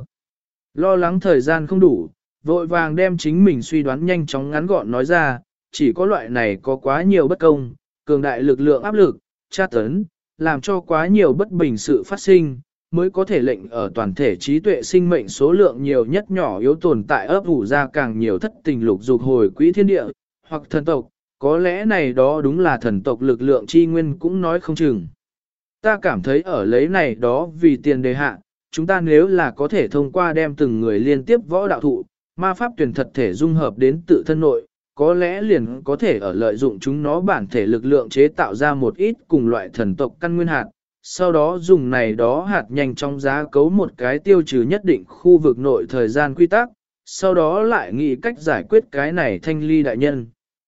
Lo lắng thời gian không đủ, vội vàng đem chính mình suy đoán nhanh chóng ngắn gọn nói ra, chỉ có loại này có quá nhiều bất công, cường đại lực lượng áp lực, tra tấn, làm cho quá nhiều bất bình sự phát sinh, mới có thể lệnh ở toàn thể trí tuệ sinh mệnh số lượng nhiều nhất nhỏ yếu tồn tại ấp ủ ra càng nhiều thất tình lục dục hồi quỹ thiên địa, hoặc thần tộc, có lẽ này đó đúng là thần tộc lực lượng chi nguyên cũng nói không chừng. Ta cảm thấy ở lấy này đó vì tiền đề hạ, chúng ta nếu là có thể thông qua đem từng người liên tiếp võ đạo thụ, ma pháp tuyển thật thể dung hợp đến tự thân nội, có lẽ liền có thể ở lợi dụng chúng nó bản thể lực lượng chế tạo ra một ít cùng loại thần tộc căn nguyên hạt, sau đó dùng này đó hạt nhanh trong giá cấu một cái tiêu trừ nhất định khu vực nội thời gian quy tắc, sau đó lại nghĩ cách giải quyết cái này thanh ly đại nhân.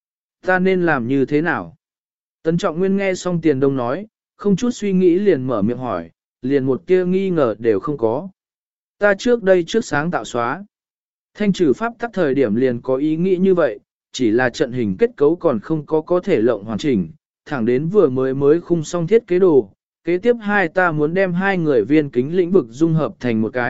Ta nên làm như thế nào? Tấn Trọng Nguyên nghe xong Tiền Đông nói, không chút suy nghĩ liền mở miệng hỏi, liền một tia nghi ngờ đều không có. Ta trước đây trước sáng tạo xóa. Thanh trừ pháp tắc thời điểm liền có ý nghĩ như vậy, chỉ là trận hình kết cấu còn không có thể lộng hoàn chỉnh, thẳng đến vừa mới khung xong thiết kế đồ. Kế tiếp hai ta muốn đem hai người viên kính lĩnh vực dung hợp thành một cái,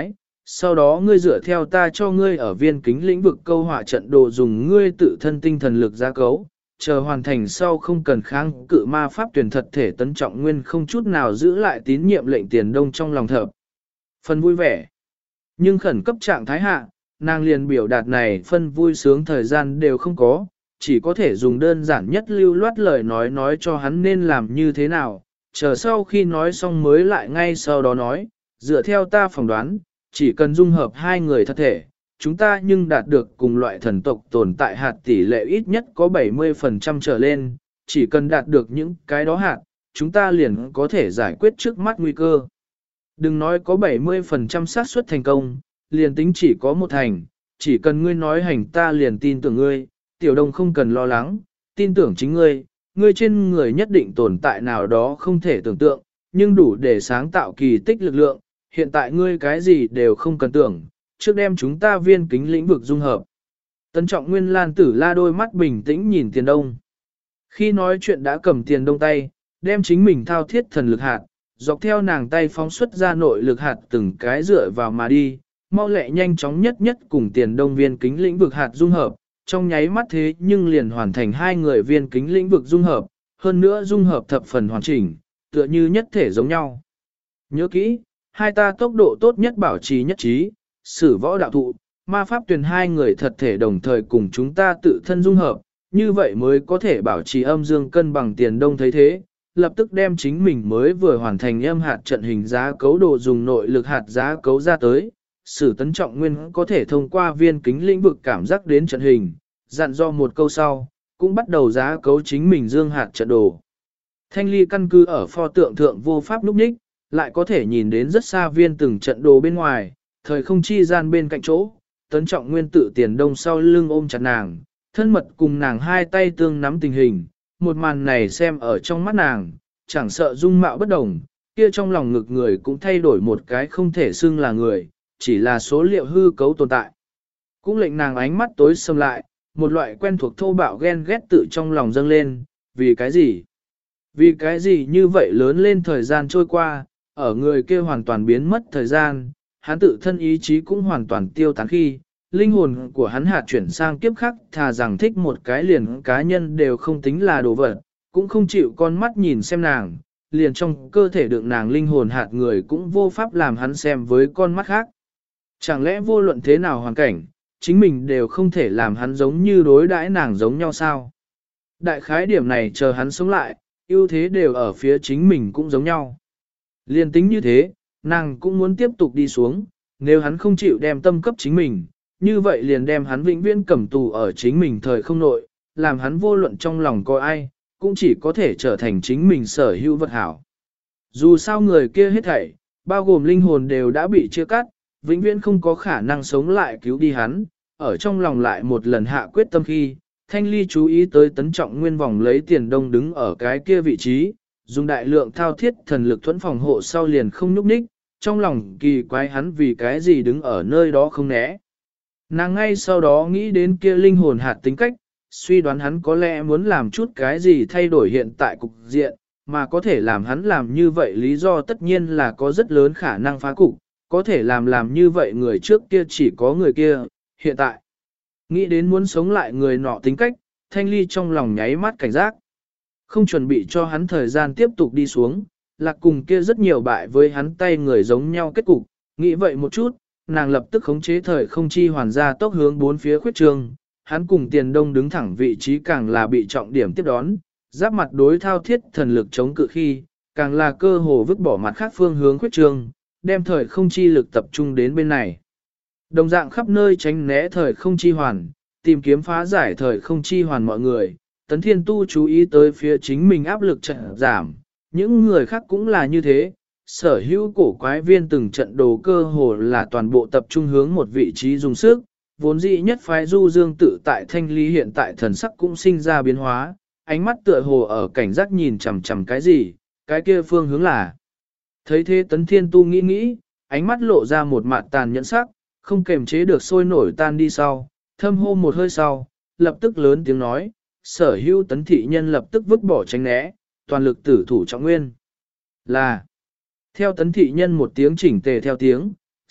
Sau đó ngươi dựa theo ta cho ngươi ở viên kính lĩnh vực câu họa trận đồ dùng ngươi tự thân tinh thần lực gia cấu, chờ hoàn thành sau không cần kháng cự ma pháp tuyển thật thể tấn trọng nguyên không chút nào giữ lại tín nhiệm lệnh Tiền Đông trong lòng thập. Phần vui vẻ. Nhưng khẩn cấp trạng thái hạ, nàng liền biểu đạt này phân vui sướng thời gian đều không có, chỉ có thể dùng đơn giản nhất lưu loát lời nói cho hắn nên làm như thế nào, chờ sau khi nói xong mới lại ngay sau đó nói, dựa theo ta phỏng đoán, chỉ cần dung hợp hai người thật thể, chúng ta nhưng đạt được cùng loại thần tộc tồn tại hạt tỷ lệ ít nhất có 70% trở lên, chỉ cần đạt được những cái đó hạt, chúng ta liền có thể giải quyết trước mắt nguy cơ. Đừng nói có 70% xác suất thành công, liền tính chỉ có một thành, chỉ cần ngươi nói hành ta liền tin tưởng ngươi, Tiểu Đông không cần lo lắng, tin tưởng chính ngươi, ngươi trên người nhất định tồn tại nào đó không thể tưởng tượng, nhưng đủ để sáng tạo kỳ tích lực lượng, hiện tại ngươi cái gì đều không cần tưởng, trước đem chúng ta viên kính lĩnh vực dung hợp. Tân Trọng Nguyên Lan Tử La đôi mắt bình tĩnh nhìn Tiền Đông. Khi nói chuyện đã cầm Tiền Đông tay, đem chính mình thao thiết thần lực hạt, dọc theo nàng tay phóng xuất ra nội lực hạt từng cái dựa vào mà đi, mau lẹ nhanh chóng nhất nhất cùng Tiền Đông viên kính lĩnh vực hạt dung hợp, trong nháy mắt thế nhưng liền hoàn thành hai người viên kính lĩnh vực dung hợp, hơn nữa dung hợp thập phần hoàn chỉnh, tựa như nhất thể giống nhau. Nhớ kỹ, hai ta tốc độ tốt nhất bảo trì nhất trí, sử võ đạo thụ, ma pháp tuyển hai người thật thể đồng thời cùng chúng ta tự thân dung hợp, như vậy mới có thể bảo trì âm dương cân bằng. Tiền Đông thấy thế, lập tức đem chính mình mới vừa hoàn thành âm hạt trận hình giá cấu đồ dùng nội lực hạt giá cấu ra tới. Sử Tấn Trọng Nguyên có thể thông qua viên kính lĩnh vực cảm giác đến trận hình, dặn do một câu sau, cũng bắt đầu giá cấu chính mình dương hạt trận đồ. Thanh Ly căn cứ ở pho tượng thượng vô pháp núp ních, lại có thể nhìn đến rất xa viên từng trận đồ bên ngoài, thời không chi gian bên cạnh chỗ, Tấn Trọng Nguyên tự Tiền Đông sau lưng ôm chặt nàng, thân mật cùng nàng hai tay tương nắm tình hình, một màn này xem ở trong mắt nàng, chẳng sợ dung mạo bất đồng, kia trong lòng ngực người cũng thay đổi một cái không thể xưng là người, chỉ là số liệu hư cấu tồn tại. Cũng lệnh nàng ánh mắt tối sầm lại, một loại quen thuộc thô bạo ghen ghét tự trong lòng dâng lên, vì cái gì? Vì cái gì như vậy lớn lên thời gian trôi qua, ở người kia hoàn toàn biến mất thời gian, hắn tự thân ý chí cũng hoàn toàn tiêu tán khi, linh hồn của hắn hạt chuyển sang kiếp khác thà rằng thích một cái liền cá nhân đều không tính là đồ vật, cũng không chịu con mắt nhìn xem nàng, liền trong cơ thể đựng nàng linh hồn hạt người cũng vô pháp làm hắn xem với con mắt khác. Chẳng lẽ vô luận thế nào hoàn cảnh, chính mình đều không thể làm hắn giống như đối đãi nàng giống nhau sao? Đại khái điểm này chờ hắn sống lại, ưu thế đều ở phía chính mình cũng giống nhau. Liên tính như thế, nàng cũng muốn tiếp tục đi xuống, nếu hắn không chịu đem tâm cấp chính mình, như vậy liền đem hắn vĩnh viễn cầm tù ở chính mình thời không nội, làm hắn vô luận trong lòng coi ai, cũng chỉ có thể trở thành chính mình sở hữu vật hảo. Dù sao người kia hết thảy, bao gồm linh hồn đều đã bị chia cắt, vĩnh viễn không có khả năng sống lại cứu đi hắn, ở trong lòng lại một lần hạ quyết tâm khi, Thanh Ly chú ý tới Tấn Trọng Nguyên vòng lấy Tiền Đông đứng ở cái kia vị trí, dùng đại lượng thao thiết thần lực thuẫn phòng hộ sau liền không nhúc nhích, trong lòng kỳ quái hắn vì cái gì đứng ở nơi đó không né. Nàng ngay sau đó nghĩ đến kia linh hồn hạt tính cách, suy đoán hắn có lẽ muốn làm chút cái gì thay đổi hiện tại cục diện, mà có thể làm hắn làm như vậy lý do tất nhiên là có rất lớn khả năng phá cục, có thể làm như vậy người trước kia chỉ có người kia, hiện tại. Nghĩ đến muốn sống lại người nọ tính cách, Thanh Ly trong lòng nháy mắt cảnh giác. Không chuẩn bị cho hắn thời gian tiếp tục đi xuống, lạc cùng kia rất nhiều bại với hắn tay người giống nhau kết cục, nghĩ vậy một chút, nàng lập tức khống chế thời không chi hoàn ra tốc hướng bốn phía khuyết trường, hắn cùng Tiền Đông đứng thẳng vị trí càng là bị trọng điểm tiếp đón, giáp mặt đối thao thiết thần lực chống cự khi, càng là cơ hồ vứt bỏ mặt khác phương hướng khuyết trường, đem thời không chi lực tập trung đến bên này. Đồng dạng khắp nơi tránh né thời không chi hoàn, tìm kiếm phá giải thời không chi hoàn mọi người, Tấn Thiên Tu chú ý tới phía chính mình áp lực trận giảm, những người khác cũng là như thế, sở hữu cổ quái viên từng trận đồ cơ hồ là toàn bộ tập trung hướng một vị trí dùng sức, vốn dĩ nhất phái du dương tự tại Thanh Ly hiện tại thần sắc cũng sinh ra biến hóa, ánh mắt tựa hồ ở cảnh giác nhìn chằm chằm cái gì, cái kia phương hướng là. Thấy thế Tấn Thiên Tu nghĩ, ánh mắt lộ ra một mạt tàn nhẫn sắc, không kềm chế được sôi nổi tan đi sau, thâm hô một hơi sau, lập tức lớn tiếng nói, sở hữu Tấn thị nhân lập tức vứt bỏ tránh né, toàn lực tử thủ Trọng Nguyên. Là, theo Tấn thị nhân một tiếng chỉnh tề theo tiếng,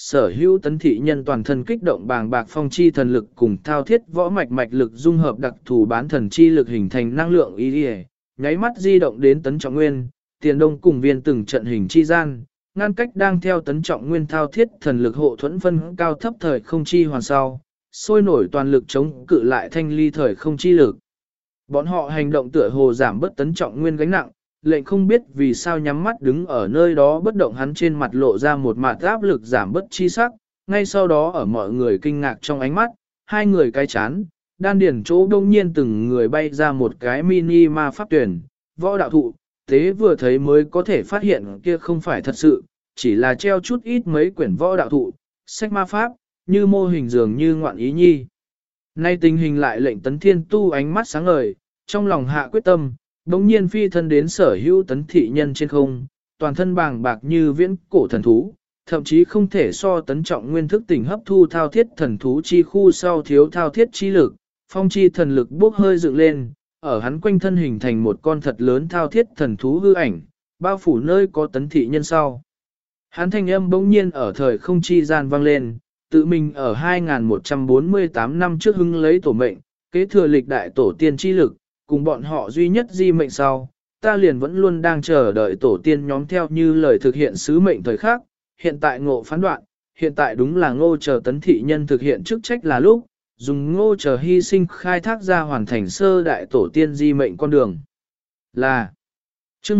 sở hữu tấn thị nhân toàn thân kích động bàng bạc phong chi thần lực cùng thao thiết võ mạch mạch lực dung hợp đặc thù bán thần chi lực hình thành năng lượng ý y, nháy mắt di động đến tấn trọng nguyên, tiền đông cùng viên từng trận hình chi gian, ngăn cách đang theo tấn trọng nguyên thao thiết thần lực hộ thuẫn phân cao thấp thời không chi hoàn sau, sôi nổi toàn lực chống cự lại thanh ly thời không chi lực. Bọn họ hành động tựa hồ giảm bất tấn trọng nguyên gánh nặng, lệnh không biết vì sao nhắm mắt đứng ở nơi đó bất động, hắn trên mặt lộ ra một mặt áp lực giảm bất chi sắc, ngay sau đó ở mọi người kinh ngạc trong ánh mắt, hai người cái chán, đan điển chỗ đông nhiên từng người bay ra một cái mini ma pháp tuyển, võ đạo thụ, tế vừa thấy mới có thể phát hiện kia không phải thật sự, chỉ là treo chút ít mấy quyển võ đạo thụ, sách ma pháp, như mô hình dường như ngoạn ý nhi. Nay tình hình lại lệnh Tấn Thiên Tu ánh mắt sáng ngời, trong lòng hạ quyết tâm, đống nhiên phi thân đến sở hữu tấn thị nhân trên không, toàn thân bàng bạc như viễn cổ thần thú, thậm chí không thể so tấn trọng nguyên thức tỉnh hấp thu thao thiết thần thú chi khu sau thiếu thao thiết chi lực, phong chi thần lực bốc hơi dựng lên, ở hắn quanh thân hình thành một con thật lớn thao thiết thần thú hư ảnh, bao phủ nơi có tấn thị nhân sau. Hắn thanh âm bỗng nhiên ở thời không chi gian vang lên, tự mình ở 2148 năm trước hưng lấy tổ mệnh, kế thừa lịch đại tổ tiên chi lực, cùng bọn họ duy nhất di mệnh sau, ta liền vẫn luôn đang chờ đợi tổ tiên nhóm theo như lời thực hiện sứ mệnh thời khắc, hiện tại ngộ phán đoạn, hiện tại đúng là ngô chờ tấn thị nhân thực hiện chức trách là lúc, dùng ngô chờ hy sinh khai thác ra hoàn thành sơ đại tổ tiên di mệnh con đường. Là chương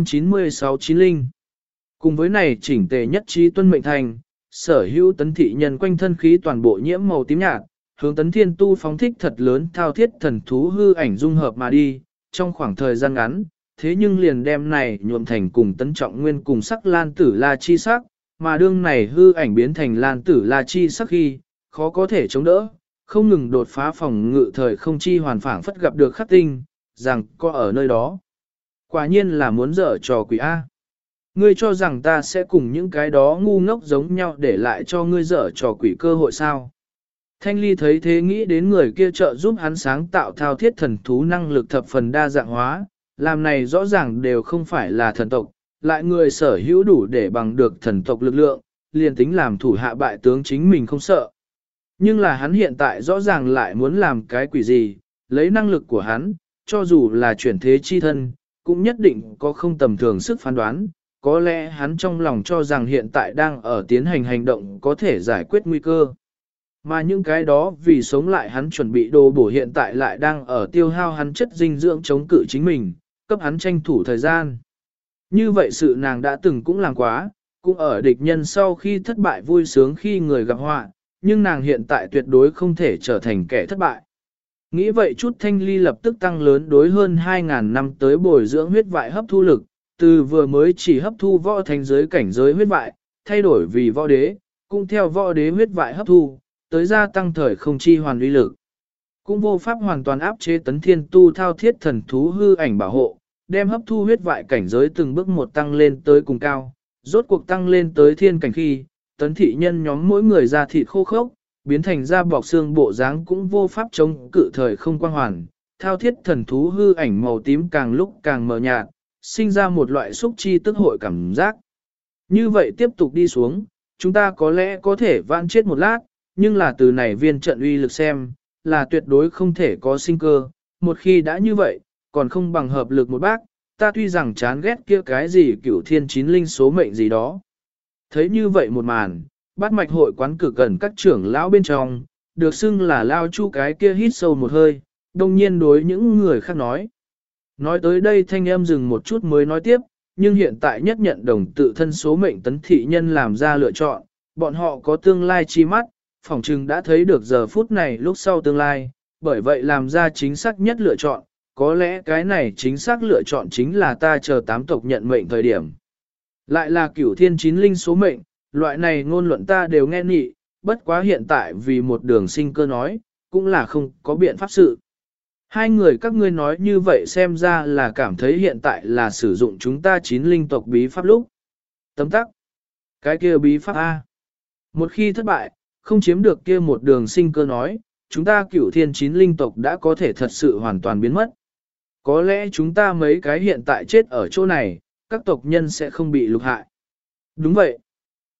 196 chín linh. Cùng với này chỉnh tề nhất trí tuân mệnh thành, sở hữu tấn thị nhân quanh thân khí toàn bộ nhiễm màu tím nhạt, hướng Tấn Thiên Tu phóng thích thật lớn thao thiết thần thú hư ảnh dung hợp mà đi, trong khoảng thời gian ngắn, thế nhưng liền đem này nhuộm thành cùng Tấn Trọng Nguyên cùng sắc lan tử la chi sắc, mà đương này hư ảnh biến thành lan tử la chi sắc khi, khó có thể chống đỡ, không ngừng đột phá phòng ngự thời không chi hoàn phảng phất gặp được khắc tinh, rằng có ở nơi đó. Quả nhiên là muốn dở trò quỷ A. Ngươi cho rằng ta sẽ cùng những cái đó ngu ngốc giống nhau để lại cho ngươi dở trò quỷ cơ hội sao? Thanh Ly thấy thế nghĩ đến người kia trợ giúp hắn sáng tạo thao thiết thần thú năng lực thập phần đa dạng hóa, làm này rõ ràng đều không phải là thần tộc, lại người sở hữu đủ để bằng được thần tộc lực lượng, liền tính làm thủ hạ bại tướng chính mình không sợ. Nhưng là hắn hiện tại rõ ràng lại muốn làm cái quỷ gì, lấy năng lực của hắn, cho dù là chuyển thế chi thân, cũng nhất định có không tầm thường sức phán đoán, có lẽ hắn trong lòng cho rằng hiện tại đang ở tiến hành hành động có thể giải quyết nguy cơ. Mà những cái đó vì sống lại hắn chuẩn bị đồ bổ hiện tại lại đang ở tiêu hao hắn chất dinh dưỡng chống cự chính mình, cấp hắn tranh thủ thời gian. Như vậy sự nàng đã từng cũng làm quá, cũng ở địch nhân sau khi thất bại vui sướng khi người gặp họa, nhưng nàng hiện tại tuyệt đối không thể trở thành kẻ thất bại. Nghĩ vậy chút Thanh Ly lập tức tăng lớn đối hơn 2.000 năm tới bồi dưỡng huyết vại hấp thu lực, từ vừa mới chỉ hấp thu võ thành giới cảnh giới huyết vại, thay đổi vì võ đế, cũng theo võ đế huyết vại hấp thu, tới gia tăng thời không chi hoàn uy lực. Cũng vô pháp hoàn toàn áp chế Tấn Thiên Tu thao thiết thần thú hư ảnh bảo hộ, đem hấp thu huyết vại cảnh giới từng bước một tăng lên tới cùng cao, rốt cuộc tăng lên tới thiên cảnh khi, Tấn thị nhân nhóm mỗi người da thịt khô khốc, biến thành da bọc xương bộ dáng cũng vô pháp chống cự thời không quang hoàn, thao thiết thần thú hư ảnh màu tím càng lúc càng mờ nhạt, sinh ra một loại xúc chi tức hội cảm giác. Như vậy tiếp tục đi xuống, chúng ta có lẽ có thể vãn chết một lát, nhưng là từ này viên trận uy lực xem, là tuyệt đối không thể có sinh cơ, một khi đã như vậy, còn không bằng hợp lực một bác, ta tuy rằng chán ghét kia cái gì cửu thiên chín linh số mệnh gì đó. Thấy như vậy một màn, bát mạch hội quán cực gần các trưởng lão bên trong, được xưng là lao chu cái kia hít sâu một hơi, đồng nhiên đối những người khác nói. Nói tới đây thanh em dừng một chút mới nói tiếp, nhưng hiện tại nhất nhận đồng tự thân số mệnh tấn thị nhân làm ra lựa chọn, bọn họ có tương lai chi mắt, phỏng chừng đã thấy được giờ phút này lúc sau tương lai, bởi vậy làm ra chính xác nhất lựa chọn, có lẽ cái này chính xác lựa chọn chính là ta chờ tám tộc nhận mệnh thời điểm. Lại là cửu thiên chín linh số mệnh, loại này ngôn luận ta đều nghe nị, bất quá hiện tại vì một đường sinh cơ nói, cũng là không có biện pháp sự. Hai người các ngươi nói như vậy xem ra là cảm thấy hiện tại là sử dụng chúng ta chín linh tộc bí pháp lúc. Tấm tắc. Cái kia bí pháp A. Một khi thất bại, không chiếm được kia một đường sinh cơ nói, chúng ta cửu thiên chín linh tộc đã có thể thật sự hoàn toàn biến mất. Có lẽ chúng ta mấy cái hiện tại chết ở chỗ này, các tộc nhân sẽ không bị lục hại. Đúng vậy.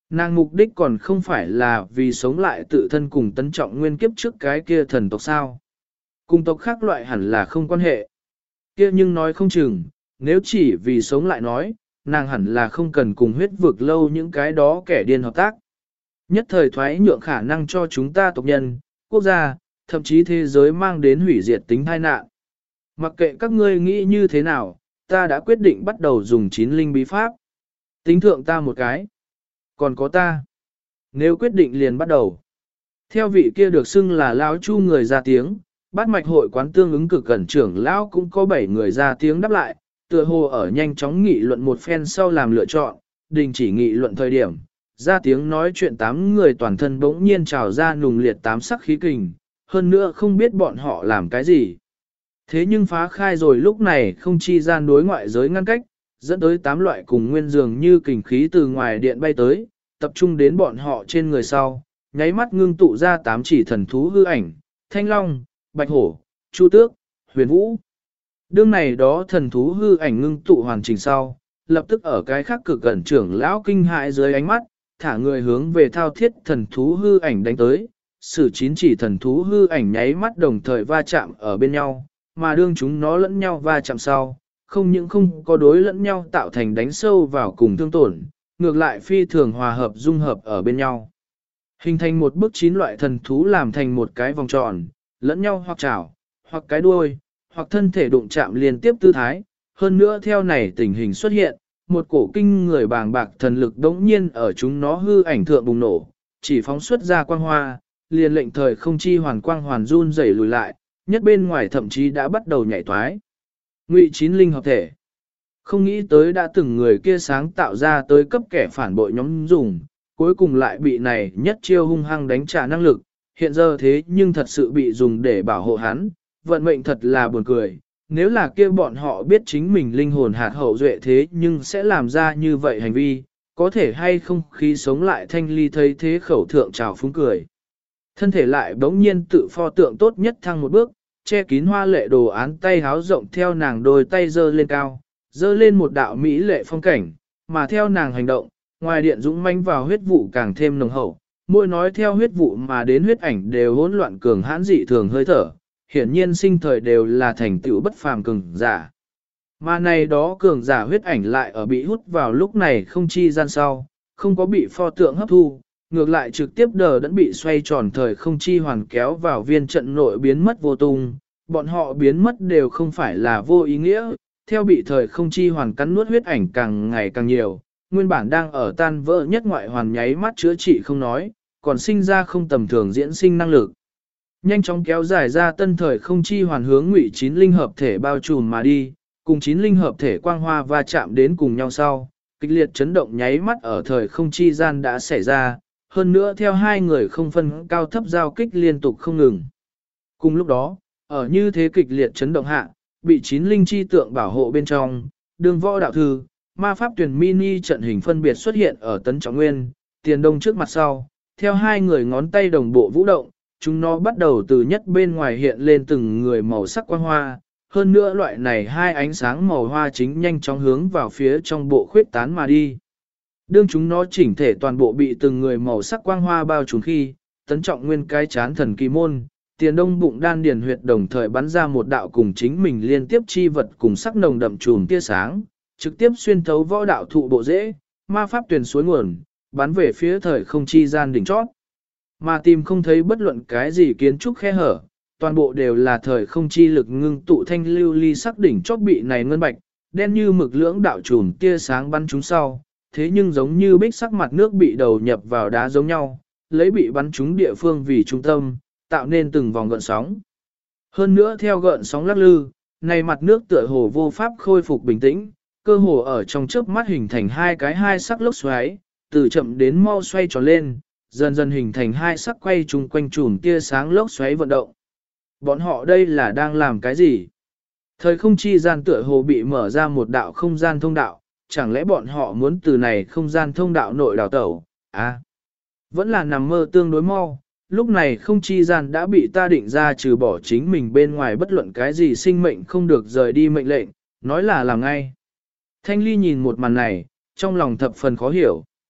Nàng mục đích còn không phải là vì sống lại tự thân cùng Tấn Trọng Nguyên kiếp trước cái kia thần tộc sao. Cùng tộc khác loại hẳn là không quan hệ. Kia nhưng nói không chừng, nếu chỉ vì sống lại nói, nàng hẳn là không cần cùng huyết vực lâu những cái đó kẻ điên hợp tác. Nhất thời thoái nhượng khả năng cho chúng ta tộc nhân, quốc gia, thậm chí thế giới mang đến hủy diệt tính tai nạn. Mặc kệ các ngươi nghĩ như thế nào, ta đã quyết định bắt đầu dùng 9 linh bí pháp. Tính thượng ta một cái. Còn có ta. Nếu quyết định liền bắt đầu. Theo vị kia được xưng là lão chu người ra tiếng, bát mạch hội quán tương ứng cực cẩn trưởng lão cũng có 7 người ra tiếng đáp lại, tựa hồ ở nhanh chóng nghị luận một phen sau làm lựa chọn, đình chỉ nghị luận thời điểm. Ra tiếng nói chuyện 8 người toàn thân bỗng nhiên trào ra nùng liệt 8 sắc khí kình, hơn nữa không biết bọn họ làm cái gì. Thế nhưng phá khai rồi lúc này không chi gian đối ngoại giới ngăn cách, dẫn tới 8 loại cùng nguyên dường như kình khí từ ngoài điện bay tới, tập trung đến bọn họ trên người sau, nháy mắt ngưng tụ ra 8 chỉ thần thú hư ảnh, thanh long, bạch hổ, chu tước, huyền vũ. Đương này đó thần thú hư ảnh ngưng tụ hoàn chỉnh sau, lập tức ở cái khắc cực cẩn trưởng lão kinh hại dưới ánh mắt, thả người hướng về thao thiết thần thú hư ảnh đánh tới, sử 9 chỉ thần thú hư ảnh nháy mắt đồng thời va chạm ở bên nhau, mà đương chúng nó lẫn nhau va chạm sau, không những không có đối lẫn nhau tạo thành đánh sâu vào cùng thương tổn, ngược lại phi thường hòa hợp dung hợp ở bên nhau. Hình thành một bức 9 loại thần thú làm thành một cái vòng tròn, lẫn nhau hoặc chảo, hoặc cái đuôi, hoặc thân thể đụng chạm liên tiếp tư thái, hơn nữa theo này tình hình xuất hiện, một cổ kinh người bàng bạc thần lực đống nhiên ở chúng nó hư ảnh thượng bùng nổ, chỉ phóng xuất ra quang hoa, liền lệnh thời không chi hoàn quang hoàn run rẩy lùi lại, nhất bên ngoài thậm chí đã bắt đầu nhảy thoái. Ngụy 9 linh hợp thể. Không nghĩ tới đã từng người kia sáng tạo ra tới cấp kẻ phản bội nhóm dùng, cuối cùng lại bị này nhất chiêu hung hăng đánh trả năng lực, hiện giờ thế nhưng thật sự bị dùng để bảo hộ hắn, vận mệnh thật là buồn cười. Nếu là kia bọn họ biết chính mình linh hồn hạt hậu duệ thế nhưng sẽ làm ra như vậy hành vi, có thể hay không khi sống lại Thanh Ly thấy thế khẩu thượng trào phúng cười. Thân thể lại bỗng nhiên tự pho tượng tốt nhất thăng một bước, che kín hoa lệ đồ án tay háo rộng theo nàng đôi tay giơ lên cao, giơ lên một đạo mỹ lệ phong cảnh, mà theo nàng hành động, ngoài điện dũng manh vào huyết vụ càng thêm nồng hậu, mỗi nói theo huyết vụ mà đến huyết ảnh đều hỗn loạn cường hãn dị thường hơi thở, hiển nhiên sinh thời đều là thành tựu bất phàm cường giả. Mà này đó cường giả huyết ảnh lại ở bị hút vào lúc này không chi gian sau, không có bị pho tượng hấp thu, ngược lại trực tiếp đờ đẫn bị xoay tròn thời không chi hoàn kéo vào viên trận nội biến mất vô tung, bọn họ biến mất đều không phải là vô ý nghĩa, theo bị thời không chi hoàn cắn nuốt huyết ảnh càng ngày càng nhiều, nguyên bản đang ở tan vỡ nhất ngoại hoàn nháy mắt chữa trị không nói, còn sinh ra không tầm thường diễn sinh năng lực. Nhanh chóng kéo dài ra tân thời không chi hoàn hướng Ngụy 9 linh hợp thể bao trùm mà đi, cùng 9 linh hợp thể quang hoa va chạm đến cùng nhau sau, kịch liệt chấn động nháy mắt ở thời không chi gian đã xảy ra, hơn nữa theo hai người không phân cao thấp giao kích liên tục không ngừng. Cùng lúc đó, ở như thế kịch liệt chấn động hạ, bị 9 linh chi tượng bảo hộ bên trong, đường võ đạo thư, ma pháp tuyển mini trận hình phân biệt xuất hiện ở Tấn Trọng Nguyên, Tiền Đông trước mặt sau, theo hai người ngón tay đồng bộ vũ động, chúng nó bắt đầu từ nhất bên ngoài hiện lên từng người màu sắc quang hoa, hơn nữa loại này hai ánh sáng màu hoa chính nhanh chóng hướng vào phía trong bộ khuyết tán mà đi. Đương chúng nó chỉnh thể toàn bộ bị từng người màu sắc quang hoa bao trùm khi, Tấn Trọng Nguyên cái chán thần kỳ môn, Tiền Đông bụng đan điền huyệt đồng thời bắn ra một đạo cùng chính mình liên tiếp chi vật cùng sắc nồng đậm chùm tia sáng, trực tiếp xuyên thấu võ đạo thụ bộ rễ, ma pháp tuyển suối nguồn, bắn về phía thời không chi gian đỉnh chót. Mà tìm không thấy bất luận cái gì kiến trúc khe hở, toàn bộ đều là thời không chi lực ngưng tụ thanh lưu ly sắc đỉnh chót bị này ngân bạch, đen như mực lưỡng đạo chùm tia sáng bắn chúng sau, thế nhưng giống như bích sắc mặt nước bị đầu nhập vào đá giống nhau, lấy bị bắn trúng địa phương vì trung tâm, tạo nên từng vòng gợn sóng. Hơn nữa theo gợn sóng lắc lư, này mặt nước tựa hồ vô pháp khôi phục bình tĩnh, cơ hồ ở trong chớp mắt hình thành hai cái hai sắc lốc xoáy, từ chậm đến mau xoay tròn lên, dần dần hình thành hai sắc quay chung quanh chùm tia sáng lốc xoáy vận động. Bọn họ đây là đang làm cái gì? Thời không chi gian tựa hồ bị mở ra một đạo không gian thông đạo, chẳng lẽ bọn họ muốn từ này không gian thông đạo nội đào tẩu? À, vẫn là nằm mơ tương đối mau, lúc này không chi gian đã bị ta định ra trừ bỏ chính mình bên ngoài bất luận cái gì sinh mệnh không được rời đi mệnh lệnh, nói là làm ngay. Thanh Ly nhìn một màn này, trong lòng thập phần khó hiểu.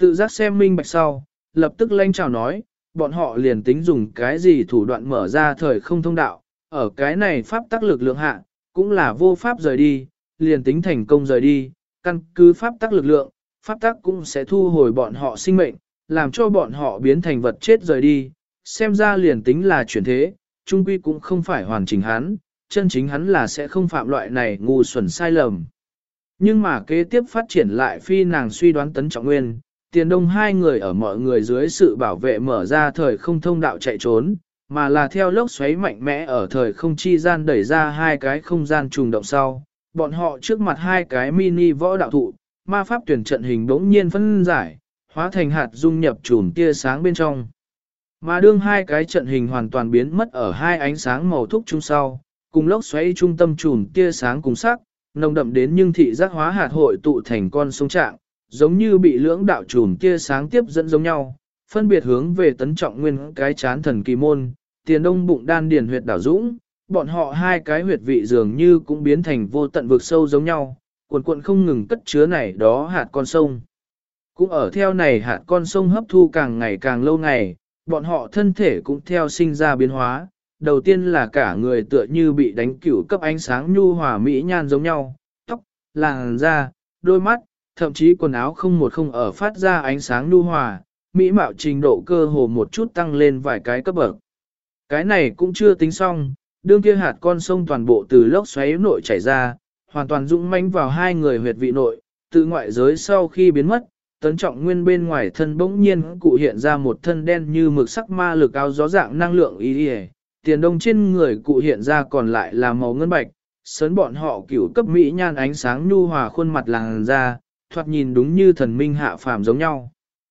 Tự giác xem minh bạch sau, lập tức lanh chào nói, bọn họ liền tính dùng cái gì thủ đoạn mở ra thời không thông đạo, ở cái này pháp tắc lực lượng hạ, cũng là vô pháp rời đi, liền tính thành công rời đi, căn cứ pháp tắc lực lượng, pháp tắc cũng sẽ thu hồi bọn họ sinh mệnh, làm cho bọn họ biến thành vật chết rời đi, xem ra liền tính là chuyển thế, trung quy cũng không phải hoàn chỉnh hắn, chân chính hắn là sẽ không phạm loại này ngu xuẩn sai lầm. Nhưng mà kế tiếp phát triển lại phi nàng suy đoán Tấn Trọng Nguyên, Tiền Đông hai người ở mọi người dưới sự bảo vệ mở ra thời không thông đạo chạy trốn, mà là theo lốc xoáy mạnh mẽ ở thời không chi gian đẩy ra hai cái không gian trùng động sau. Bọn họ trước mặt hai cái mini võ đạo thụ, ma pháp tuyển trận hình đống nhiên phân giải, hóa thành hạt dung nhập chùm tia sáng bên trong. Mà đương hai cái trận hình hoàn toàn biến mất ở hai ánh sáng màu thúc chung sau, cùng lốc xoáy trung tâm chùm tia sáng cùng sắc, nồng đậm đến nhưng thị giác hóa hạt hội tụ thành con sông trạng, giống như bị lưỡng đạo chùm tia sáng tiếp dẫn giống nhau, phân biệt hướng về Tấn Trọng Nguyên cái chán thần kỳ môn, Tiền Đông bụng đan điền huyệt đảo dũng, bọn họ hai cái huyệt vị dường như cũng biến thành vô tận vực sâu giống nhau, cuộn cuộn không ngừng cất chứa này đó hạt con sông. Cũng ở theo này hạt con sông hấp thu càng ngày càng lâu ngày, bọn họ thân thể cũng theo sinh ra biến hóa, đầu tiên là cả người tựa như bị đánh cửu cấp ánh sáng nhu hòa mỹ nhan giống nhau, tóc, làn da, đôi mắt, thậm chí quần áo không một không ở phát ra ánh sáng nhu hòa, mỹ mạo trình độ cơ hồ một chút tăng lên vài cái cấp bậc. Cái này cũng chưa tính xong, đương kia hạt con sông toàn bộ từ lốc xoáy nội chảy ra, hoàn toàn dũng mãnh vào hai người huyệt vị nội, từ ngoại giới sau khi biến mất, Tấn Trọng Nguyên bên ngoài thân bỗng nhiên cụ hiện ra một thân đen như mực sắc ma lực áo gió dạng năng lượng y y. Tiền Đông trên người cụ hiện ra còn lại là màu ngân bạch, sớn bọn họ cửu cấp mỹ nhan ánh sáng nhu hòa khuôn mặt làn da, thoạt nhìn đúng như thần minh hạ phàm giống nhau.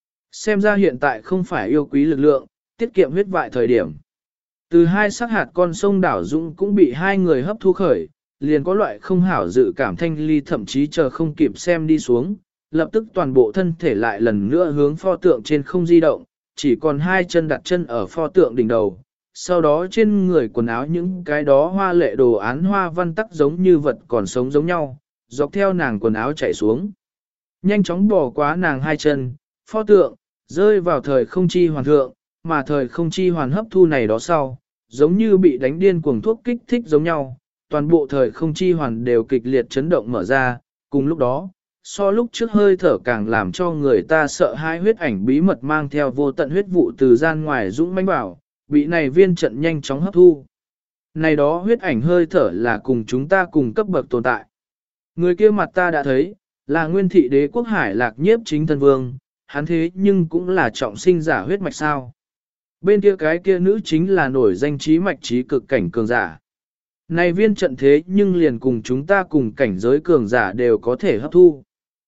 Xem ra hiện tại không phải yêu quý lực lượng, tiết kiệm huyết vại thời điểm. Từ hai sắc hạt con sông đảo dũng cũng bị hai người hấp thu khởi, liền có loại không hảo dự cảm thanh ly thậm chí chờ không kịp xem đi xuống, lập tức toàn bộ thân thể lại lần nữa hướng pho tượng trên không di động, chỉ còn hai chân đặt chân ở pho tượng đỉnh đầu. Sau đó trên người quần áo những cái đó hoa lệ đồ án hoa văn tắc giống như vật còn sống giống nhau, dọc theo nàng quần áo chạy xuống. Nhanh chóng bỏ qua nàng hai chân, pho tượng, rơi vào thời không chi hoàn thượng, mà thời không chi hoàn hấp thu này đó sau, giống như bị đánh điên cuồng thuốc kích thích giống nhau, toàn bộ thời không chi hoàn đều kịch liệt chấn động mở ra, cùng lúc đó, so lúc trước hơi thở càng làm cho người ta sợ hai huyết ảnh bí mật mang theo vô tận huyết vụ từ gian ngoài dũng mãnh vào, bị này viên trận nhanh chóng hấp thu. Này đó huyết ảnh hơi thở là cùng chúng ta cùng cấp bậc tồn tại. Người kia mặt ta đã thấy, là nguyên thị đế quốc hải lạc nhiếp chính thân vương, hắn thế nhưng cũng là trọng sinh giả huyết mạch sao. Bên kia cái kia nữ chính là nổi danh trí mạch trí cực cảnh cường giả. Này viên trận thế nhưng liền cùng chúng ta cùng cảnh giới cường giả đều có thể hấp thu.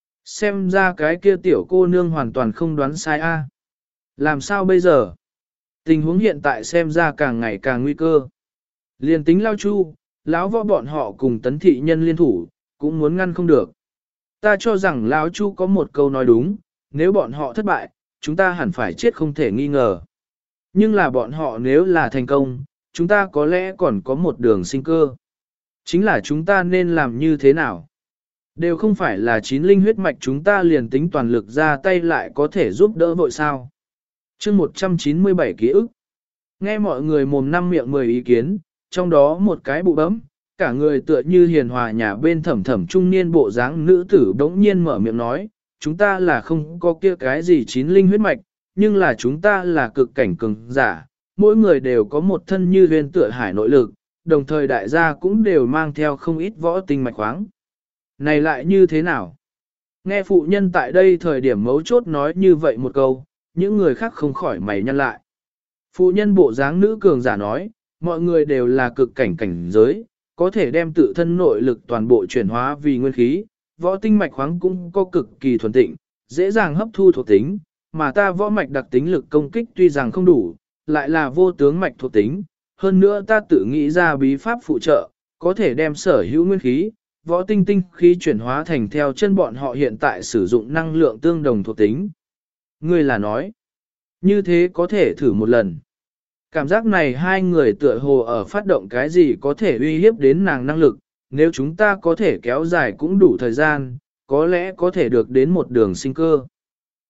Xem ra cái kia tiểu cô nương hoàn toàn không đoán sai a. Làm sao bây giờ? Tình huống hiện tại xem ra càng ngày càng nguy cơ. Liền tính lao chu, lão võ bọn họ cùng tấn thị nhân liên thủ, cũng muốn ngăn không được. Ta cho rằng lão chu có một câu nói đúng, nếu bọn họ thất bại, chúng ta hẳn phải chết không thể nghi ngờ. Nhưng là bọn họ nếu là thành công, chúng ta có lẽ còn có một đường sinh cơ. Chính là chúng ta nên làm như thế nào? Đều không phải là chín linh huyết mạch chúng ta liền tính toàn lực ra tay lại có thể giúp đỡ vội sao. Chương 197 ký ức. Nghe mọi người mồm năm miệng 10 ý kiến, trong đó một cái bụ bấm, cả người tựa như hiền hòa nhà bên thẩm thẩm trung niên bộ dáng nữ tử đống nhiên mở miệng nói, chúng ta là không có kia cái gì chín linh huyết mạch, nhưng là chúng ta là cực cảnh cường giả, mỗi người đều có một thân như huyền tựa hải nội lực, đồng thời đại gia cũng đều mang theo không ít võ tinh mạch khoáng. Này lại như thế nào? Nghe phụ nhân tại đây thời điểm mấu chốt nói như vậy một câu, những người khác không khỏi mày nhăn lại. Phụ nhân bộ dáng nữ cường giả nói, mọi người đều là cực cảnh cảnh giới, có thể đem tự thân nội lực toàn bộ chuyển hóa vì nguyên khí, võ tinh mạch khoáng cũng có cực kỳ thuần tịnh, dễ dàng hấp thu thuộc tính, mà ta võ mạch đặc tính lực công kích tuy rằng không đủ, lại là vô tướng mạch thuộc tính, hơn nữa ta tự nghĩ ra bí pháp phụ trợ, có thể đem sở hữu nguyên khí, võ tinh tinh khí chuyển hóa thành theo chân bọn họ hiện tại sử dụng năng lượng tương đồng thuộc tính. Ngươi là nói, như thế có thể thử một lần. Cảm giác này hai người tựa hồ ở phát động cái gì có thể uy hiếp đến nàng năng lực, nếu chúng ta có thể kéo dài cũng đủ thời gian, có lẽ có thể được đến một đường sinh cơ.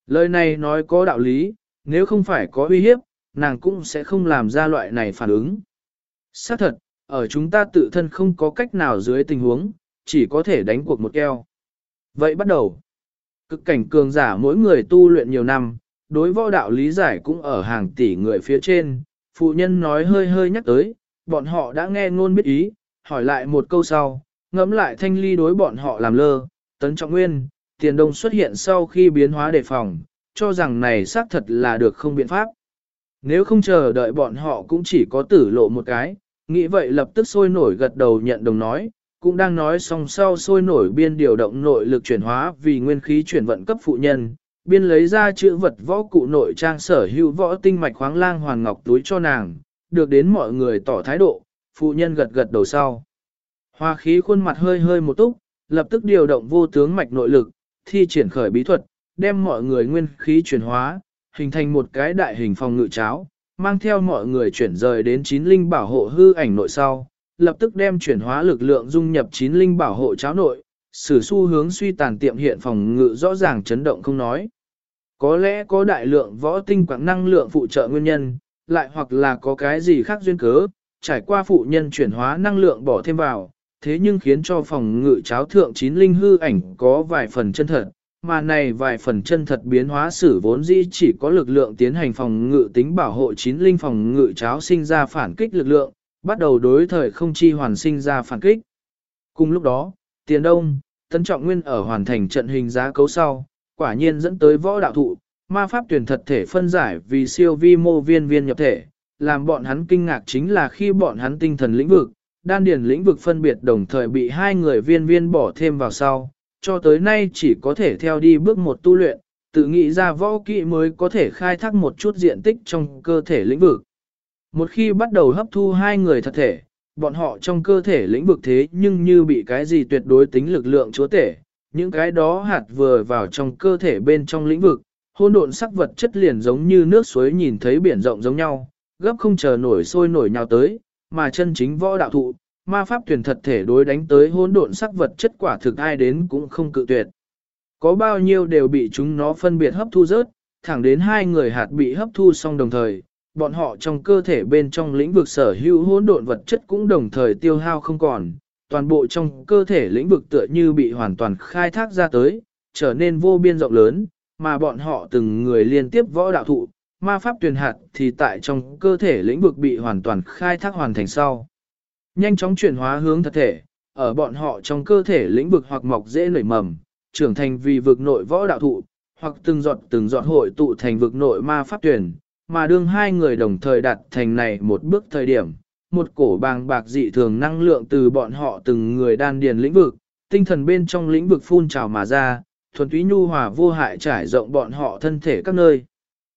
Lời này nói có đạo lý, nếu không phải có uy hiếp, nàng cũng sẽ không làm ra loại này phản ứng. Xác thật, ở chúng ta tự thân không có cách nào dưới tình huống, chỉ có thể đánh cuộc một keo. Vậy bắt đầu. Cực cảnh cường giả mỗi người tu luyện nhiều năm, đối võ đạo lý giải cũng ở hàng tỷ người phía trên. Phụ nhân nói hơi hơi nhắc tới, bọn họ đã nghe ngôn biết ý, hỏi lại một câu sau, ngẫm lại thanh ly đối bọn họ làm lơ, Tấn Trọng Nguyên, Tiền Đông xuất hiện sau khi biến hóa đề phòng, cho rằng này xác thật là được không biện pháp. Nếu không chờ đợi bọn họ cũng chỉ có tử lộ một cái, nghĩ vậy lập tức sôi nổi gật đầu nhận đồng nói, cũng đang nói xong sau sôi nổi biên điều động nội lực chuyển hóa vì nguyên khí chuyển vận cấp phụ nhân, biên lấy ra chữ vật võ cụ nội trang sở hữu võ tinh mạch khoáng lang hoàn ngọc túi cho nàng, được đến mọi người tỏ thái độ, phụ nhân gật gật đầu sau. Hoa khí khuôn mặt hơi hơi một túc, lập tức điều động vô tướng mạch nội lực, thi triển khởi bí thuật, đem mọi người nguyên khí chuyển hóa, hình thành một cái đại hình phòng ngự cháo, mang theo mọi người chuyển rời đến 9 linh bảo hộ hư ảnh nội sau, lập tức đem chuyển hóa lực lượng dung nhập 9 linh bảo hộ cháo nội, sử xu hướng suy tàn tiệm hiện phòng ngự rõ ràng chấn động không nói. Có lẽ có đại lượng võ tinh quảng năng lượng phụ trợ nguyên nhân, lại hoặc là có cái gì khác duyên cớ, trải qua phụ nhân chuyển hóa năng lượng bỏ thêm vào, thế nhưng khiến cho phòng ngự cháo thượng 9 linh hư ảnh có vài phần chân thật, mà này vài phần chân thật biến hóa sử vốn dĩ chỉ có lực lượng tiến hành phòng ngự tính bảo hộ 9 linh phòng ngự cháo sinh ra phản kích lực lượng, bắt đầu đối thời không chi hoàn sinh ra phản kích. Cùng lúc đó, Tiền Đông, Tấn Trọng Nguyên ở hoàn thành trận hình giá cấu sau, quả nhiên dẫn tới võ đạo thụ, ma pháp tuyển thật thể phân giải vì siêu vi mô viên viên nhập thể, làm bọn hắn kinh ngạc chính là khi bọn hắn tinh thần lĩnh vực, đan điền lĩnh vực phân biệt đồng thời bị hai người viên viên bỏ thêm vào sau, cho tới nay chỉ có thể theo đi bước một tu luyện, tự nghĩ ra võ kỹ mới có thể khai thác một chút diện tích trong cơ thể lĩnh vực. Một khi bắt đầu hấp thu hai người thật thể, bọn họ trong cơ thể lĩnh vực thế nhưng như bị cái gì tuyệt đối tính lực lượng chúa tể, những cái đó hạt vừa vào trong cơ thể bên trong lĩnh vực, hỗn độn sắc vật chất liền giống như nước suối nhìn thấy biển rộng giống nhau, gấp không chờ nổi sôi nổi nhào tới, mà chân chính võ đạo thụ, ma pháp tuyển thật thể đối đánh tới hỗn độn sắc vật chất quả thực ai đến cũng không cự tuyệt. Có bao nhiêu đều bị chúng nó phân biệt hấp thu rớt, thẳng đến hai người hạt bị hấp thu xong đồng thời, bọn họ trong cơ thể bên trong lĩnh vực sở hữu hỗn độn vật chất cũng đồng thời tiêu hao không còn, toàn bộ trong cơ thể lĩnh vực tựa như bị hoàn toàn khai thác ra tới, trở nên vô biên rộng lớn, mà bọn họ từng người liên tiếp võ đạo thụ, ma pháp tuyển hạt thì tại trong cơ thể lĩnh vực bị hoàn toàn khai thác hoàn thành sau. Nhanh chóng chuyển hóa hướng thật thể, ở bọn họ trong cơ thể lĩnh vực hoặc mọc dễ nảy mầm, trưởng thành vì vực nội võ đạo thụ, hoặc từng giọt hội tụ thành vực nội ma pháp tuyển, mà đương hai người đồng thời đạt thành này một bước thời điểm, một cổ bàng bạc dị thường năng lượng từ bọn họ từng người đan điền lĩnh vực, tinh thần bên trong lĩnh vực phun trào mà ra, thuần túy nhu hòa vô hại trải rộng bọn họ thân thể các nơi.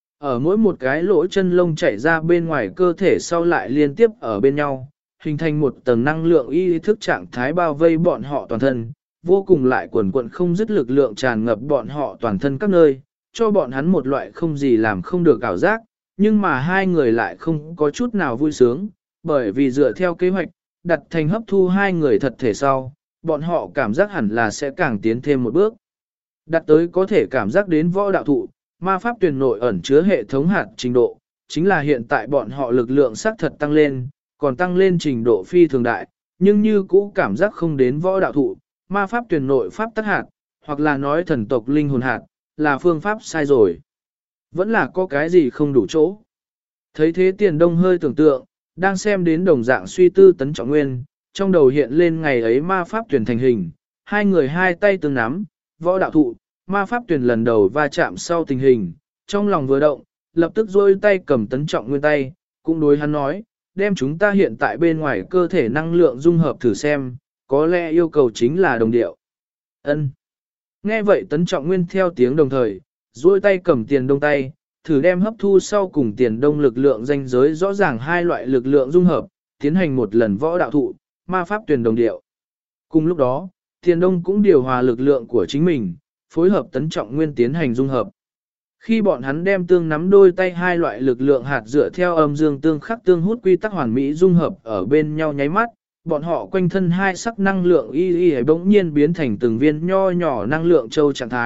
Ở mỗi một cái lỗ chân lông chảy ra bên ngoài cơ thể sau lại liên tiếp ở bên nhau, hình thành một tầng năng lượng ý thức trạng thái bao vây bọn họ toàn thân, vô cùng lại quần quận không dứt lực lượng tràn ngập bọn họ toàn thân các nơi, cho bọn hắn một loại không gì làm không được ảo giác, nhưng mà hai người lại không có chút nào vui sướng, bởi vì dựa theo kế hoạch, đặt thành hấp thu hai người thật thể sau, bọn họ cảm giác hẳn là sẽ càng tiến thêm một bước. Đặt tới có thể cảm giác đến võ đạo thụ, ma pháp tuyển nội ẩn chứa hệ thống hạt trình độ, chính là hiện tại bọn họ lực lượng xác thật tăng lên, còn tăng lên trình độ phi thường đại, nhưng như cũ cảm giác không đến võ đạo thụ, ma pháp tuyển nội pháp tắc hạt, hoặc là nói thần tộc linh hồn hạt, là phương pháp sai rồi. Vẫn là có cái gì không đủ chỗ. Thấy thế Tiền Đông hơi tưởng tượng, đang xem đến đồng dạng suy tư Tấn Trọng Nguyên, trong đầu hiện lên ngày ấy ma pháp tuyển thành hình, hai người hai tay tương nắm, võ đạo thụ, ma pháp tuyển lần đầu va chạm sau tình hình, trong lòng vừa động, lập tức duỗi tay cầm Tấn Trọng Nguyên tay, cũng đối hắn nói, đem chúng ta hiện tại bên ngoài cơ thể năng lượng dung hợp thử xem, có lẽ yêu cầu chính là đồng điệu. Ân. Nghe vậy Tấn Trọng Nguyên theo tiếng đồng thời, duỗi tay cầm Tiền Đông tay, thử đem hấp thu sau cùng Tiền Đông lực lượng ranh giới rõ ràng hai loại lực lượng dung hợp, tiến hành một lần võ đạo thụ, ma pháp tuyển đồng điệu. Cùng lúc đó, Tiền Đông cũng điều hòa lực lượng của chính mình, phối hợp Tấn Trọng Nguyên tiến hành dung hợp. Khi bọn hắn đem tương nắm đôi tay hai loại lực lượng hạt dựa theo âm dương tương khắc tương hút quy tắc hoàn mỹ dung hợp ở bên nhau nháy mắt, bọn họ quanh thân hai sắc năng lượng y bỗng nhiên biến thành từng viên nho nhỏ năng lượng châu trạng thái,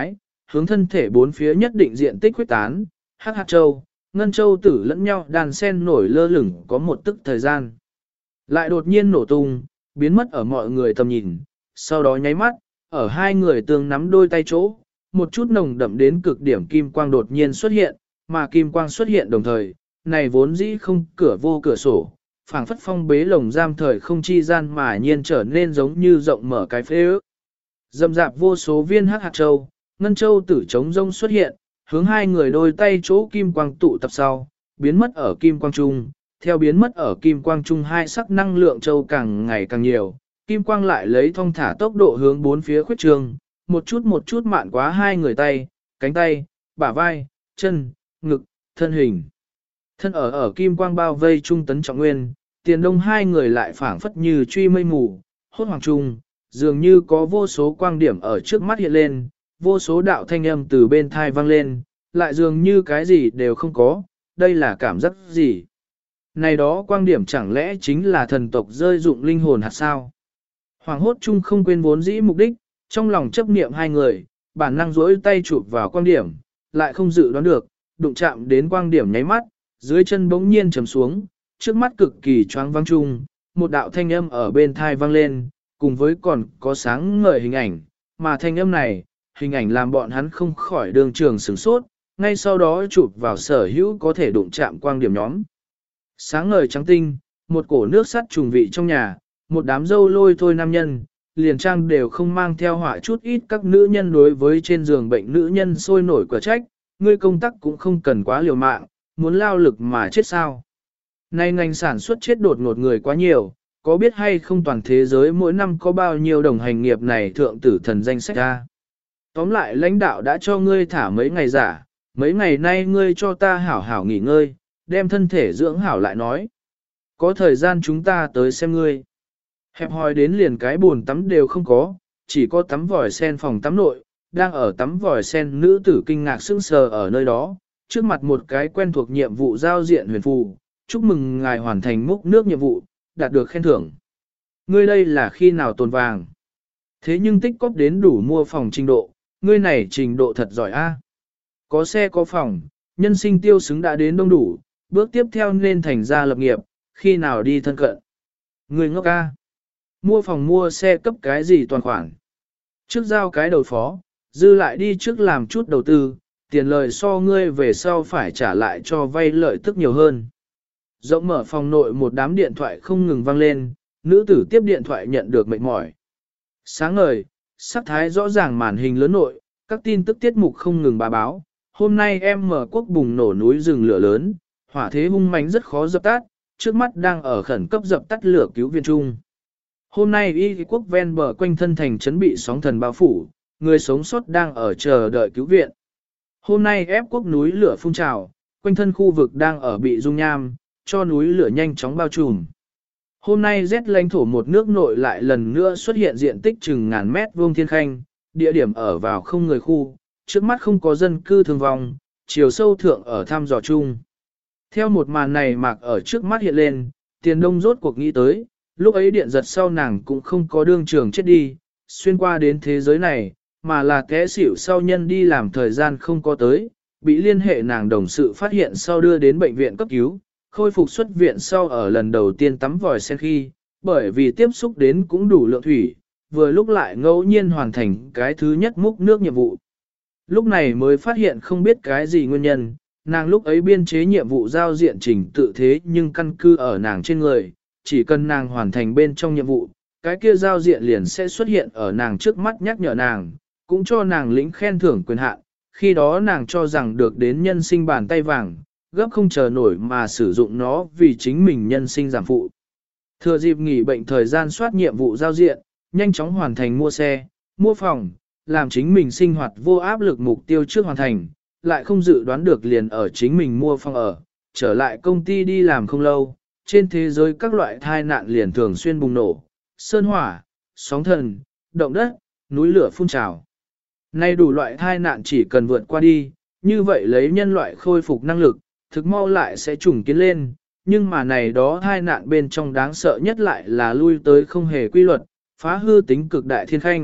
hướng thân thể bốn phía nhất định diện tích huyết tán, hắc hạt châu, ngân châu tử lẫn nhau đàn sen nổi lơ lửng có một tức thời gian. Lại đột nhiên nổ tung, biến mất ở mọi người tầm nhìn, sau đó nháy mắt, ở hai người tương nắm đôi tay chỗ, một chút nồng đậm đến cực điểm kim quang đột nhiên xuất hiện, mà kim quang xuất hiện đồng thời, này vốn dĩ không cửa vô cửa sổ, phảng phất phong bế lồng giam thời không chi gian mà nhiên trở nên giống như rộng mở cái phế ước. Dầm dạp vô số viên hắc hạt châu, ngân châu tử trống rông xuất hiện, hướng hai người đôi tay chỗ kim quang tụ tập sau, biến mất ở kim quang trung, theo biến mất ở kim quang trung hai sắc năng lượng châu càng ngày càng nhiều, kim quang lại lấy thong thả tốc độ hướng bốn phía khuyết trường, một chút mạn quá hai người tay, cánh tay, bả vai, chân, ngực, thân hình. Thân ở kim quang bao vây trung tấn trọng nguyên, tiền đông hai người lại phảng phất như truy mây mù, hốt hoàng trung, dường như có vô số quang điểm ở trước mắt hiện lên, vô số đạo thanh âm từ bên thai vang lên, lại dường như cái gì đều không có, đây là cảm giác gì? Này đó quang điểm chẳng lẽ chính là thần tộc rơi dụng linh hồn hạt sao? Hoàng hốt chung không quên vốn dĩ mục đích, trong lòng chấp niệm hai người, bản năng duỗi tay chụp vào quang điểm, lại không dự đoán được, đụng chạm đến quang điểm nháy mắt, dưới chân bỗng nhiên trầm xuống, trước mắt cực kỳ choáng vắng chung, một đạo thanh âm ở bên thai vang lên, cùng với còn có sáng ngời hình ảnh, mà thanh âm này, hình ảnh làm bọn hắn không khỏi đường trường sửng sốt, ngay sau đó chụp vào sở hữu có thể đụng chạm quang điểm nhóm. Sáng ngời trắng tinh, một cổ nước sắt trùng vị trong nhà, một đám dâu lôi thôi nam nhân, liền trang đều không mang theo họa chút ít các nữ nhân đối với trên giường bệnh nữ nhân sôi nổi quả trách, ngươi công tác cũng không cần quá liều mạng, muốn lao lực mà chết sao. Nay ngành sản xuất chết đột ngột người quá nhiều, có biết hay không toàn thế giới mỗi năm có bao nhiêu đồng hành nghiệp này thượng tử thần danh sách ra. Tóm lại lãnh đạo đã cho ngươi thả mấy ngày giả, mấy ngày nay ngươi cho ta hảo hảo nghỉ ngơi, đem thân thể dưỡng hảo lại nói. Có thời gian chúng ta tới xem ngươi. Hẹp hòi đến liền cái bồn tắm đều không có, chỉ có tắm vòi sen phòng tắm nội, đang ở tắm vòi sen nữ tử kinh ngạc sững sờ ở nơi đó, trước mặt một cái quen thuộc nhiệm vụ giao diện huyền phù, chúc mừng ngài hoàn thành múc nước nhiệm vụ, đạt được khen thưởng. Ngươi đây là khi nào tồn vàng? Thế nhưng tích cóp đến đủ mua phòng trình độ, ngươi này trình độ thật giỏi a. Có xe có phòng, nhân sinh tiêu xứng đã đến đông đủ, bước tiếp theo nên thành ra lập nghiệp, khi nào đi thân cận. Ngươi ngốc a. Mua phòng mua xe cấp cái gì toàn khoản. Trước giao cái đầu phó, dư lại đi trước làm chút đầu tư, tiền lời so ngươi về sau phải trả lại cho vay lợi tức nhiều hơn. Rộng mở phòng nội một đám điện thoại không ngừng vang lên, nữ tử tiếp điện thoại nhận được mệt mỏi. Sáng ngời, sắc thái rõ ràng màn hình lớn nội, các tin tức tiết mục không ngừng bà báo. Hôm nay em mở quốc bùng nổ núi rừng lửa lớn, hỏa thế hung mãnh rất khó dập tắt, trước mắt đang ở khẩn cấp dập tắt lửa cứu viện chung. Hôm nay y quốc ven bờ quanh thân thành trấn bị sóng thần bao phủ, người sống sót đang ở chờ đợi cứu viện. Hôm nay ép quốc núi lửa phun trào, quanh thân khu vực đang ở bị dung nham, cho núi lửa nhanh chóng bao trùm. Hôm nay rét lãnh thổ một nước nội lại lần nữa xuất hiện diện tích chừng ngàn mét vuông thiên khanh, địa điểm ở vào không người khu, trước mắt không có dân cư thương vong, chiều sâu thượng ở thăm dò chung. Theo một màn này mạc ở trước mắt hiện lên, Tiền Đông rốt cuộc nghĩ tới, lúc ấy điện giật sau nàng cũng không có đương trường chết đi, xuyên qua đến thế giới này, mà là té xỉu sau nhân đi làm thời gian không có tới, bị liên hệ nàng đồng sự phát hiện sau đưa đến bệnh viện cấp cứu, khôi phục xuất viện sau ở lần đầu tiên tắm vòi sen khi, bởi vì tiếp xúc đến cũng đủ lượng thủy, vừa lúc lại ngẫu nhiên hoàn thành cái thứ nhất múc nước nhiệm vụ. Lúc này mới phát hiện không biết cái gì nguyên nhân, nàng lúc ấy biên chế nhiệm vụ giao diện trình tự thế nhưng căn cứ ở nàng trên người, chỉ cần nàng hoàn thành bên trong nhiệm vụ, cái kia giao diện liền sẽ xuất hiện ở nàng trước mắt nhắc nhở nàng, cũng cho nàng lĩnh khen thưởng quyền hạn. Khi đó nàng cho rằng được đến nhân sinh bàn tay vàng, gấp không chờ nổi mà sử dụng nó vì chính mình nhân sinh giảm phụ. Thừa dịp nghỉ bệnh thời gian soát nhiệm vụ giao diện, nhanh chóng hoàn thành mua xe, mua phòng, làm chính mình sinh hoạt vô áp lực mục tiêu trước hoàn thành, lại không dự đoán được liền ở chính mình mua phòng ở, trở lại công ty đi làm không lâu, trên thế giới các loại tai nạn liền thường xuyên bùng nổ, sơn hỏa, sóng thần, động đất, núi lửa phun trào. Nay đủ loại tai nạn chỉ cần vượt qua đi, như vậy lấy nhân loại khôi phục năng lực, thực mau lại sẽ trùng kiến lên, nhưng mà này đó tai nạn bên trong đáng sợ nhất lại là lui tới không hề quy luật, phá hư tính cực đại thiên khanh,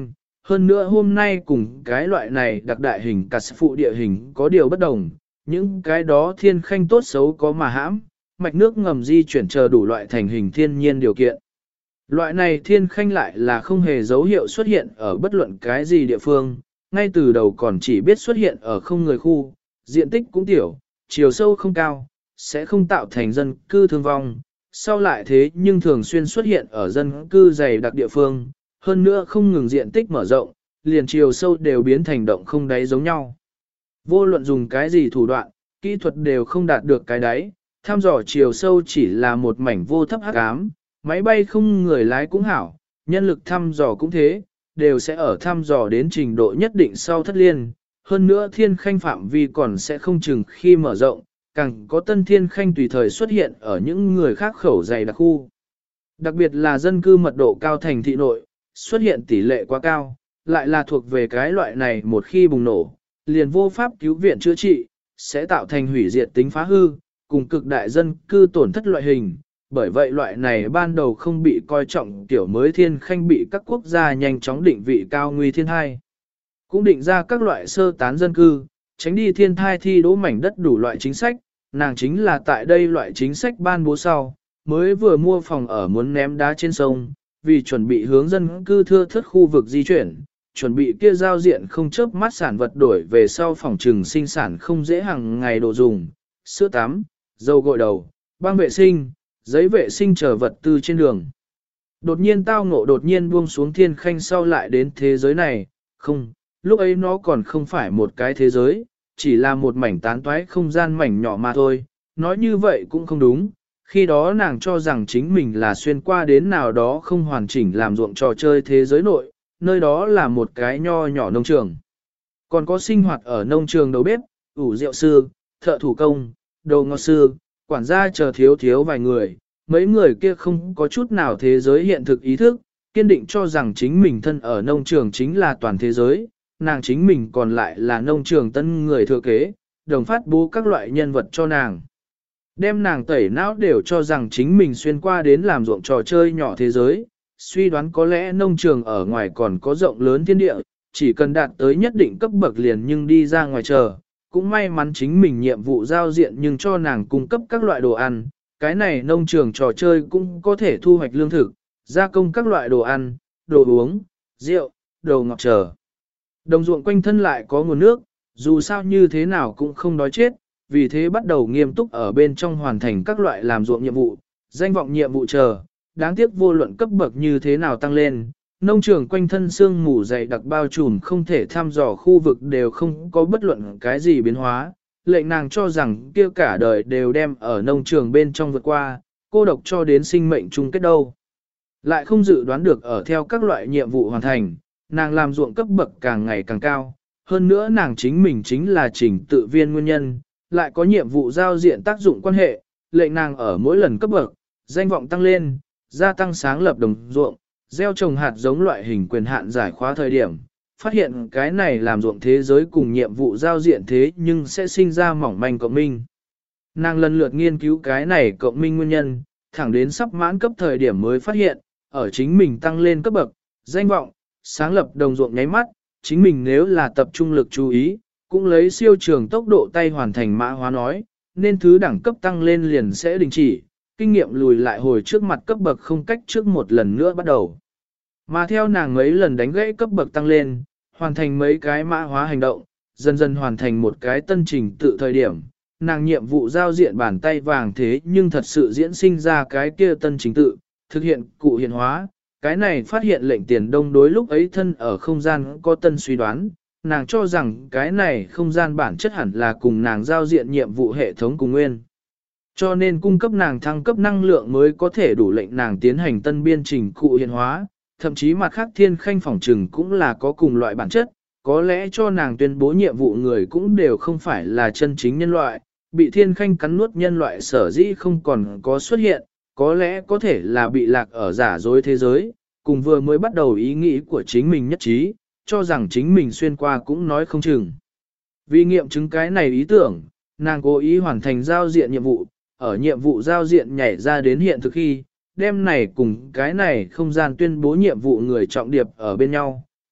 hơn nữa hôm nay cùng cái loại này đặc đại hình cắt phụ địa hình có điều bất đồng, những cái đó thiên khanh tốt xấu có mà hãm, mạch nước ngầm di chuyển chờ đủ loại thành hình thiên nhiên điều kiện. Loại này thiên khanh lại là không hề dấu hiệu xuất hiện ở bất luận cái gì địa phương, ngay từ đầu còn chỉ biết xuất hiện ở không người khu, diện tích cũng tiểu, chiều sâu không cao, sẽ không tạo thành dân cư thương vong, sau lại thế nhưng thường xuyên xuất hiện ở dân cư dày đặc địa phương, hơn nữa không ngừng diện tích mở rộng, liền chiều sâu đều biến thành động không đáy giống nhau. Vô luận dùng cái gì thủ đoạn, kỹ thuật đều không đạt được cái đáy, thăm dò chiều sâu chỉ là một mảnh vô thấp hắc ám, máy bay không người lái cũng hảo, nhân lực thăm dò cũng thế, đều sẽ ở thăm dò đến trình độ nhất định sau thất liên, hơn nữa thiên khanh phạm vi còn sẽ không chừng khi mở rộng, càng có tân thiên khanh tùy thời xuất hiện ở những người khác khẩu dày đặc khu. Đặc biệt là dân cư mật độ cao thành thị nội, xuất hiện tỷ lệ quá cao, lại là thuộc về cái loại này một khi bùng nổ, liền vô pháp cứu viện chữa trị, sẽ tạo thành hủy diệt tính phá hư, cùng cực đại dân cư tổn thất loại hình. Bởi vậy loại này ban đầu không bị coi trọng tiểu mới thiên khanh bị các quốc gia nhanh chóng định vị cao nguy thiên thai. Cũng định ra các loại sơ tán dân cư, tránh đi thiên thai thi đỗ mảnh đất đủ loại chính sách, nàng chính là tại đây loại chính sách ban bố sau, mới vừa mua phòng ở muốn ném đá trên sông, vì chuẩn bị hướng dân cư thưa thớt khu vực di chuyển, chuẩn bị kia giao diện không chớp mắt sản vật đổi về sau phòng trừng sinh sản không dễ hàng ngày đồ dùng, sữa tắm, dầu gội đầu, băng vệ sinh, giấy vệ sinh chờ vật tư trên đường. Đột nhiên tao ngộ đột nhiên buông xuống thiên khanh sau lại đến thế giới này, không, lúc ấy nó còn không phải một cái thế giới, chỉ là một mảnh tán toái không gian mảnh nhỏ mà thôi, nói như vậy cũng không đúng, khi đó nàng cho rằng chính mình là xuyên qua đến nào đó không hoàn chỉnh làm ruộng trò chơi thế giới nội, nơi đó là một cái nho nhỏ nông trường. Còn có sinh hoạt ở nông trường đầu bếp, ủ rượu sư, thợ thủ công, đồ ngọt sư, quản gia chờ thiếu vài người, mấy người kia không có chút nào thế giới hiện thực ý thức, kiên định cho rằng chính mình thân ở nông trường chính là toàn thế giới, nàng chính mình còn lại là nông trường tân người thừa kế, đồng phát bố các loại nhân vật cho nàng. Đem nàng tẩy não đều cho rằng chính mình xuyên qua đến làm ruộng trò chơi nhỏ thế giới, suy đoán có lẽ nông trường ở ngoài còn có rộng lớn thiên địa, chỉ cần đạt tới nhất định cấp bậc liền nhưng đi ra ngoài chờ. Cũng may mắn chính mình nhiệm vụ giao diện nhưng cho nàng cung cấp các loại đồ ăn, cái này nông trường trò chơi cũng có thể thu hoạch lương thực, gia công các loại đồ ăn, đồ uống, rượu, đồ ngọt chờ. Đồng ruộng quanh thân lại có nguồn nước, dù sao như thế nào cũng không đói chết, vì thế bắt đầu nghiêm túc ở bên trong hoàn thành các loại làm ruộng nhiệm vụ, danh vọng nhiệm vụ chờ, đáng tiếc vô luận cấp bậc như thế nào tăng lên, nông trường quanh thân sương mù dày đặc bao trùm không thể thăm dò khu vực đều không có bất luận cái gì biến hóa, lệnh nàng cho rằng kia cả đời đều đem ở nông trường bên trong vượt qua, cô độc cho đến sinh mệnh chung kết đâu. Lại không dự đoán được ở theo các loại nhiệm vụ hoàn thành, nàng làm ruộng cấp bậc càng ngày càng cao, hơn nữa nàng chính mình chính là trình tự viên nguyên nhân, lại có nhiệm vụ giao diện tác dụng quan hệ, lệnh nàng ở mỗi lần cấp bậc, danh vọng tăng lên, gia tăng sáng lập đồng ruộng, gieo trồng hạt giống loại hình quyền hạn giải khóa thời điểm, phát hiện cái này làm ruộng thế giới cùng nhiệm vụ giao diện thế nhưng sẽ sinh ra mỏng manh cộng minh. Nàng lần lượt nghiên cứu cái này cộng minh nguyên nhân, thẳng đến sắp mãn cấp thời điểm mới phát hiện, ở chính mình tăng lên cấp bậc, danh vọng, sáng lập đồng ruộng nháy mắt, chính mình nếu là tập trung lực chú ý, cũng lấy siêu trường tốc độ tay hoàn thành mã hóa nói, nên thứ đẳng cấp tăng lên liền sẽ đình chỉ, kinh nghiệm lùi lại hồi trước mặt cấp bậc không cách trước một lần nữa bắt đầu. Mà theo nàng mấy lần đánh gãy cấp bậc tăng lên, hoàn thành mấy cái mã hóa hành động, dần dần hoàn thành một cái tân trình tự thời điểm, nàng nhiệm vụ giao diện bàn tay vàng thế nhưng thật sự diễn sinh ra cái kia tân trình tự, thực hiện cụ hiện hóa, cái này phát hiện lệnh tiền đông đối lúc ấy thân ở không gian có tân suy đoán, nàng cho rằng cái này không gian bản chất hẳn là cùng nàng giao diện nhiệm vụ hệ thống cùng nguyên. Cho nên cung cấp nàng thăng cấp năng lượng mới có thể đủ lệnh nàng tiến hành tân biên trình cụ hiện hóa, thậm chí mặt khác thiên khanh phỏng trừng cũng là có cùng loại bản chất, có lẽ cho nàng tuyên bố nhiệm vụ người cũng đều không phải là chân chính nhân loại, bị thiên khanh cắn nuốt nhân loại sở dĩ không còn có xuất hiện, có lẽ có thể là bị lạc ở giả dối thế giới, cùng vừa mới bắt đầu ý nghĩ của chính mình nhất trí, cho rằng chính mình xuyên qua cũng nói không chừng. Vì nghiệm chứng cái này ý tưởng, nàng cố ý hoàn thành giao diện nhiệm vụ, ở nhiệm vụ giao diện nhảy ra đến hiện thực khi, đem này cùng cái này không gian tuyên bố nhiệm vụ người trọng điệp ở bên nhau,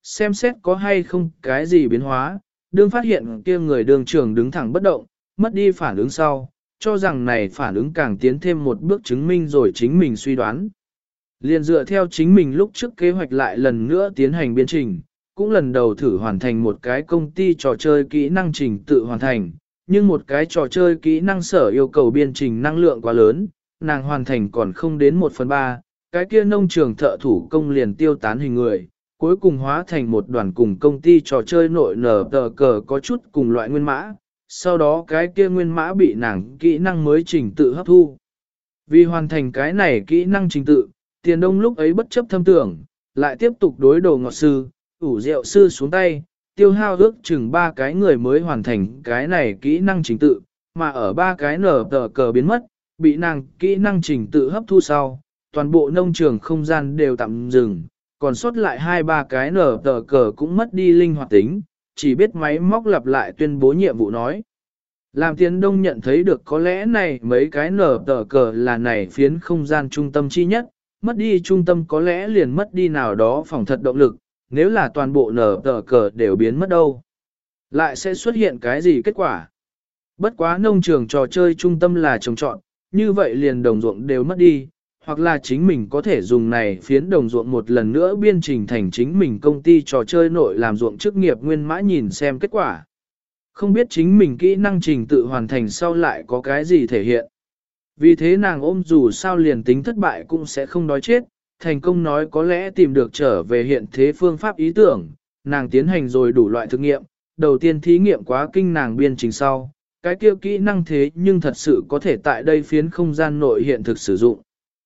xem xét có hay không cái gì biến hóa, đương phát hiện kia người đường trưởng đứng thẳng bất động, mất đi phản ứng sau, cho rằng này phản ứng càng tiến thêm một bước chứng minh rồi chính mình suy đoán. Liên dựa theo chính mình lúc trước kế hoạch lại lần nữa tiến hành biên trình, cũng lần đầu thử hoàn thành một cái công ty trò chơi kỹ năng trình tự hoàn thành, nhưng một cái trò chơi kỹ năng sở yêu cầu biên trình năng lượng quá lớn, nàng hoàn thành còn không đến 1/3, cái kia nông trường thợ thủ công liền tiêu tán hình người, cuối cùng hóa thành một đoàn cùng công ty trò chơi nội nở tờ cờ có chút cùng loại nguyên mã, sau đó cái kia nguyên mã bị nàng kỹ năng mới trình tự hấp thu. Vì hoàn thành cái này kỹ năng trình tự, Tiền Đông lúc ấy bất chấp thâm tưởng, lại tiếp tục đối đầu ngọt sư, ủ rượu sư xuống tay, tiêu hao ước chừng 3 cái người mới hoàn thành cái này kỹ năng trình tự, mà ở 3 cái nở tờ cờ biến mất, bị nàng kỹ năng trình tự hấp thu sau, toàn bộ nông trường không gian đều tạm dừng, còn sót lại 2-3 cái nở tờ cờ cũng mất đi linh hoạt tính, chỉ biết máy móc lặp lại tuyên bố nhiệm vụ nói. Làm Tiền Đông nhận thấy được có lẽ này mấy cái nở tờ cờ là này phiến không gian trung tâm chi nhất, mất đi trung tâm có lẽ liền mất đi nào đó phòng thật động lực, nếu là toàn bộ nở tờ cờ đều biến mất đâu. Lại sẽ xuất hiện cái gì kết quả? Bất quá nông trường trò chơi trung tâm là trồng trọt, như vậy liền đồng ruộng đều mất đi, hoặc là chính mình có thể dùng này phiến đồng ruộng một lần nữa biên trình thành chính mình công ty trò chơi nội làm ruộng chức nghiệp nguyên mã nhìn xem kết quả. Không biết chính mình kỹ năng trình tự hoàn thành sau lại có cái gì thể hiện. Vì thế nàng ôm dù sao liền tính thất bại cũng sẽ không đói chết, thành công nói có lẽ tìm được trở về hiện thế phương pháp ý tưởng, nàng tiến hành rồi đủ loại thực nghiệm, đầu tiên thí nghiệm quá kinh nàng biên trình sau, cái kia kỹ năng thế nhưng thật sự có thể tại đây phiến không gian nội hiện thực sử dụng.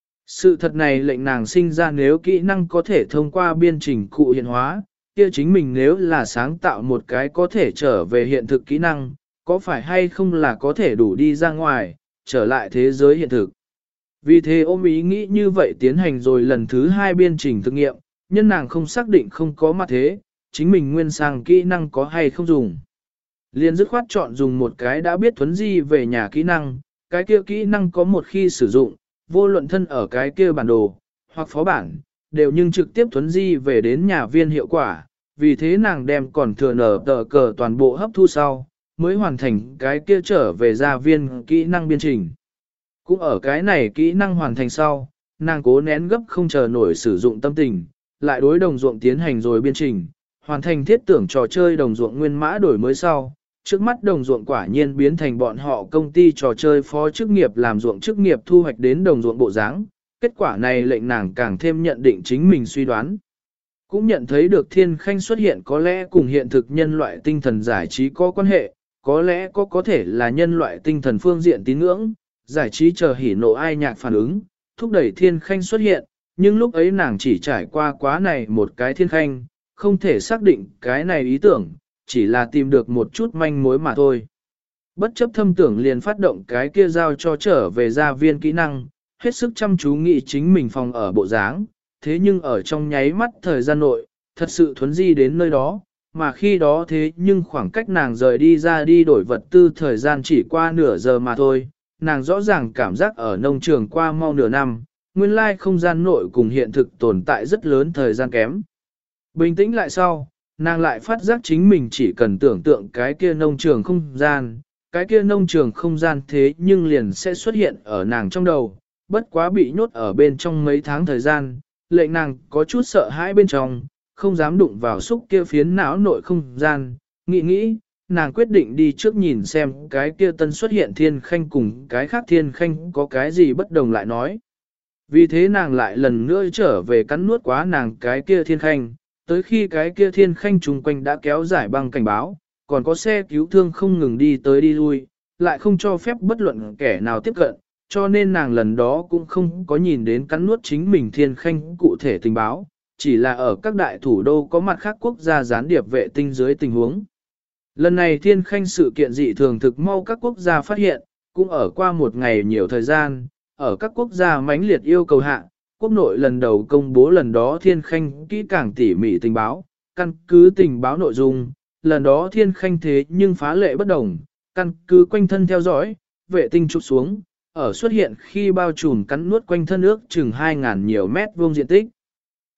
Sự thật này lệnh nàng sinh ra nếu kỹ năng có thể thông qua biên trình cụ hiện hóa, kia chính mình nếu là sáng tạo một cái có thể trở về hiện thực kỹ năng, có phải hay không là có thể đủ đi ra ngoài, trở lại thế giới hiện thực. Vì thế ôm ý nghĩ như vậy tiến hành rồi lần thứ 2 biên trình thực nghiệm, nhân nàng không xác định không có mặt thế, chính mình nguyên sang kỹ năng có hay không dùng. Liên dứt khoát chọn dùng một cái đã biết thuấn di về nhà kỹ năng, cái kia kỹ năng có một khi sử dụng, vô luận thân ở cái kia bản đồ, hoặc phó bản, đều nhưng trực tiếp thuấn di về đến nhà viên hiệu quả, vì thế nàng đem còn thừa nở tờ cờ toàn bộ hấp thu sau, mới hoàn thành cái kia trở về gia viên kỹ năng biên trình. Cũng ở cái này kỹ năng hoàn thành sau, nàng cố nén gấp không chờ nổi sử dụng tâm tình, lại đối đồng ruộng tiến hành rồi biên trình, hoàn thành thiết tưởng trò chơi đồng ruộng nguyên mã đổi mới sau. Trước mắt đồng ruộng quả nhiên biến thành bọn họ công ty trò chơi phó chức nghiệp làm ruộng chức nghiệp thu hoạch đến đồng ruộng bộ dáng. Kết quả này lệnh nàng càng thêm nhận định chính mình suy đoán. Cũng nhận thấy được thiên khanh xuất hiện có lẽ cùng hiện thực nhân loại tinh thần giải trí có quan hệ, có lẽ có thể là nhân loại tinh thần phương diện tín ngưỡng, giải trí chờ hỉ nộ ai nhạc phản ứng, thúc đẩy thiên khanh xuất hiện, nhưng lúc ấy nàng chỉ trải qua quá này một cái thiên khanh, không thể xác định cái này ý tưởng, chỉ là tìm được một chút manh mối mà thôi. Bất chấp thâm tưởng liền phát động cái kia giao cho trở về gia viên kỹ năng, hết sức chăm chú nghĩ chính mình phòng ở bộ dáng, thế nhưng ở trong nháy mắt thời gian nội, thật sự thuấn di đến nơi đó, mà khi đó thế nhưng khoảng cách nàng rời đi ra đi đổi vật tư thời gian chỉ qua nửa giờ mà thôi, nàng rõ ràng cảm giác ở nông trường qua mau nửa năm, nguyên lai không gian nội cùng hiện thực tồn tại rất lớn thời gian kém. Bình tĩnh lại sau, nàng lại phát giác chính mình chỉ cần tưởng tượng cái kia nông trường không gian, cái kia nông trường không gian thế nhưng liền sẽ xuất hiện ở nàng trong đầu, bất quá bị nhốt ở bên trong mấy tháng thời gian, lệnh nàng có chút sợ hãi bên trong, không dám đụng vào xúc kia phiến não nội không gian, nghĩ, nàng quyết định đi trước nhìn xem cái kia tân xuất hiện thiên khanh cùng cái khác thiên khanh có cái gì bất đồng lại nói. Vì thế nàng lại lần nữa trở về cắn nuốt quá nàng cái kia thiên khanh, tới khi cái kia thiên khanh chung quanh đã kéo giải băng cảnh báo, còn có xe cứu thương không ngừng đi tới đi lui, lại không cho phép bất luận kẻ nào tiếp cận, cho nên nàng lần đó cũng không có nhìn đến cắn nuốt chính mình thiên khanh cụ thể tình báo, chỉ là ở các đại thủ đô có mặt khác quốc gia gián điệp vệ tinh dưới tình huống. Lần này thiên khanh sự kiện dị thường thực mau các quốc gia phát hiện, cũng ở qua một ngày nhiều thời gian, ở các quốc gia mãnh liệt yêu cầu hạ, quốc nội lần đầu công bố lần đó thiên khanh kỹ càng tỉ mỉ tình báo, căn cứ tình báo nội dung, lần đó thiên khanh thế nhưng phá lệ bất đồng, căn cứ quanh thân theo dõi, vệ tinh chụp xuống, ở xuất hiện khi bao trùm cắn nuốt quanh thân ước chừng 2.000 nhiều mét vuông diện tích.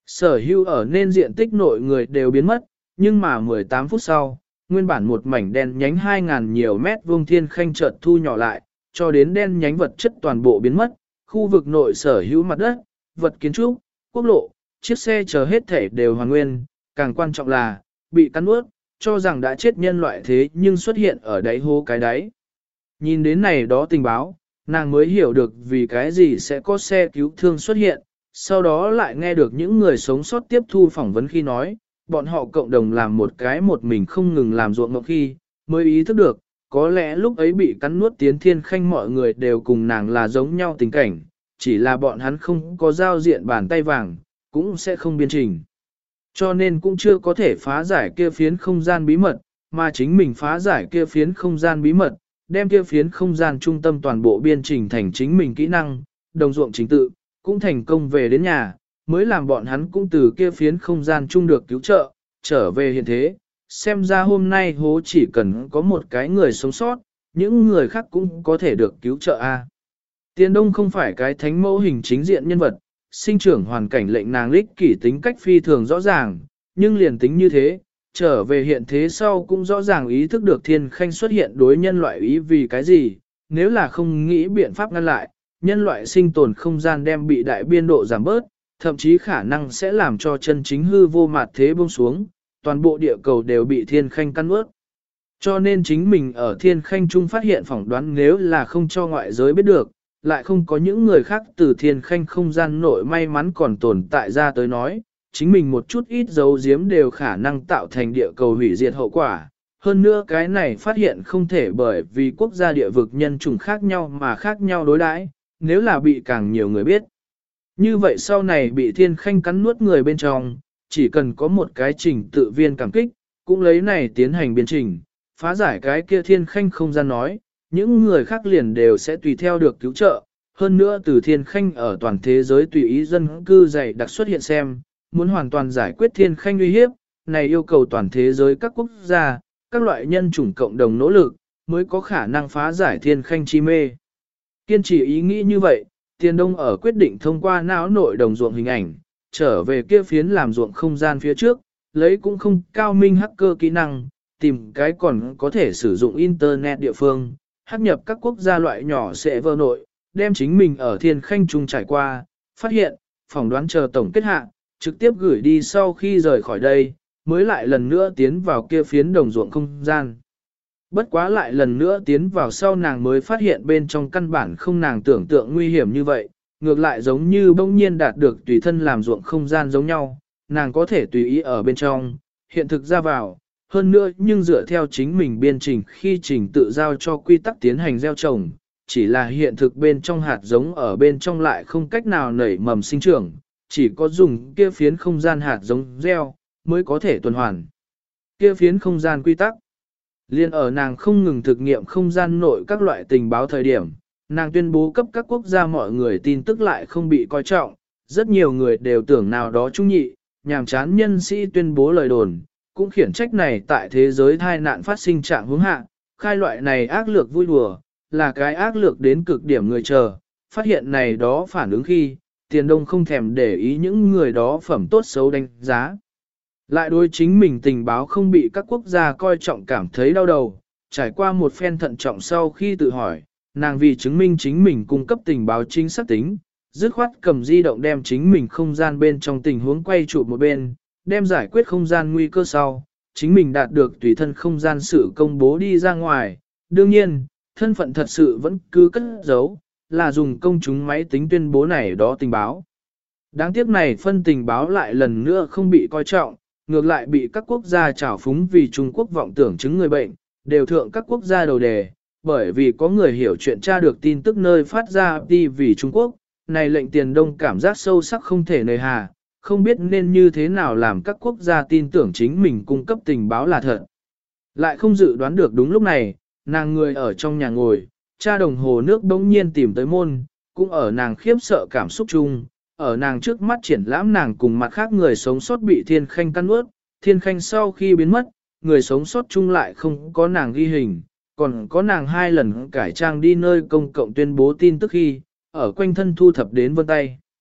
Sở hữu ở nên diện tích nội người đều biến mất, nhưng mà 18 phút sau, nguyên bản một mảnh đen nhánh 2.000 nhiều mét vuông thiên khanh chợt thu nhỏ lại, cho đến đen nhánh vật chất toàn bộ biến mất, khu vực nội sở hữu mặt đất, vật kiến trúc, quốc lộ, chiếc xe chờ hết thể đều hoàn nguyên, càng quan trọng là, bị cắn nuốt, cho rằng đã chết nhân loại thế nhưng xuất hiện ở đáy hố cái đáy. Nhìn đến này đó tình báo, nàng mới hiểu được vì cái gì sẽ có xe cứu thương xuất hiện, sau đó lại nghe được những người sống sót tiếp thu phỏng vấn khi nói, bọn họ cộng đồng làm một cái một mình không ngừng làm ruộng mộng khi, mới ý thức được, có lẽ lúc ấy bị cắn nuốt tiến thiên khanh mọi người đều cùng nàng là giống nhau tình cảnh, chỉ là bọn hắn không có giao diện bàn tay vàng, cũng sẽ không biên trình. Cho nên cũng chưa có thể phá giải kia phiến không gian bí mật, mà chính mình phá giải kia phiến không gian bí mật, đem kia phiến không gian trung tâm toàn bộ biên trình thành chính mình kỹ năng, đồng ruộng chính tự, cũng thành công về đến nhà, mới làm bọn hắn cũng từ kia phiến không gian chung được cứu trợ, trở về hiện thế. Xem ra hôm nay hố chỉ cần có một cái người sống sót, những người khác cũng có thể được cứu trợ a. Tiền Đông không phải cái thánh mẫu hình chính diện nhân vật, sinh trưởng hoàn cảnh lệnh nàng lích kỷ tính cách phi thường rõ ràng, nhưng liền tính như thế, trở về hiện thế sau cũng rõ ràng ý thức được thiên khanh xuất hiện đối nhân loại ý vì cái gì, nếu là không nghĩ biện pháp ngăn lại, nhân loại sinh tồn không gian đem bị đại biên độ giảm bớt, thậm chí khả năng sẽ làm cho chân chính hư vô mặt thế buông xuống, toàn bộ địa cầu đều bị thiên khanh căn ướt. Cho nên chính mình ở thiên khanh trung phát hiện phỏng đoán nếu là không cho ngoại giới biết được, lại không có những người khác từ thiên khanh không gian nội may mắn còn tồn tại ra tới nói, chính mình một chút ít dấu giếm đều khả năng tạo thành địa cầu hủy diệt hậu quả. Hơn nữa cái này phát hiện không thể bởi vì quốc gia địa vực nhân chủng khác nhau mà khác nhau đối đãi, nếu là bị càng nhiều người biết. Như vậy sau này bị thiên khanh cắn nuốt người bên trong, chỉ cần có một cái trình tự viên cảm kích, cũng lấy này tiến hành biên trình, phá giải cái kia thiên khanh không gian nói, những người khác liền đều sẽ tùy theo được cứu trợ. Hơn nữa từ thiên khanh ở toàn thế giới tùy ý dân cư dày đặc xuất hiện xem, muốn hoàn toàn giải quyết thiên khanh uy hiếp, này yêu cầu toàn thế giới các quốc gia, các loại nhân chủng cộng đồng nỗ lực, mới có khả năng phá giải thiên khanh chi mê. Kiên trì ý nghĩ như vậy, Tiền Đông ở quyết định thông qua não nội đồng ruộng hình ảnh, trở về kia phiến làm ruộng không gian phía trước, lấy cũng không cao minh hacker kỹ năng, tìm cái còn có thể sử dụng internet địa phương, hack nhập các quốc gia loại nhỏ sẽ vơ nội, đem chính mình ở thiên khanh trung trải qua, phát hiện, phỏng đoán chờ tổng kết hạ, trực tiếp gửi đi sau khi rời khỏi đây, mới lại lần nữa tiến vào kia phiến đồng ruộng không gian. Bất quá lại lần nữa tiến vào sau nàng mới phát hiện bên trong căn bản không nàng tưởng tượng nguy hiểm như vậy, ngược lại giống như bỗng nhiên đạt được tùy thân làm ruộng không gian giống nhau, nàng có thể tùy ý ở bên trong, hiện thực ra vào, hơn nữa nhưng dựa theo chính mình biên trình khi trình tự giao cho quy tắc tiến hành gieo trồng, chỉ là hiện thực bên trong hạt giống ở bên trong lại không cách nào nảy mầm sinh trưởng, chỉ có dùng kia phiến không gian hạt giống gieo, mới có thể tuần hoàn. Kia phiến không gian quy tắc. Liên ở nàng không ngừng thực nghiệm không gian nội các loại tình báo thời điểm, nàng tuyên bố cấp các quốc gia mọi người tin tức lại không bị coi trọng, rất nhiều người đều tưởng nào đó trung nhị, nhàm chán nhân sĩ tuyên bố lời đồn, cũng khiển trách này tại thế giới tai nạn phát sinh trạng hướng hạ, khai loại này ác lược vui đùa, là cái ác lược đến cực điểm người chờ, phát hiện này đó phản ứng khi, Tiền Đông không thèm để ý những người đó phẩm tốt xấu đánh giá. Lại đối chính mình tình báo không bị các quốc gia coi trọng cảm thấy đau đầu, trải qua một phen thận trọng sau khi tự hỏi, nàng vì chứng minh chính mình cung cấp tình báo chính xác tính, dứt khoát cầm di động đem chính mình không gian bên trong tình huống quay chụp một bên, đem giải quyết không gian nguy cơ sau, chính mình đạt được tùy thân không gian sự công bố đi ra ngoài. Đương nhiên, thân phận thật sự vẫn cứ cất giấu, là dùng công chúng máy tính tuyên bố này đó tình báo. Đáng tiếc này phân tình báo lại lần nữa không bị coi trọng, ngược lại bị các quốc gia trảo phúng vì Trung Quốc vọng tưởng chứng người bệnh, đều thượng các quốc gia đầu đề, bởi vì có người hiểu chuyện tra được tin tức nơi phát ra đi vì Trung Quốc, này lệnh Tiền Đông cảm giác sâu sắc không thể nề hà, không biết nên như thế nào làm các quốc gia tin tưởng chính mình cung cấp tình báo là thật. Lại không dự đoán được đúng lúc này, nàng người ở trong nhà ngồi, cha đồng hồ nước bỗng nhiên tìm tới môn, cũng ở nàng khiếp sợ cảm xúc chung, ở nàng trước mắt triển lãm nàng cùng mặt khác người sống sót bị thiên khanh căn ướt, thiên khanh sau khi biến mất, người sống sót chung lại không có nàng ghi hình, còn có nàng 2 lần cải trang đi nơi công cộng tuyên bố tin tức khi, ở quanh thân thu thập đến vân tay.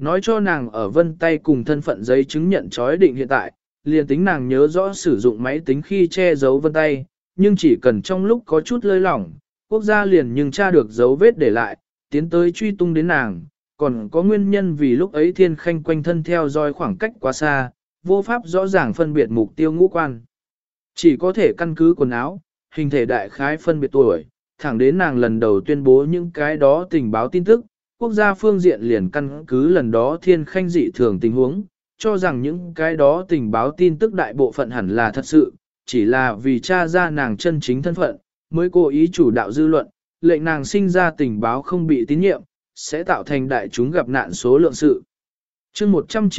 Nói cho nàng ở vân tay cùng thân phận giấy chứng nhận chói định hiện tại, liền tính nàng nhớ rõ sử dụng máy tính khi che giấu vân tay, nhưng chỉ cần trong lúc có chút lơi lỏng, quốc gia liền nhưng tra được dấu vết để lại, tiến tới truy tung đến nàng, còn có nguyên nhân vì lúc ấy Thiên Khanh quanh thân theo dõi khoảng cách quá xa, vô pháp rõ ràng phân biệt mục tiêu ngũ quan. Chỉ có thể căn cứ quần áo, hình thể đại khái phân biệt tuổi, thẳng đến nàng lần đầu tuyên bố những cái đó tình báo tin tức, quốc gia phương diện liền căn cứ lần đó Thiên Khanh dị thường tình huống, cho rằng những cái đó tình báo tin tức đại bộ phận hẳn là thật sự, chỉ là vì tra ra nàng chân chính thân phận, mới cố ý chủ đạo dư luận, lệnh nàng sinh ra tình báo không bị tín nhiệm, sẽ tạo thành đại chúng gặp nạn số lượng sự. Chương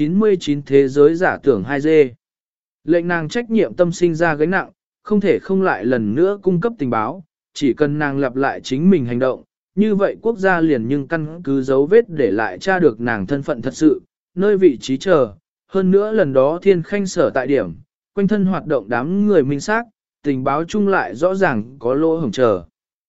199 Thế giới giả tưởng 2D. Lệnh nàng trách nhiệm tâm sinh ra gánh nặng, không thể không lại lần nữa cung cấp tình báo, chỉ cần nàng lặp lại chính mình hành động, như vậy quốc gia liền nhưng căn cứ dấu vết để lại tra được nàng thân phận thật sự, nơi vị trí chờ. Hơn nữa lần đó Thiên Khanh sở tại điểm, quanh thân hoạt động đám người minh xác, tình báo chung lại rõ ràng có lỗ hổng chờ.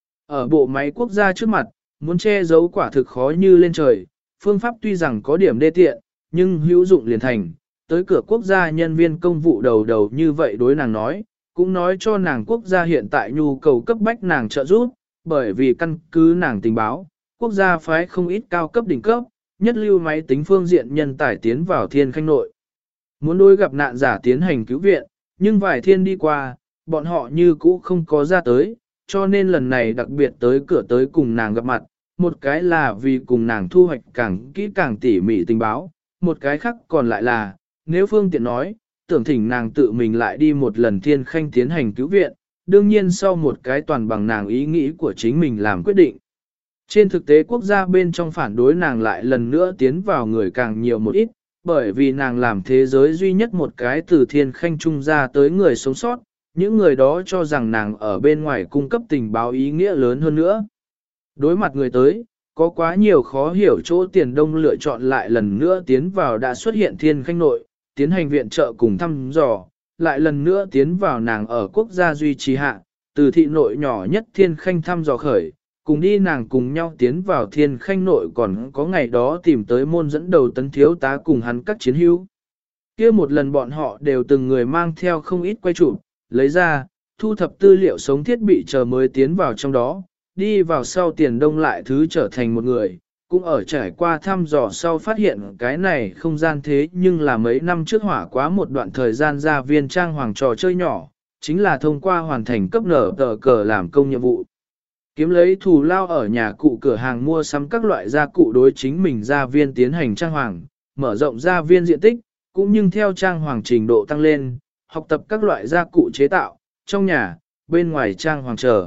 Ở bộ máy quốc gia trước mặt, muốn che giấu quả thực khó như lên trời, phương pháp tuy rằng có điểm đê tiện, nhưng hữu dụng liền thành. Tới cửa quốc gia nhân viên công vụ đầu đầu như vậy đối nàng nói, cũng nói cho nàng quốc gia hiện tại nhu cầu cấp bách nàng trợ giúp, bởi vì căn cứ nàng tình báo, quốc gia phái không ít cao cấp đỉnh cấp, nhất lưu máy tính phương diện nhân tài tiến vào Thiên Khanh nội. Muốn đối gặp nạn giả tiến hành cứu viện, nhưng vài thiên đi qua, bọn họ như cũ không có ra tới, cho nên lần này đặc biệt tới cửa tới cùng nàng gặp mặt, một cái là vì cùng nàng thu hoạch càng kỹ càng tỉ mỉ tình báo, một cái khác còn lại là, nếu phương tiện nói, tưởng thỉnh nàng tự mình lại đi một lần Thiên Khanh tiến hành cứu viện, đương nhiên sau một cái toàn bằng nàng ý nghĩ của chính mình làm quyết định. Trên thực tế quốc gia bên trong phản đối nàng lại lần nữa tiến vào người càng nhiều một ít, bởi vì nàng làm thế giới duy nhất một cái từ Thiên Khanh trung ra tới người sống sót, những người đó cho rằng nàng ở bên ngoài cung cấp tình báo ý nghĩa lớn hơn nữa. Đối mặt người tới, có quá nhiều khó hiểu chỗ Tiền Đông lựa chọn lại lần nữa tiến vào đã xuất hiện Thiên Khanh nội, tiến hành viện trợ cùng thăm dò, lại lần nữa tiến vào nàng ở quốc gia duy trì hạ, từ thị nội nhỏ nhất Thiên Khanh thăm dò khởi, cùng đi nàng cùng nhau tiến vào Thiên Khanh nội còn có ngày đó tìm tới môn dẫn đầu Tấn thiếu tá cùng hắn các chiến hữu. Kia một lần bọn họ đều từng người mang theo không ít quay chụp, lấy ra, thu thập tư liệu sống thiết bị chờ mới tiến vào trong đó, đi vào sau Tiền Đông lại thứ trở thành một người, cũng ở trải qua thăm dò sau phát hiện cái này không gian thế nhưng là mấy năm trước hỏa quá một đoạn thời gian ra viên trang hoàng trò chơi nhỏ, chính là thông qua hoàn thành cấp nở tờ cờ làm công nhiệm vụ. Kiếm lấy thù lao ở nhà cụ cửa hàng mua sắm các loại gia cụ đối chính mình gia viên tiến hành trang hoàng, mở rộng gia viên diện tích, cũng nhưng theo trang hoàng trình độ tăng lên, học tập các loại gia cụ chế tạo, trong nhà, bên ngoài trang hoàng chờ.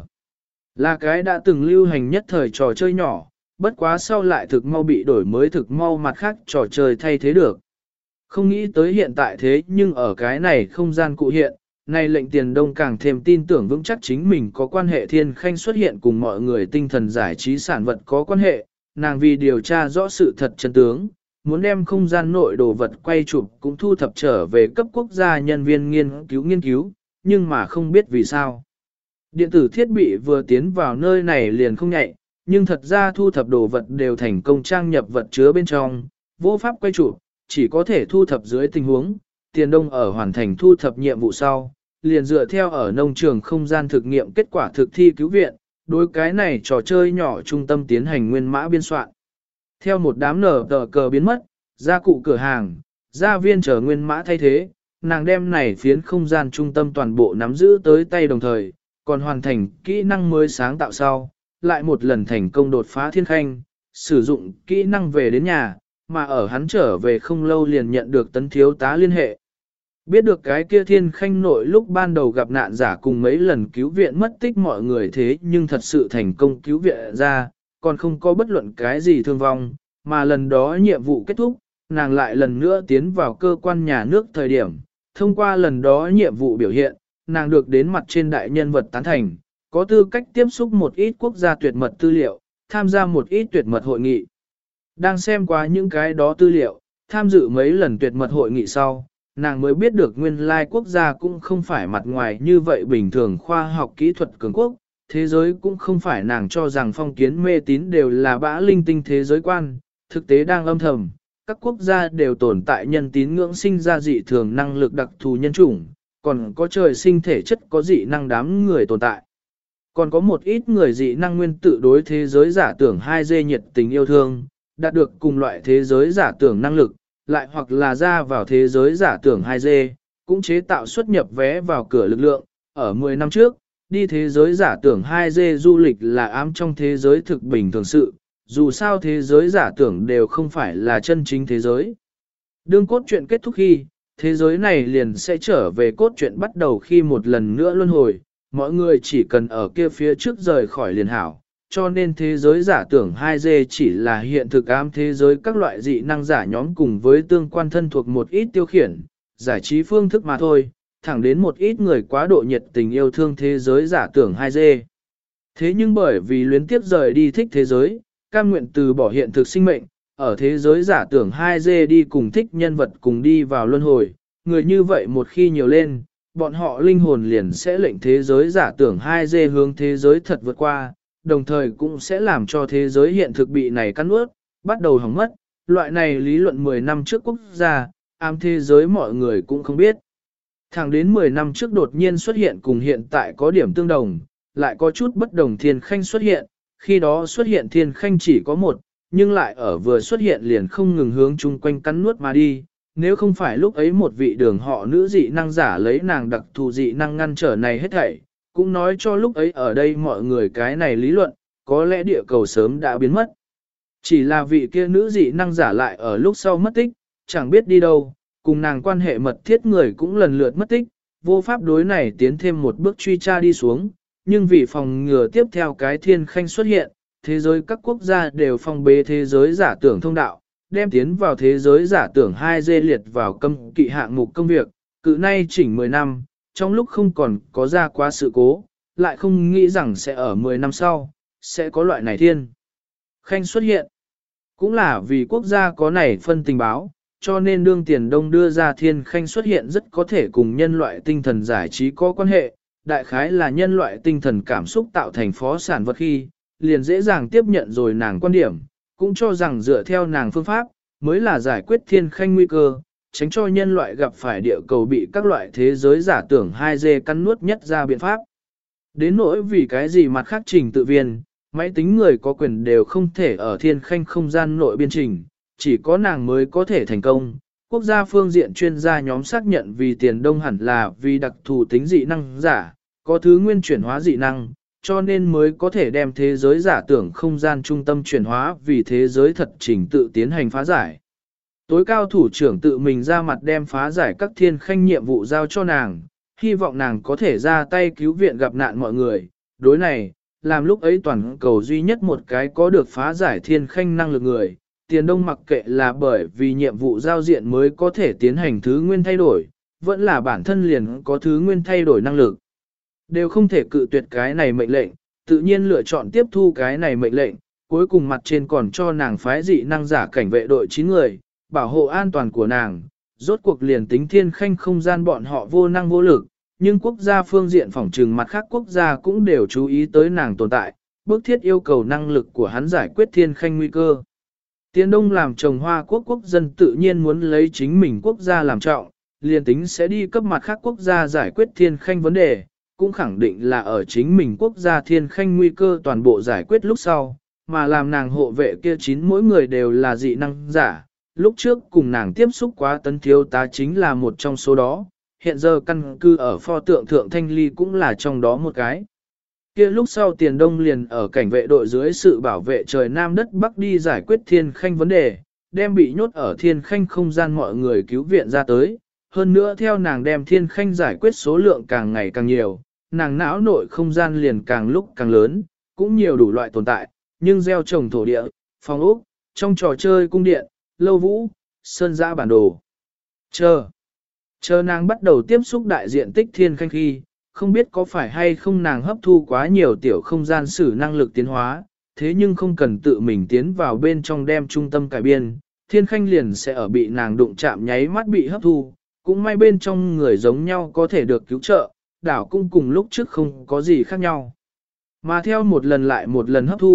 Là cái đã từng lưu hành nhất thời trò chơi nhỏ, bất quá sau lại thực mau bị đổi mới thực mau mặt khác trò chơi thay thế được. Không nghĩ tới hiện tại thế nhưng ở cái này không gian cụ hiện, này lệnh Tiền Đông càng thêm tin tưởng vững chắc chính mình có quan hệ Thiên Khanh xuất hiện cùng mọi người tinh thần giải trí sản vật có quan hệ, nàng vì điều tra rõ sự thật chân tướng, muốn đem không gian nội đồ vật quay chụp cũng thu thập trở về cấp quốc gia nhân viên nghiên cứu, nhưng mà không biết vì sao. Điện tử thiết bị vừa tiến vào nơi này liền không nhạy, nhưng thật ra thu thập đồ vật đều thành công trang nhập vật chứa bên trong, vô pháp quay chụp, chỉ có thể thu thập dưới tình huống. Tiền Đông ở hoàn thành thu thập nhiệm vụ sau, liền dựa theo ở nông trường không gian thực nghiệm kết quả thực thi cứu viện, đối cái này trò chơi nhỏ trung tâm tiến hành nguyên mã biên soạn. Theo một đám nở tờ cờ biến mất, gia cụ cửa hàng, gia viên chờ nguyên mã thay thế, nàng đem này phiến không gian trung tâm toàn bộ nắm giữ tới tay đồng thời, còn hoàn thành kỹ năng mới sáng tạo sau, lại một lần thành công đột phá Thiên Khanh, sử dụng kỹ năng về đến nhà, mà ở hắn trở về không lâu liền nhận được Tấn thiếu tá liên hệ. Biết được cái kia Thiên Khanh nội lúc ban đầu gặp nạn giả cùng mấy lần cứu viện mất tích mọi người thế nhưng thật sự thành công cứu viện ra, còn không có bất luận cái gì thương vong, mà lần đó nhiệm vụ kết thúc, nàng lại lần nữa tiến vào cơ quan nhà nước thời điểm, thông qua lần đó nhiệm vụ biểu hiện, nàng được đến mặt trên đại nhân vật tán thành, có tư cách tiếp xúc một ít quốc gia tuyệt mật tư liệu, tham gia một ít tuyệt mật hội nghị. Đang xem qua những cái đó tư liệu, tham dự mấy lần tuyệt mật hội nghị sau, nàng mới biết được nguyên lai quốc gia cũng không phải mặt ngoài như vậy bình thường khoa học kỹ thuật cường quốc, thế giới cũng không phải nàng cho rằng phong kiến mê tín đều là bã linh tinh thế giới quan, thực tế đang âm thầm, các quốc gia đều tồn tại nhân tín ngưỡng sinh ra dị thường năng lực đặc thù nhân chủng, còn có trời sinh thể chất có dị năng đám người tồn tại. Còn có một ít người dị năng nguyên tự đối thế giới giả tưởng 2D nhiệt tình yêu thương, đạt được cùng loại thế giới giả tưởng năng lực, lại hoặc là ra vào thế giới giả tưởng 2D, cũng chế tạo xuất nhập vé vào cửa lực lượng. Ở 10 năm trước, đi thế giới giả tưởng 2D du lịch là ám trong thế giới thực bình thường sự, dù sao thế giới giả tưởng đều không phải là chân chính thế giới. Đương cốt truyện kết thúc khi, thế giới này liền sẽ trở về cốt truyện bắt đầu khi một lần nữa luân hồi, mọi người chỉ cần ở kia phía trước rời khỏi liền hảo, cho nên thế giới giả tưởng 2D chỉ là hiện thực ám thế giới các loại dị năng giả nhóm cùng với tương quan thân thuộc một ít tiêu khiển, giải trí phương thức mà thôi, thẳng đến một ít người quá độ nhiệt tình yêu thương thế giới giả tưởng 2D. Thế nhưng bởi vì luyến tiếp rời đi thích thế giới, cam nguyện từ bỏ hiện thực sinh mệnh, ở thế giới giả tưởng 2D đi cùng thích nhân vật cùng đi vào luân hồi, người như vậy một khi nhiều lên, bọn họ linh hồn liền sẽ lệnh thế giới giả tưởng 2D hướng thế giới thật vượt qua, đồng thời cũng sẽ làm cho thế giới hiện thực bị này cắn ướt, bắt đầu hỏng mất. Loại này lý luận 10 năm trước quốc gia, ám thế giới mọi người cũng không biết. Thẳng đến 10 năm trước đột nhiên xuất hiện cùng hiện tại có điểm tương đồng, lại có chút bất đồng thiên khanh xuất hiện, khi đó xuất hiện thiên khanh chỉ có một, nhưng lại ở vừa xuất hiện liền không ngừng hướng chung quanh cắn nuốt mà đi. Nếu không phải lúc ấy một vị đường họ nữ dị năng giả lấy nàng đặc thù dị năng ngăn trở này hết thảy, cũng nói cho lúc ấy ở đây mọi người cái này lý luận, có lẽ địa cầu sớm đã biến mất. Chỉ là vị kia nữ dị năng giả lại ở lúc sau mất tích, chẳng biết đi đâu, cùng nàng quan hệ mật thiết người cũng lần lượt mất tích, vô pháp đối này tiến thêm một bước truy tra đi xuống, nhưng vì phòng ngừa tiếp theo cái thiên khanh xuất hiện, thế giới các quốc gia đều phong bế thế giới giả tưởng thông đạo, đem tiến vào thế giới giả tưởng 2D liệt vào cấm kỵ hạng mục công việc, cự nay chỉnh 10 năm, trong lúc không còn có ra quá sự cố, lại không nghĩ rằng sẽ ở 10 năm sau, sẽ có loại này thiên khanh xuất hiện. Cũng là vì quốc gia có này phân tình báo, cho nên đương tiền đông đưa ra thiên khanh xuất hiện rất có thể cùng nhân loại tinh thần giải trí có quan hệ, đại khái là nhân loại tinh thần cảm xúc tạo thành phó sản vật khi, liền dễ dàng tiếp nhận rồi nàng quan điểm, cũng cho rằng dựa theo nàng phương pháp, mới là giải quyết thiên khanh nguy cơ, tránh cho nhân loại gặp phải địa cầu bị các loại thế giới giả tưởng 2D cắn nuốt nhất ra biện pháp. Đến nỗi vì cái gì mặt khác trình tự viên, máy tính người có quyền đều không thể ở thiên khanh không gian nội biên trình, chỉ có nàng mới có thể thành công. Quốc gia phương diện chuyên gia nhóm xác nhận vì tiền đông hẳn là vì đặc thù tính dị năng giả, có thứ nguyên chuyển hóa dị năng, cho nên mới có thể đem thế giới giả tưởng không gian trung tâm chuyển hóa vì thế giới thật trình tự tiến hành phá giải. Tối cao thủ trưởng tự mình ra mặt đem phá giải các thiên khanh nhiệm vụ giao cho nàng, hy vọng nàng có thể ra tay cứu viện gặp nạn mọi người. Đối này, làm lúc ấy toàn cầu duy nhất một cái có được phá giải thiên khanh năng lực người, tiền đông mặc kệ là bởi vì nhiệm vụ giao diện mới có thể tiến hành thứ nguyên thay đổi, vẫn là bản thân liền có thứ nguyên thay đổi năng lực. Đều không thể cự tuyệt cái này mệnh lệnh, tự nhiên lựa chọn tiếp thu cái này mệnh lệnh, cuối cùng mặt trên còn cho nàng phái dị năng giả cảnh vệ đội 9 người, bảo hộ an toàn của nàng, rốt cuộc liền tính thiên khanh không gian bọn họ vô năng vô lực, nhưng quốc gia phương diện phỏng trừng mặt khác quốc gia cũng đều chú ý tới nàng tồn tại, bức thiết yêu cầu năng lực của hắn giải quyết thiên khanh nguy cơ. Tiền đông làm chồng Hoa quốc quốc dân tự nhiên muốn lấy chính mình quốc gia làm trọng, liền tính sẽ đi cấp mặt khác quốc gia giải quyết thiên khanh vấn đề, cũng khẳng định là ở chính mình quốc gia thiên khanh nguy cơ toàn bộ giải quyết lúc sau, mà làm nàng hộ vệ kia 9 mỗi người đều là dị năng giả. Lúc trước cùng nàng tiếp xúc quá tấn thiếu tá chính là một trong số đó, hiện giờ căn cư ở pho tượng Thượng Thanh Ly cũng là trong đó một cái. Kia lúc sau tiền đông liền ở cảnh vệ đội dưới sự bảo vệ trời Nam đất Bắc đi giải quyết thiên khanh vấn đề, đem bị nhốt ở thiên khanh không gian mọi người cứu viện ra tới. Hơn nữa theo nàng đem thiên khanh giải quyết số lượng càng ngày càng nhiều, nàng não nội không gian liền càng lúc càng lớn, cũng nhiều đủ loại tồn tại, nhưng gieo trồng thổ địa, phòng ốc, trong trò chơi cung điện, lâu vũ, sơn dã bản đồ. Chờ nàng bắt đầu tiếp xúc đại diện tích thiên khanh khi, không biết có phải hay không nàng hấp thu quá nhiều tiểu không gian sử năng lực tiến hóa, thế nhưng không cần tự mình tiến vào bên trong đem trung tâm cải biên, thiên khanh liền sẽ ở bị nàng đụng chạm nháy mắt bị hấp thu, cũng may bên trong người giống nhau có thể được cứu trợ, đảo cũng cùng lúc trước không có gì khác nhau. Mà theo một lần lại một lần hấp thu,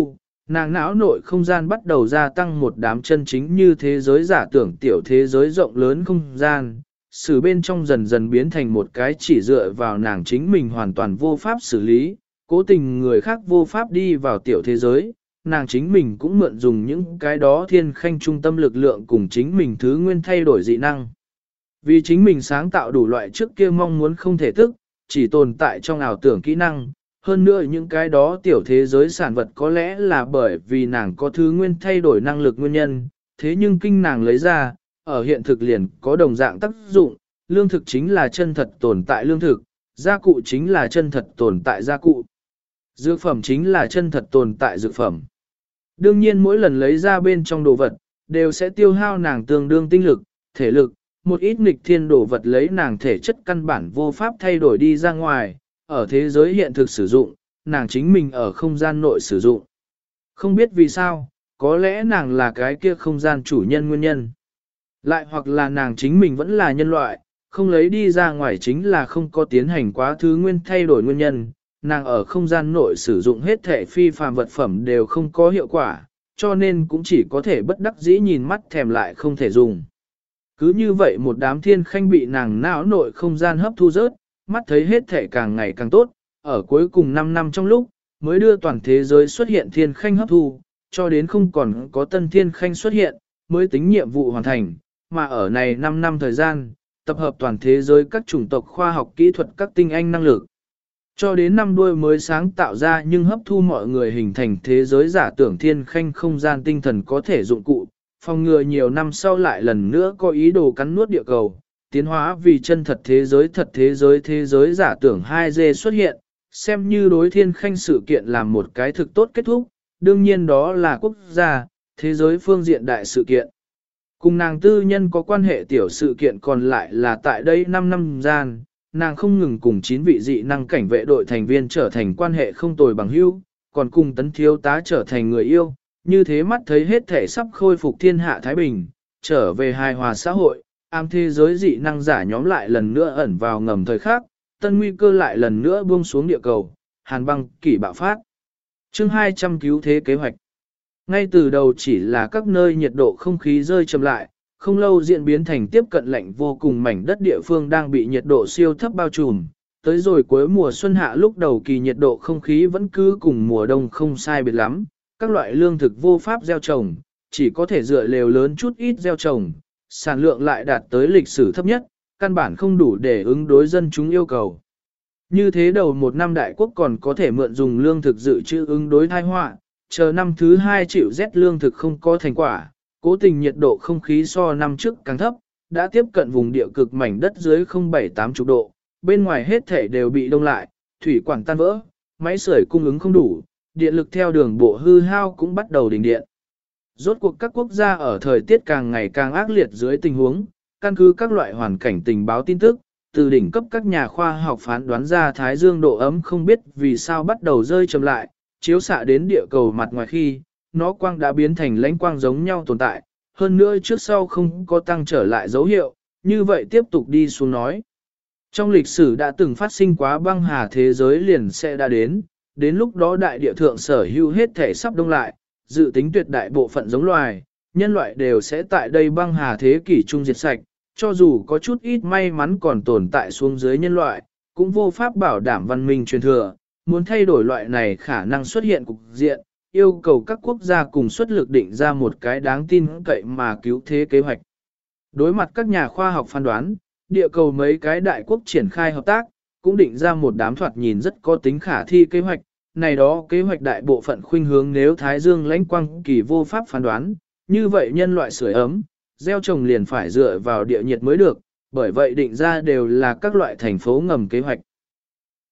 nàng não nội không gian bắt đầu gia tăng một đám chân chính như thế giới giả tưởng tiểu thế giới rộng lớn không gian, sử bên trong dần dần biến thành một cái chỉ dựa vào nàng chính mình hoàn toàn vô pháp xử lý, cố tình người khác vô pháp đi vào tiểu thế giới, nàng chính mình cũng mượn dùng những cái đó thiên khanh trung tâm lực lượng cùng chính mình thứ nguyên thay đổi dị năng. Vì chính mình sáng tạo đủ loại trước kia mong muốn không thể thức, chỉ tồn tại trong ảo tưởng kỹ năng, hơn nữa những cái đó tiểu thế giới sản vật có lẽ là bởi vì nàng có thứ nguyên thay đổi năng lực nguyên nhân, thế nhưng kinh nàng lấy ra, ở hiện thực liền có đồng dạng tác dụng, lương thực chính là chân thật tồn tại lương thực, gia cụ chính là chân thật tồn tại gia cụ, dược phẩm chính là chân thật tồn tại dược phẩm. Đương nhiên mỗi lần lấy ra bên trong đồ vật, đều sẽ tiêu hao nàng tương đương tinh lực, thể lực, một ít nghịch thiên đồ vật lấy nàng thể chất căn bản vô pháp thay đổi đi ra ngoài, ở thế giới hiện thực sử dụng, nàng chính mình ở không gian nội sử dụng. Không biết vì sao, có lẽ nàng là cái kia không gian chủ nhân nguyên nhân. Lại hoặc là nàng chính mình vẫn là nhân loại, không lấy đi ra ngoài chính là không có tiến hành quá thứ nguyên thay đổi nguyên nhân, nàng ở không gian nội sử dụng hết thể phi phàm vật phẩm đều không có hiệu quả, cho nên cũng chỉ có thể bất đắc dĩ nhìn mắt thèm lại không thể dùng. Cứ như vậy một đám thiên khanh bị nàng não nội không gian hấp thu rớt, mắt thấy hết thể càng ngày càng tốt, ở cuối cùng 5 năm trong lúc, mới đưa toàn thế giới xuất hiện thiên khanh hấp thu, cho đến không còn có tân thiên khanh xuất hiện, mới tính nhiệm vụ hoàn thành, mà ở này 5 năm thời gian, tập hợp toàn thế giới các chủng tộc khoa học kỹ thuật các tinh anh năng lực. Cho đến năm đuôi mới sáng tạo ra nhưng hấp thu mọi người hình thành thế giới giả tưởng thiên khanh không gian tinh thần có thể dụng cụ, phòng ngừa nhiều năm sau lại lần nữa có ý đồ cắn nuốt địa cầu, tiến hóa vì chân thật thế giới giả tưởng 2D xuất hiện, xem như đối thiên khanh sự kiện làm một cái thực tốt kết thúc, đương nhiên đó là quốc gia, thế giới phương diện đại sự kiện. Cùng nàng tư nhân có quan hệ tiểu sự kiện còn lại là tại đây 5 năm gian, nàng không ngừng cùng 9 vị dị năng cảnh vệ đội thành viên trở thành quan hệ không tồi bằng hữu, còn cùng tấn thiếu tá trở thành người yêu, như thế mắt thấy hết thể sắp khôi phục thiên hạ Thái Bình, trở về hài hòa xã hội, ám thế giới dị năng giả nhóm lại lần nữa ẩn vào ngầm thời khắc, tân nguy cơ lại lần nữa buông xuống địa cầu, hàn băng kỷ bạo phát. Chương 200 cứu thế kế hoạch. Ngay từ đầu chỉ là các nơi nhiệt độ không khí rơi chậm lại, không lâu diễn biến thành tiếp cận lạnh vô cùng mảnh đất địa phương đang bị nhiệt độ siêu thấp bao trùm. Tới rồi cuối mùa xuân hạ lúc đầu kỳ nhiệt độ không khí vẫn cứ cùng mùa đông không sai biệt lắm, các loại lương thực vô pháp gieo trồng, chỉ có thể dựa lều lớn chút ít gieo trồng, sản lượng lại đạt tới lịch sử thấp nhất, căn bản không đủ để ứng đối dân chúng yêu cầu. Như thế đầu một năm đại quốc còn có thể mượn dùng lương thực dự trữ ứng đối tai họa, chờ năm thứ 2 chịu rét lương thực không có thành quả, cố tình nhiệt độ không khí so năm trước càng thấp, đã tiếp cận vùng địa cực mảnh đất dưới 07-80 độ, bên ngoài hết thể đều bị đông lại, thủy quản tan vỡ, máy sưởi cung ứng không đủ, điện lực theo đường bộ hư hao cũng bắt đầu đình điện. Rốt cuộc các quốc gia ở thời tiết càng ngày càng ác liệt dưới tình huống, căn cứ các loại hoàn cảnh tình báo tin tức, từ đỉnh cấp các nhà khoa học phán đoán ra Thái Dương độ ấm không biết vì sao bắt đầu rơi chậm lại, chiếu xạ đến địa cầu mặt ngoài khi, nó quang đã biến thành lãnh quang giống nhau tồn tại, hơn nữa trước sau không có tăng trở lại dấu hiệu, như vậy tiếp tục đi xuống nói. Trong lịch sử đã từng phát sinh quá băng hà thế giới liền sẽ đã đến lúc đó đại địa thượng sở hữu hết thể sắp đông lại, dự tính tuyệt đại bộ phận giống loài, nhân loại đều sẽ tại đây băng hà thế kỷ trung diệt sạch, cho dù có chút ít may mắn còn tồn tại xuống dưới nhân loại, cũng vô pháp bảo đảm văn minh truyền thừa, muốn thay đổi loại này khả năng xuất hiện cục diện, yêu cầu các quốc gia cùng xuất lực định ra một cái đáng tin cậy mà cứu thế kế hoạch. Đối mặt các nhà khoa học phán đoán, địa cầu mấy cái đại quốc triển khai hợp tác, cũng định ra một đám thoạt nhìn rất có tính khả thi kế hoạch, này đó kế hoạch đại bộ phận khuynh hướng nếu Thái Dương lãnh quang kỳ vô pháp phán đoán, như vậy nhân loại sưởi ấm, gieo trồng liền phải dựa vào địa nhiệt mới được, bởi vậy định ra đều là các loại thành phố ngầm kế hoạch.